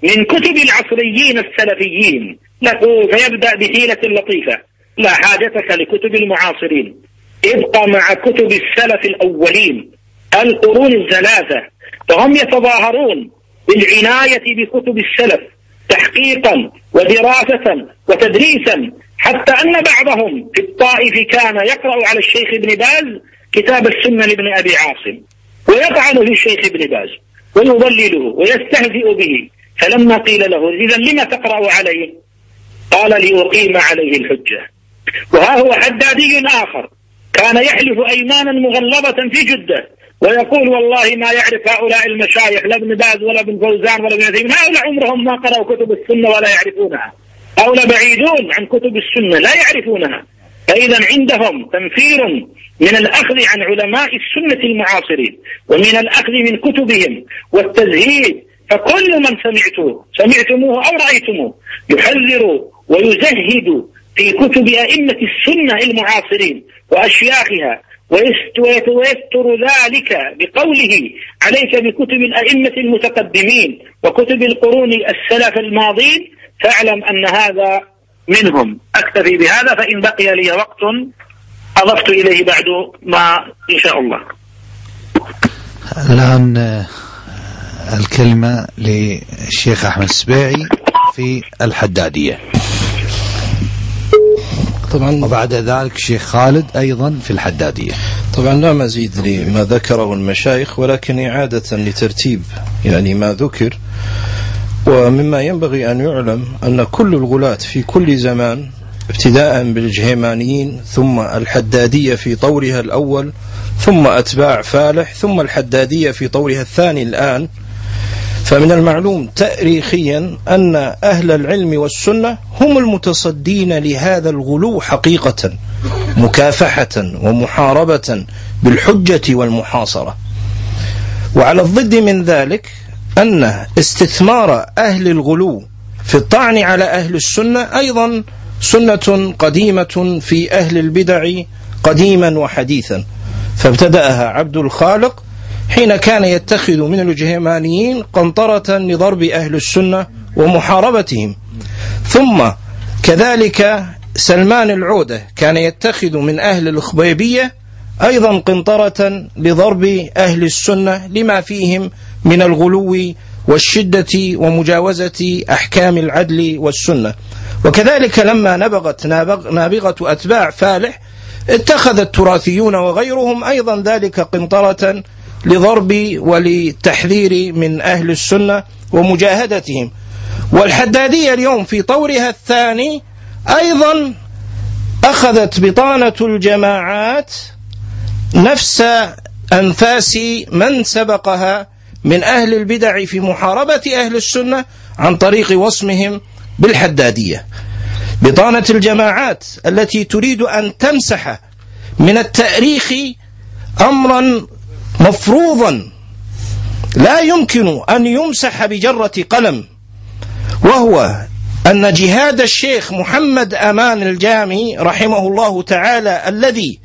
من كتب العصريين السلفيين له فيبدأ بحيلة لطيفة: لا حاجتك لكتب المعاصرين، ابقى مع كتب السلف الأولين القرون الثلاثة، فهم يتظاهرون بالعناية بكتب السلف تحقيقا ودراسة وتدريسا، حتى أن بعضهم في الطائف كان يقرأ على الشيخ ابن باز كتاب السنة لابن أبي عاصم ويطعن في الشيخ ابن باز ويضلله ويستهزئ به، فلما قيل له: إذا لما تقرأ عليه؟ قال: لأقيم عليه الحجة. وها هو حدادي آخر كان يحلف أيمانا مغلظة في جدة ويقول: والله ما يعرف هؤلاء المشايخ لا ابن باز ولا ابن فوزان ولا ابن عثيمين، هؤلاء عمرهم ما قرأوا كتب السنة ولا يعرفونها، هؤلاء بعيدون عن كتب السنة لا يعرفونها. فإذا عندهم تنفير من الأخذ عن علماء السنة المعاصرين ومن الأخذ من كتبهم والتزهيد. فكل من سمعتوه سمعتموه أو رأيتموه يحذر ويزهد في كتب أئمة السنة المعاصرين وأشياخها ويستر ذلك بقوله: عليك بكتب الأئمة المتقدمين وكتب القرون السلف الماضين، فاعلم أن هذا منهم. أكتفي بهذا، فإن بقي لي وقت أضفت إليه بعد ما إن شاء الله. الآن الكلمة للشيخ أحمد السبيعي في الحدادية، طبعا، وبعد ذلك الشيخ خالد أيضا في الحدادية. طبعا لا مزيد لما ذكره المشايخ، ولكن إعادة لترتيب يعني ما ذكر. ومما ينبغي أن يعلم أن كل الغلاة في كل زمان ابتداء بالجهيمانيين ثم الحدادية في طورها الأول ثم أتباع فالح ثم الحدادية في طورها الثاني الآن، فمن المعلوم تاريخيا أن أهل العلم والسنة هم المتصدين لهذا الغلو حقيقة، مكافحة ومحاربة بالحجة والمحاصرة. وعلى الضد من ذلك أن استثمار أهل الغلو في الطعن على أهل السنة أيضا سنة قديمة في أهل البدع قديما وحديثا، فابتدأها عبد الخالق حين كان يتخذ من الجهيمانيين قنطرة لضرب أهل السنة ومحاربتهم، ثم كذلك سلمان العودة كان يتخذ من أهل الخبيبية أيضا قنطرة لضرب أهل السنة لما فيهم من الغلو والشدة ومجاوزة أحكام العدل والسنة. وكذلك لما نبغت نابغة أتباع فالح اتخذ التراثيون وغيرهم أيضا ذلك قنطرة لضرب ولتحذير من أهل السنة ومجاهدتهم. والحدادية اليوم في طورها الثاني أيضا أخذت بطانة الجماعات نفس أنفاس من سبقها من أهل البدع في محاربة أهل السنة عن طريق وصمهم بالحدادية. بطانة الجماعات التي تريد أن تمسح من التاريخ أمرا مفروضا لا يمكن أن يمسح بجرة قلم، وهو أن جهاد الشيخ محمد أمان الجامي رحمه الله تعالى الذي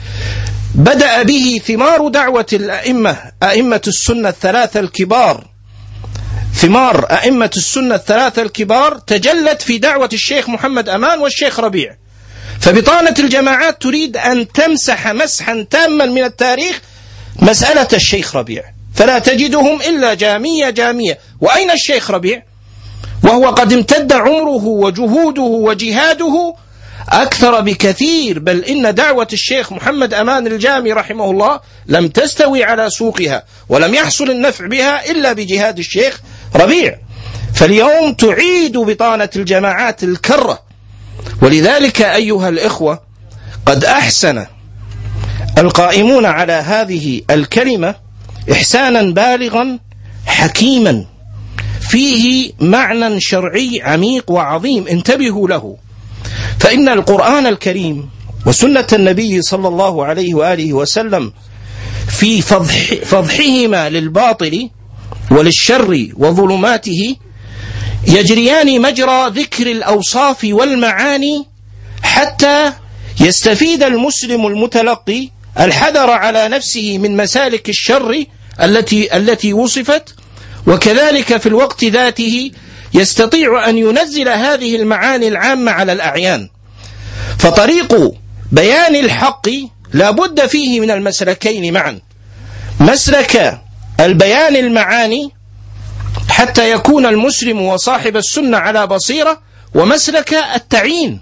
بدأ به ثمار دعوة الأئمة أئمة السنة الثلاثة الكبار، ثمار أئمة السنة الثلاثة الكبار تجلت في دعوة الشيخ محمد أمان والشيخ ربيع. فبطانة الجماعات تريد أن تمسح مسحا تاما من التاريخ مسألة الشيخ ربيع، فلا تجدهم إلا جامية جامية. وأين الشيخ ربيع وهو قد امتد عمره وجهوده وجهاده أكثر بكثير، بل إن دعوة الشيخ محمد أمان الجامي رحمه الله لم تستوي على سوقها ولم يحصل النفع بها إلا بجهاد الشيخ ربيع. فاليوم تعيد بطانة الجماعات الكرة. ولذلك أيها الإخوة قد أحسن القائمون على هذه الكلمة إحسانا بالغا حكيما فيه معنى شرعي عميق وعظيم، انتبهوا له. فإن القرآن الكريم وسنة النبي صلى الله عليه وآله وسلم في فضح فضحهما للباطل وللشر وظلماته يجريان مجرى ذكر الأوصاف والمعاني حتى يستفيد المسلم المتلقي الحذر على نفسه من مسالك الشر التي التي وصفت، وكذلك في الوقت ذاته يستطيع أن ينزل هذه المعاني العامة على الأعيان. فطريق بيان الحق لا بد فيه من المسلكين معا، مسلك البيان المعاني حتى يكون المسلم وصاحب السنة على بصيرة، ومسلك التعيين.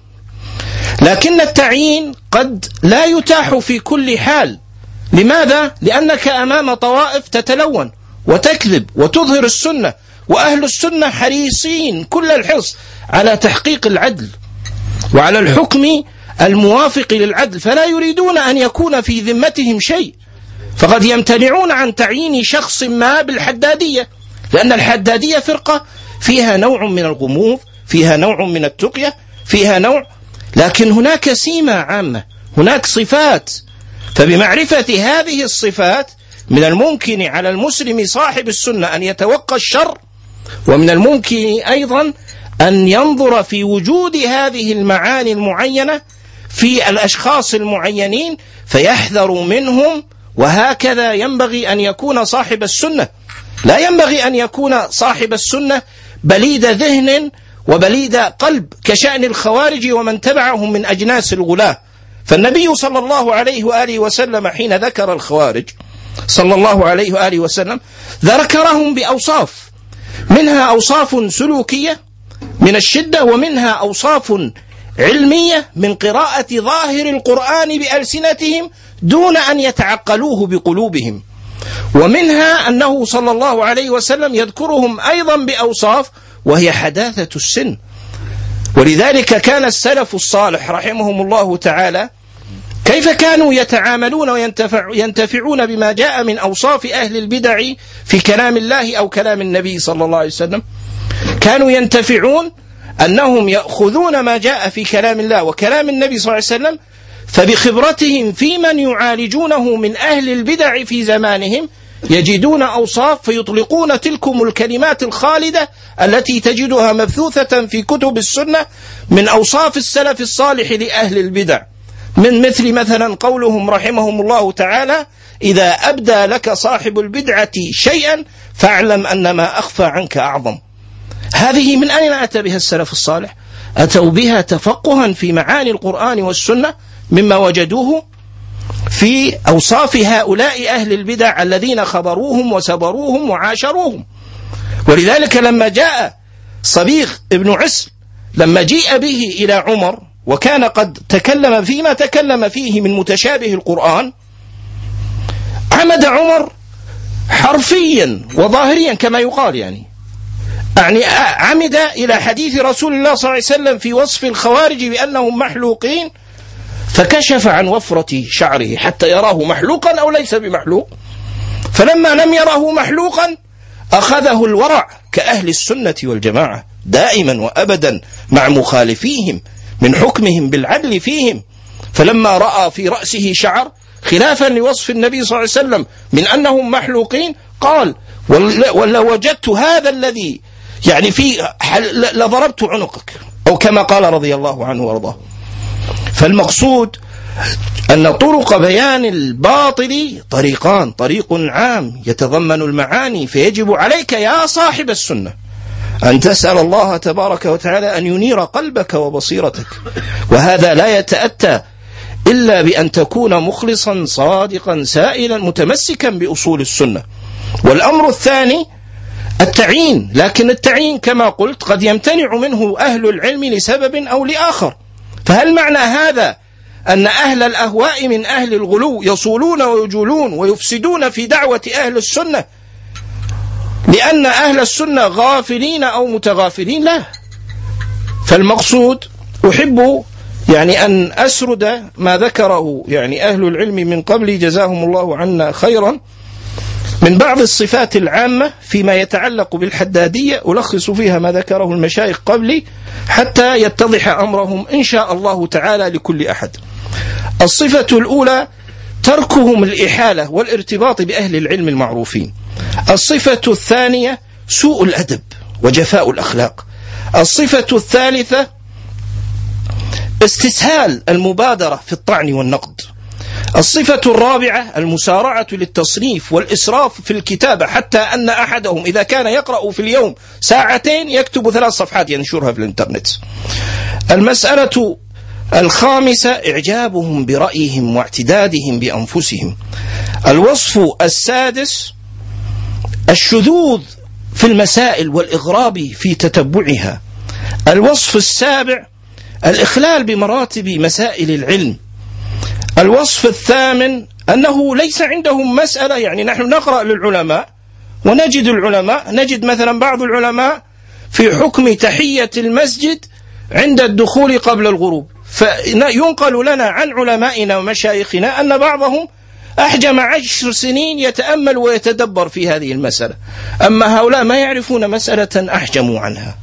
لكن التعيين قد لا يتاح في كل حال. لماذا؟ لأنك أمام طوائف تتلون وتكذب وتظهر السنة، وأهل السنة حريصين كل الحرص على تحقيق العدل وعلى الحكم الموافق للعدل، فلا يريدون أن يكون في ذمتهم شيء، فقد يمتنعون عن تعيين شخص ما بالحدادية، لأن الحدادية فرقة فيها نوع من الغموض، فيها نوع من التقية، فيها نوع، لكن هناك سيمة عامة، هناك صفات. فبمعرفة هذه الصفات من الممكن على المسلم صاحب السنة أن يتوقى الشر، ومن الممكن أيضا أن ينظر في وجود هذه المعاني المعينة في الأشخاص المعينين فيحذر منهم. وهكذا ينبغي أن يكون صاحب السنة، لا ينبغي أن يكون صاحب السنة بليد ذهن وبليد قلب كشأن الخوارج ومن تبعهم من أجناس الغلاة. فالنبي صلى الله عليه وآله وسلم حين ذكر الخوارج صلى الله عليه وآله وسلم ذكرهم بأوصاف، منها أوصاف سلوكية من الشدة، ومنها أوصاف علمية من قراءة ظاهر القرآن بألسنتهم دون أن يتعقلوه بقلوبهم، ومنها أنه صلى الله عليه وسلم يذكرهم أيضا بأوصاف وهي حداثة السن. ولذلك كان السلف الصالح رحمهم الله تعالى كيف كانوا يتعاملون وينتفعون بما جاء من أوصاف أهل البدع في كلام الله أو كلام النبي صلى الله عليه وسلم. كانوا ينتفعون أنهم يأخذون ما جاء في كلام الله وكلام النبي صلى الله عليه وسلم، فبخبرتهم في من يعالجونه من أهل البدع في زمانهم يجدون أوصاف فيطلقون تلكم الكلمات الخالدة التي تجدها مبثوثة في كتب السنة من أوصاف السلف الصالح لأهل البدع، من مثل مثلا قولهم رحمهم الله تعالى: إذا أبدى لك صاحب البدعة شيئا فاعلم أن ما أخفى عنك أعظم. هذه من أين أتى بها السلف الصالح؟ أتوا بها تفقها في معاني القرآن والسنة مما وجدوه في أوصاف هؤلاء أهل البدع الذين خبروهم وسبروهم وعاشروهم. ولذلك لما جاء صبيغ ابن عسل لما جيء به إلى عمر وكان قد تكلم فيما تكلم فيه من متشابه القرآن، عمد عمر حرفيا وظاهريا كما يقال، يعني يعني عمد إلى حديث رسول الله صلى الله عليه وسلم في وصف الخوارج بأنهم محلوقين، فكشف عن وفرة شعره حتى يراه محلوقا أو ليس بمحلوق. فلما لم يره محلوقا أخذه الورع كأهل السنة والجماعة دائما وأبدا مع مخالفيهم من حكمهم بالعدل فيهم. فلما رأى في رأسه شعر خلافا لوصف النبي صلى الله عليه وسلم من أنهم محلوقين قال: ولو وجدت هذا الذي يعني في لضربت عنقك، أو كما قال رضي الله عنه وارضاه. فالمقصود أن طرق بيان الباطل طريقان: طريق عام يتضمن المعاني، فيجب عليك يا صاحب السنة أن تسأل الله تبارك وتعالى أن ينير قلبك وبصيرتك، وهذا لا يتأتى إلا بأن تكون مخلصا صادقا سائلا متمسكا بأصول السنة. والأمر الثاني التعيين، لكن التعيين كما قلت قد يمتنع منه أهل العلم لسبب أو لآخر. فهل معنى هذا أن أهل الأهواء من أهل الغلو يصولون ويجولون ويفسدون في دعوة أهل السنة لأن أهل السنة غافلين أو متغافلين؟ لا. فالمقصود أحب يعني أن أسرد ما ذكره يعني أهل العلم من قبل جزاهم الله عنا خيرا من بعض الصفات العامة فيما يتعلق بالحدادية، ألخص فيها ما ذكره المشايخ قبلي حتى يتضح أمرهم إن شاء الله تعالى لكل أحد. الصفة الأولى تركهم الإحالة والارتباط بأهل العلم المعروفين. الصفة الثانية سوء الأدب وجفاء الأخلاق. الصفة الثالثة استسهال المبادرة في الطعن والنقد. الصفة الرابعة المسارعة للتصنيف والإسراف في الكتابة، حتى أن أحدهم إذا كان يقرأ في اليوم ساعتين يكتب ثلاث صفحات ينشرها في الإنترنت. المسألة الخامسة إعجابهم برأيهم واعتدادهم بأنفسهم. الوصف السادس الشذوذ في المسائل والإغراب في تتبعها. الوصف السابع الإخلال بمراتب مسائل العلم. الوصف الثامن أنه ليس عندهم مسألة، يعني نحن نقرأ للعلماء ونجد العلماء نجد مثلا بعض العلماء في حكم تحية المسجد عند الدخول قبل الغروب، فينقل لنا عن علمائنا ومشايخنا أن بعضهم أحجم عشر سنين يتأمل ويتدبر في هذه المسألة، أما هؤلاء ما يعرفون مسألة أحجموا عنها.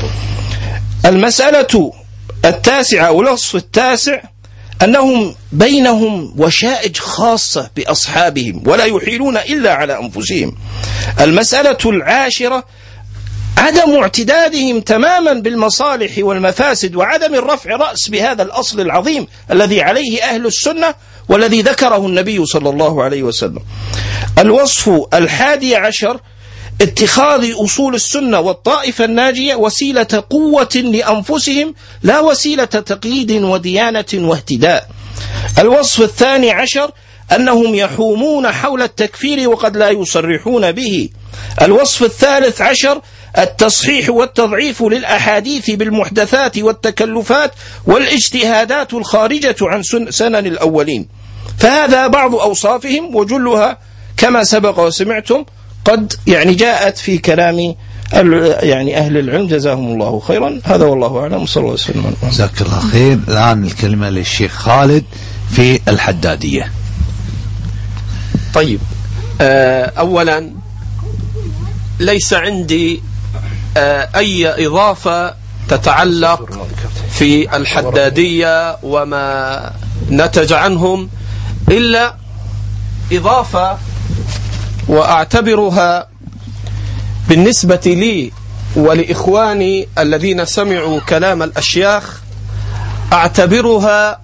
المسألة التاسعة أو الوصف التاسع أنهم بينهم وشائج خاصة بأصحابهم ولا يحيلون إلا على أنفسهم. المسألة العاشرة عدم اعتدادهم تماما بالمصالح والمفاسد وعدم الرفع رأس بهذا الأصل العظيم الذي عليه أهل السنة والذي ذكره النبي صلى الله عليه وسلم. الوصف الحادي عشر اتخاذ أصول السنة والطائفة الناجية وسيلة قوة لأنفسهم لا وسيلة تقييد وديانة واهتداء. الوصف الثاني عشر أنهم يحومون حول التكفير وقد لا يصرحون به. الوصف الثالث عشر التصحيح والتضعيف للأحاديث بالمحدثات والتكلفات والاجتهادات الخارجة عن سنن الأولين. فهذا بعض أوصافهم وجلها كما سبق وسمعتم قد يعني جاءت في كلام يعني أهل العلم جزاهم الله خيرا. هذا والله أعلم. صلى الله عليه وسلم. جزاك الله خير. الآن الكلمة للشيخ خالد في الحدادية. طيب، أولا ليس عندي أي إضافة تتعلق في الحدادية وما نتج عنهم إلا إضافة وأعتبرها بالنسبة لي ولإخواني الذين سمعوا كلام الأشياخ أعتبرها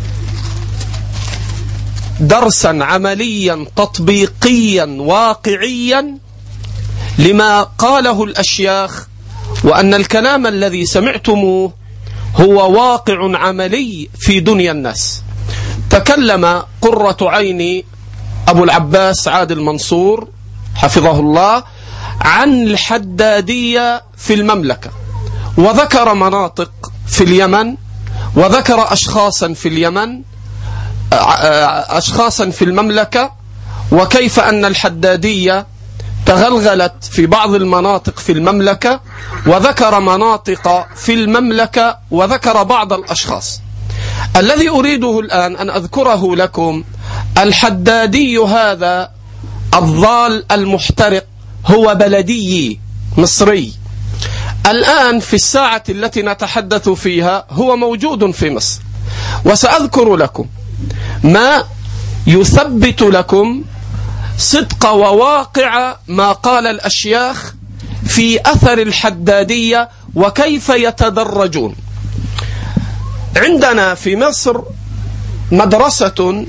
درسا عمليا تطبيقيا واقعيا لما قاله الأشياخ، وأن الكلام الذي سمعتموه هو واقع عملي في دنيا الناس. تكلم قرة عيني أبو العباس عادل منصور حفظه الله عن الحدادية في المملكة، وذكر مناطق في اليمن، وذكر أشخاصا في اليمن، أشخاصا في المملكة، وكيف أن الحدادية تغلغلت في بعض المناطق في المملكة، وذكر مناطق في المملكة، وذكر بعض الأشخاص. الذي أريده الآن أن أذكره لكم الحدادي هذا الضال المحترق هو بلدي مصري، الآن في الساعة التي نتحدث فيها هو موجود في مصر، وسأذكر لكم ما يثبت لكم صدق وواقع ما قال الأشياخ في أثر الحدادية وكيف يتدرجون. عندنا في مصر مدرسة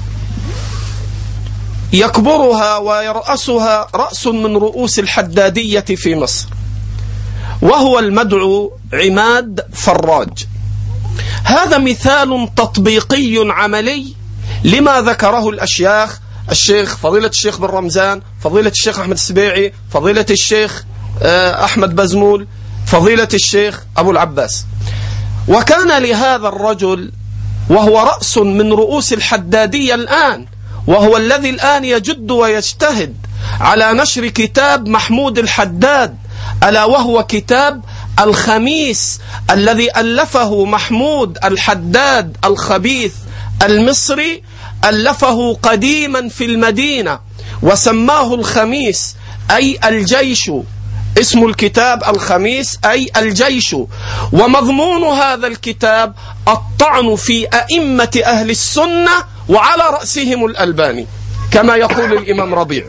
يكبرها ويرأسها رأس من رؤوس الحدادية في مصر، وهو المدعو عماد فراج. هذا مثال تطبيقي عملي لما ذكره الأشياخ، الشيخ فضيلة الشيخ بن رمزان، فضيلة الشيخ أحمد السبيعي، فضيلة الشيخ أحمد بزمول، فضيلة الشيخ أبو العباس. وكان لهذا الرجل وهو رأس من رؤوس الحدادية الآن، وهو الذي الآن يجد ويجتهد على نشر كتاب محمود الحداد، ألا وهو كتاب الخميس الذي ألفه محمود الحداد الخبيث المصري، ألفه قديما في المدينة وسماه الخميس أي الجيش. اسم الكتاب الخميس أي الجيش. ومضمون هذا الكتاب الطعن في أئمة أهل السنة وعلى رأسهم الألباني كما يقول الإمام ربيع.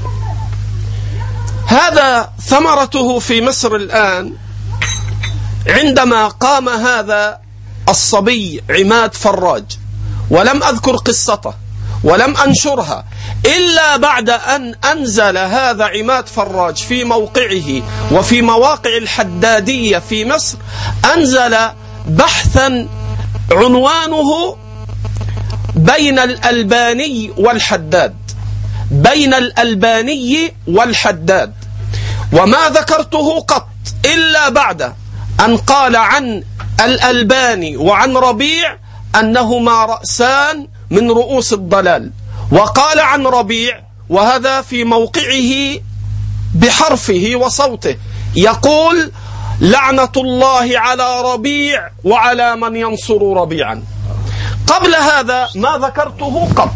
هذا ثمرته في مصر الآن عندما قام هذا الصبي عماد فراج، ولم أذكر قصته ولم أنشرها إلا بعد أن أنزل هذا عماد فراج في موقعه وفي مواقع الحدادية في مصر، أنزل بحثا عنوانه بين الألباني والحداد، بين الألباني والحداد. وما ذكرته قط إلا بعد أن قال عن الألباني وعن ربيع أنهما رأسان من رؤوس الضلال، وقال عن ربيع وهذا في موقعه بحرفه وصوته يقول: لعنة الله على ربيع وعلى من ينصر ربيعا. قبل هذا ما ذكرته قط.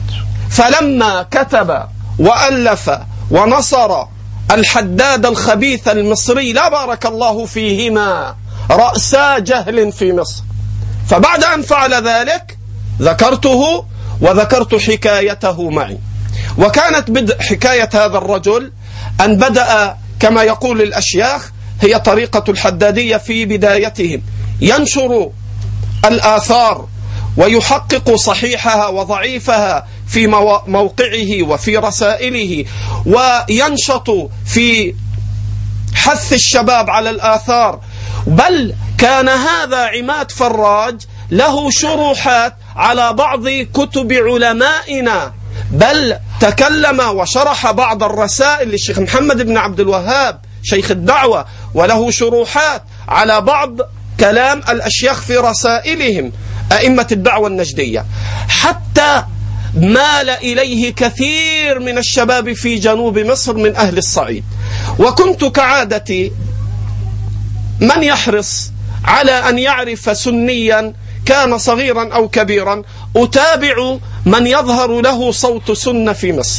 فلما كتب وألف ونصر الحداد الخبيث المصري لا بارك الله فيهما رأسا جهل في مصر، فبعد أن فعل ذلك ذكرته وذكرت حكايته معي. وكانت بدء حكاية هذا الرجل أن بدأ كما يقول الأشياخ، هي طريقة الحدادية في بدايتهم، ينشر الآثار ويحقق صحيحها وضعيفها في موقعه وفي رسائله، وينشط في حث الشباب على الآثار. بل كان هذا عماد فراج له شروحات على بعض كتب علمائنا، بل تكلم وشرح بعض الرسائل للشيخ محمد بن عبد الوهاب شيخ الدعوة، وله شروحات على بعض كلام الأشياخ في رسائلهم أئمة الدعوة النجدية، حتى مال إليه كثير من الشباب في جنوب مصر من أهل الصعيد. وكنت كعادتي من يحرص على أن يعرف سنيا كان صغيرا أو كبيرا أتابع من يظهر له صوت سنة في مصر.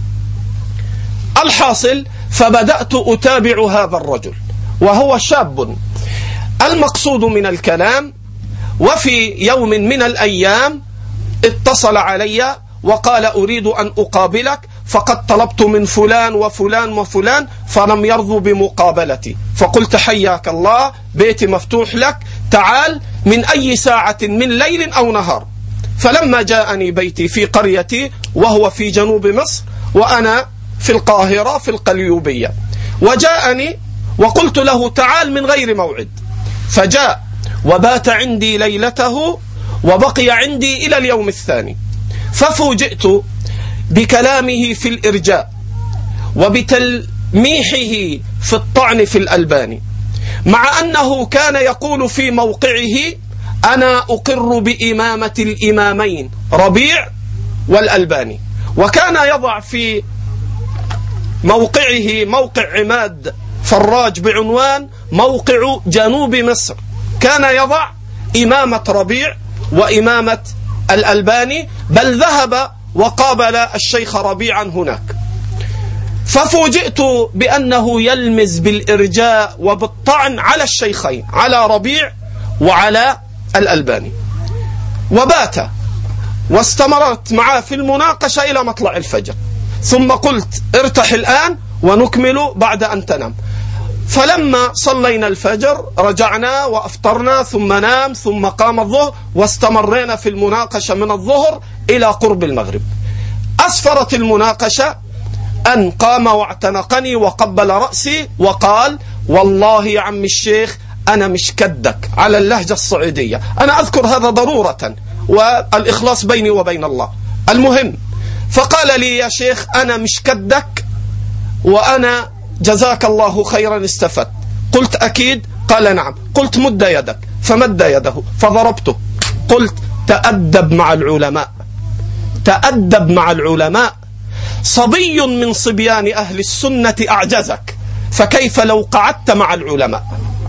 الحاصل فبدأت أتابع هذا الرجل وهو شاب. المقصود من الكلام، وفي يوم من الأيام اتصل علي وقال: أريد أن أقابلك، فقد طلبت من فلان وفلان وفلان فلم يرضوا بمقابلتي، فقلت: حياك الله، بيتي مفتوح لك، تعال من أي ساعة من ليل أو نهار. فلما جاءني بيتي في قريتي وهو في جنوب مصر وأنا في القاهرة في القليوبية، وجاءني وقلت له: تعال من غير موعد، فجاء وبات عندي ليلته وبقي عندي إلى اليوم الثاني. ففوجئت بكلامه في الإرجاء وبتلميحه في الطعن في الألباني، مع أنه كان يقول في موقعه: أنا أقر بإمامة الإمامين ربيع والألباني. وكان يضع في موقعه موقع عماد فراج بعنوان موقع جنوب مصر، كان يضع إمامة ربيع وإمامة الألباني، بل ذهب وقابل الشيخ ربيعا هناك. ففوجئت بأنه يلمز بالإرجاء وبالطعن على الشيخين، على ربيع وعلى الألباني. وبات واستمرت معه في المناقشة إلى مطلع الفجر، ثم قلت: ارتح الآن ونكمل بعد أن تنام. فلما صلينا الفجر رجعنا وأفطرنا، ثم نام، ثم قام الظهر، واستمرنا في المناقشة من الظهر إلى قرب المغرب. أسفرت المناقشة أن قام واعتنقني وقبل رأسي وقال: والله يا عم الشيخ أنا مش كدك، على اللهجة الصعيدية. أنا أذكر هذا ضرورة والإخلاص بيني وبين الله. المهم، فقال لي: يا شيخ أنا مش كدك وأنا جزاك الله خيرا استفدت. قلت: أكيد؟ قال: نعم. قلت: مد يدك، فمد يده فضربته. قلت: تأدب مع العلماء، تأدب مع العلماء. صبي من صبيان أهل السنة أعجزك، فكيف لو قعدت مع العلماء؟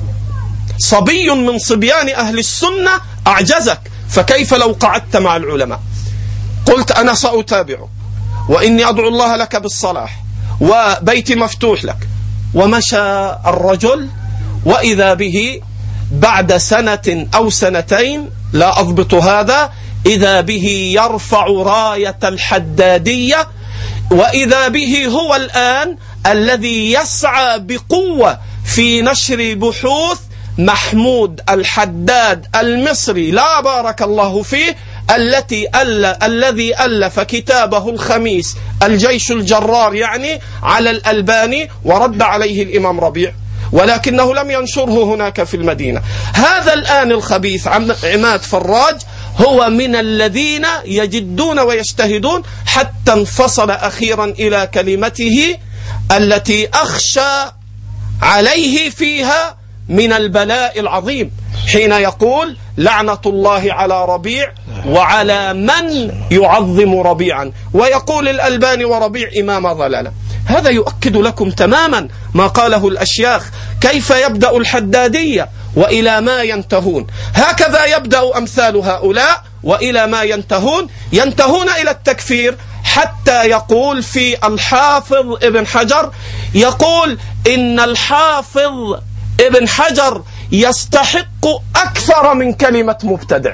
صبي من صبيان أهل السنة أعجزك، فكيف لو قعدت مع العلماء؟ قلت: أنا سأتابعه، وإني أدعو الله لك بالصلاح، وبيتي مفتوح لك. ومشى الرجل، وإذا به بعد سنة أو سنتين لا أضبط هذا، إذا به يرفع راية الحدادية، وإذا به هو الآن الذي يسعى بقوة في نشر بحوث محمود الحداد المصري لا بارك الله فيه، التي أل... الذي ألف كتابه الخميس الجيش الجرار يعني على الألباني ورد عليه الإمام ربيع، ولكنه لم ينشره هناك في المدينة. هذا الآن الخبيث عماد فراج هو من الذين يجدون ويجتهدون حتى انفصل أخيرا إلى كلمته التي أخشى عليه فيها من البلاء العظيم، حين يقول لعنة الله على ربيع وعلى من يعظم ربيعا، ويقول الألباني وربيع إمام ضلالة. هذا يؤكد لكم تماما ما قاله الأشياخ، كيف يبدأ الحدادية وإلى ما ينتهون. هكذا يبدأ أمثال هؤلاء وإلى ما ينتهون، ينتهون إلى التكفير، حتى يقول في الحافظ ابن حجر، يقول إن الحافظ ابن حجر يستحق أكثر من كلمة مبتدع.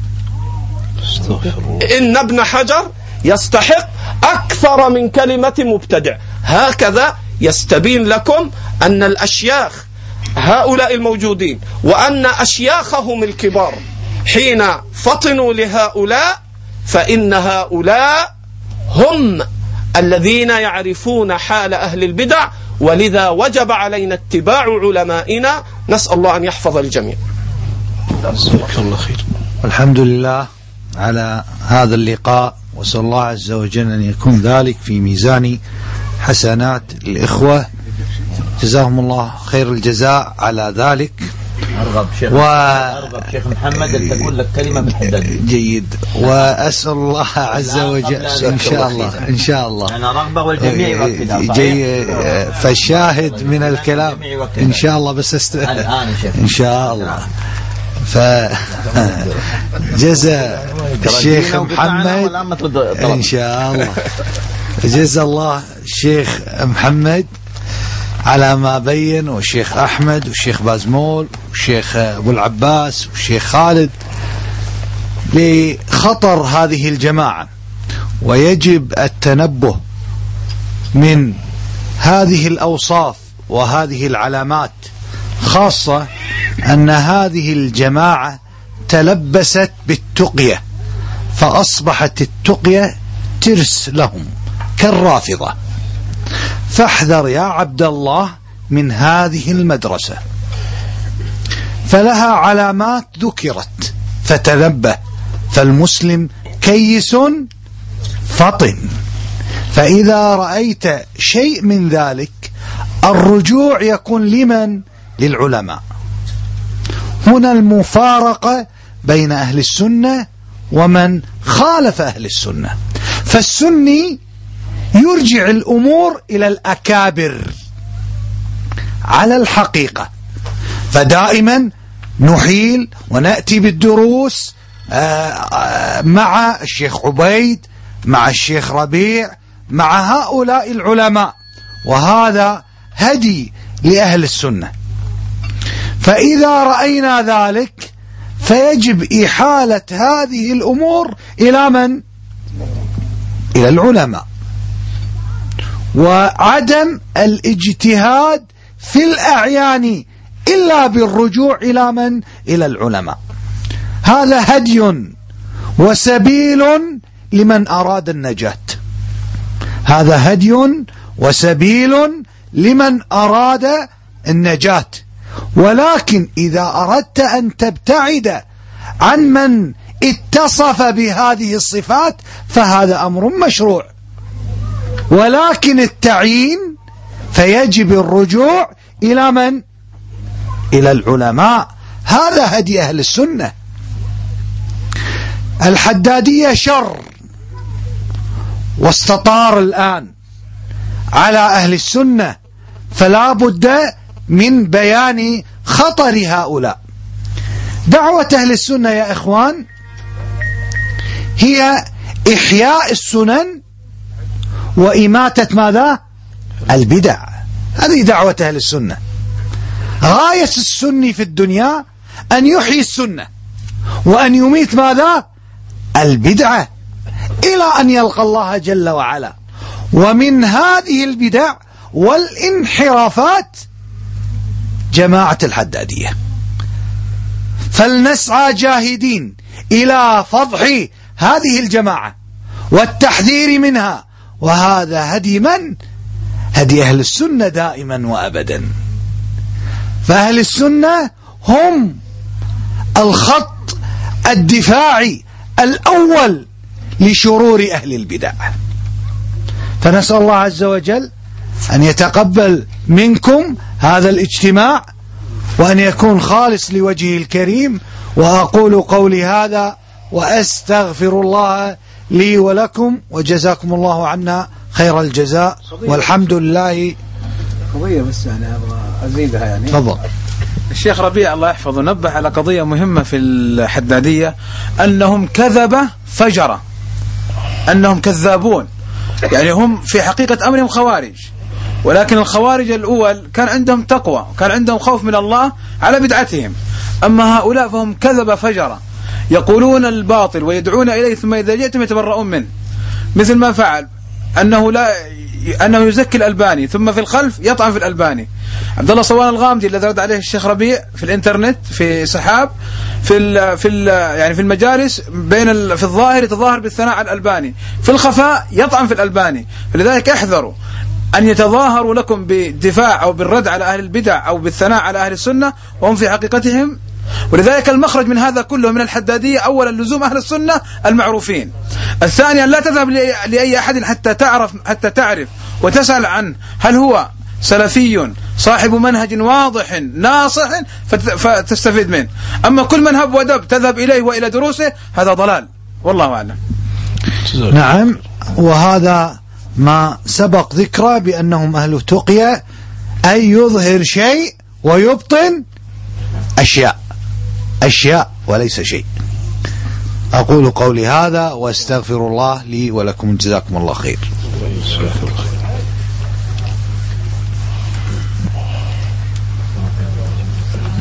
إن ابن حجر يستحق أكثر من كلمة مبتدع. هكذا يستبين لكم أن الأشياخ هؤلاء الموجودين وأن أشياخهم الكبار حين فطنوا لهؤلاء فإن هؤلاء هم الذين يعرفون حال أهل البدع، ولذا وجب علينا اتباع علمائنا. نسأل الله أن يحفظ الجميع. الحمد لله على هذا اللقاء، وسأل الله عز وجل أن يكون ذلك في ميزان حسنات الإخوة، جزاهم الله خير الجزاء على ذلك. أرغب شيخ, و... أرغب شيخ محمد أن تقول لك كلمة بالحداد. جيد، وأسأل الله عز وجل إن شاء الله إن شاء الله أنا رغبة والجميع يوكدها. جي فالشاهد من الكلام إن شاء الله، بس است... إن شاء الله. فجزا الشيخ محمد إن شاء الله، جزا الله الشيخ محمد على ما بين، والشيخ أحمد والشيخ بازمول والشيخ أبو العباس والشيخ خالد لخطر هذه الجماعة. ويجب التنبه من هذه الأوصاف وهذه العلامات، خاصة أن هذه الجماعة تلبست بالتقية، فأصبحت التقية ترس لهم كالرافضة. فاحذر يا عبد الله من هذه المدرسة، فلها علامات ذكرت، فتنبه. فالمسلم كيس فطن، فإذا رأيت شيء من ذلك الرجوع يكون لمن؟ للعلماء. هنا المفارقة بين أهل السنة ومن خالف أهل السنة. فالسني يرجع الأمور إلى الأكابر على الحقيقة، فدائما نحيل ونأتي بالدروس مع الشيخ عبيد، مع الشيخ ربيع، مع هؤلاء العلماء، وهذا هدي لأهل السنة. فإذا رأينا ذلك فيجب إحالة هذه الأمور إلى من؟ إلى العلماء، وعدم الاجتهاد في الأعيان إلا بالرجوع إلى من؟ إلى العلماء. هذا هدي وسبيل لمن أراد النجاة، هذا هدي وسبيل لمن أراد النجاة. ولكن إذا أردت أن تبتعد عن من اتصف بهذه الصفات فهذا أمر مشروع، ولكن التعيين فيجب الرجوع إلى من؟ إلى العلماء. هذا هدي أهل السنة. الحدادية شر واستطار الآن على أهل السنة، فلا بد من بيان خطر هؤلاء. دعوة أهل السنة يا إخوان هي إحياء السنن وإماتة ماذا؟ البدع. هذه دعوة أهل السنة. غاية السني في الدنيا أن يحيي السنة وأن يميت ماذا؟ البدعة، إلى أن يلقى الله جل وعلا. ومن هذه البدع والانحرافات جماعة الحدادية. فلنسعى جاهدين إلى فضح هذه الجماعة والتحذير منها، وهذا هدي من؟ هدي أهل السنة دائما وأبدا. فأهل السنة هم الخط الدفاعي الأول لشرور أهل البدع. فنسأل الله عز وجل أن يتقبل منكم هذا الاجتماع وأن يكون خالص لوجهه الكريم. وأقول قولي هذا وأستغفر الله لي ولكم، وجزاكم الله عنا خير الجزاء، والحمد لله. قضية بس يعني أبغى أزيدها يعني. تفضل. الشيخ ربيع الله يحفظه نبه على قضية مهمة في الحدادية، أنهم كذبة فجرة، أنهم كذابون، يعني هم في حقيقة أمرهم خوارج، ولكن الخوارج الأول كان عندهم تقوى وكان عندهم خوف من الله على بدعتهم. أما هؤلاء فهم كذبة فجرة، يقولون الباطل ويدعون إليه، ثم إذا جئتم يتبرؤون منه، مثل ما فعل أنه لا أنه يزكي الألباني ثم في الخلف يطعن في الألباني. عبد الله صوان الغامدي الذي رد عليه الشيخ ربيع في الإنترنت في سحاب في ال في ال يعني في المجالس بين ال في الظاهر يتظاهر بالثناء على الألباني، في الخفاء يطعن في الألباني. فلذلك احذروا أن يتظاهروا لكم بالدفاع أو بالرد على أهل البدع أو بالثناء على أهل السنة وهم في حقيقتهم. ولذلك المخرج من هذا كله من الحدادية أولا لزوم أهل السنة المعروفين، الثانيا لا تذهب لأي أحد حتى تعرف حتى تعرف وتسأل عنه هل هو سلفي صاحب منهج واضح ناصح فتستفيد منه. أما كل من هب ودب تذهب إليه وإلى دروسه هذا ضلال، والله أعلم. نعم، وهذا ما سبق ذكره بأنهم أهل تقية، أي يظهر شيء ويبطن أشياء أشياء وليس شيء. أقول قولي هذا وأستغفر الله لي ولكم، جزاكم الله خير.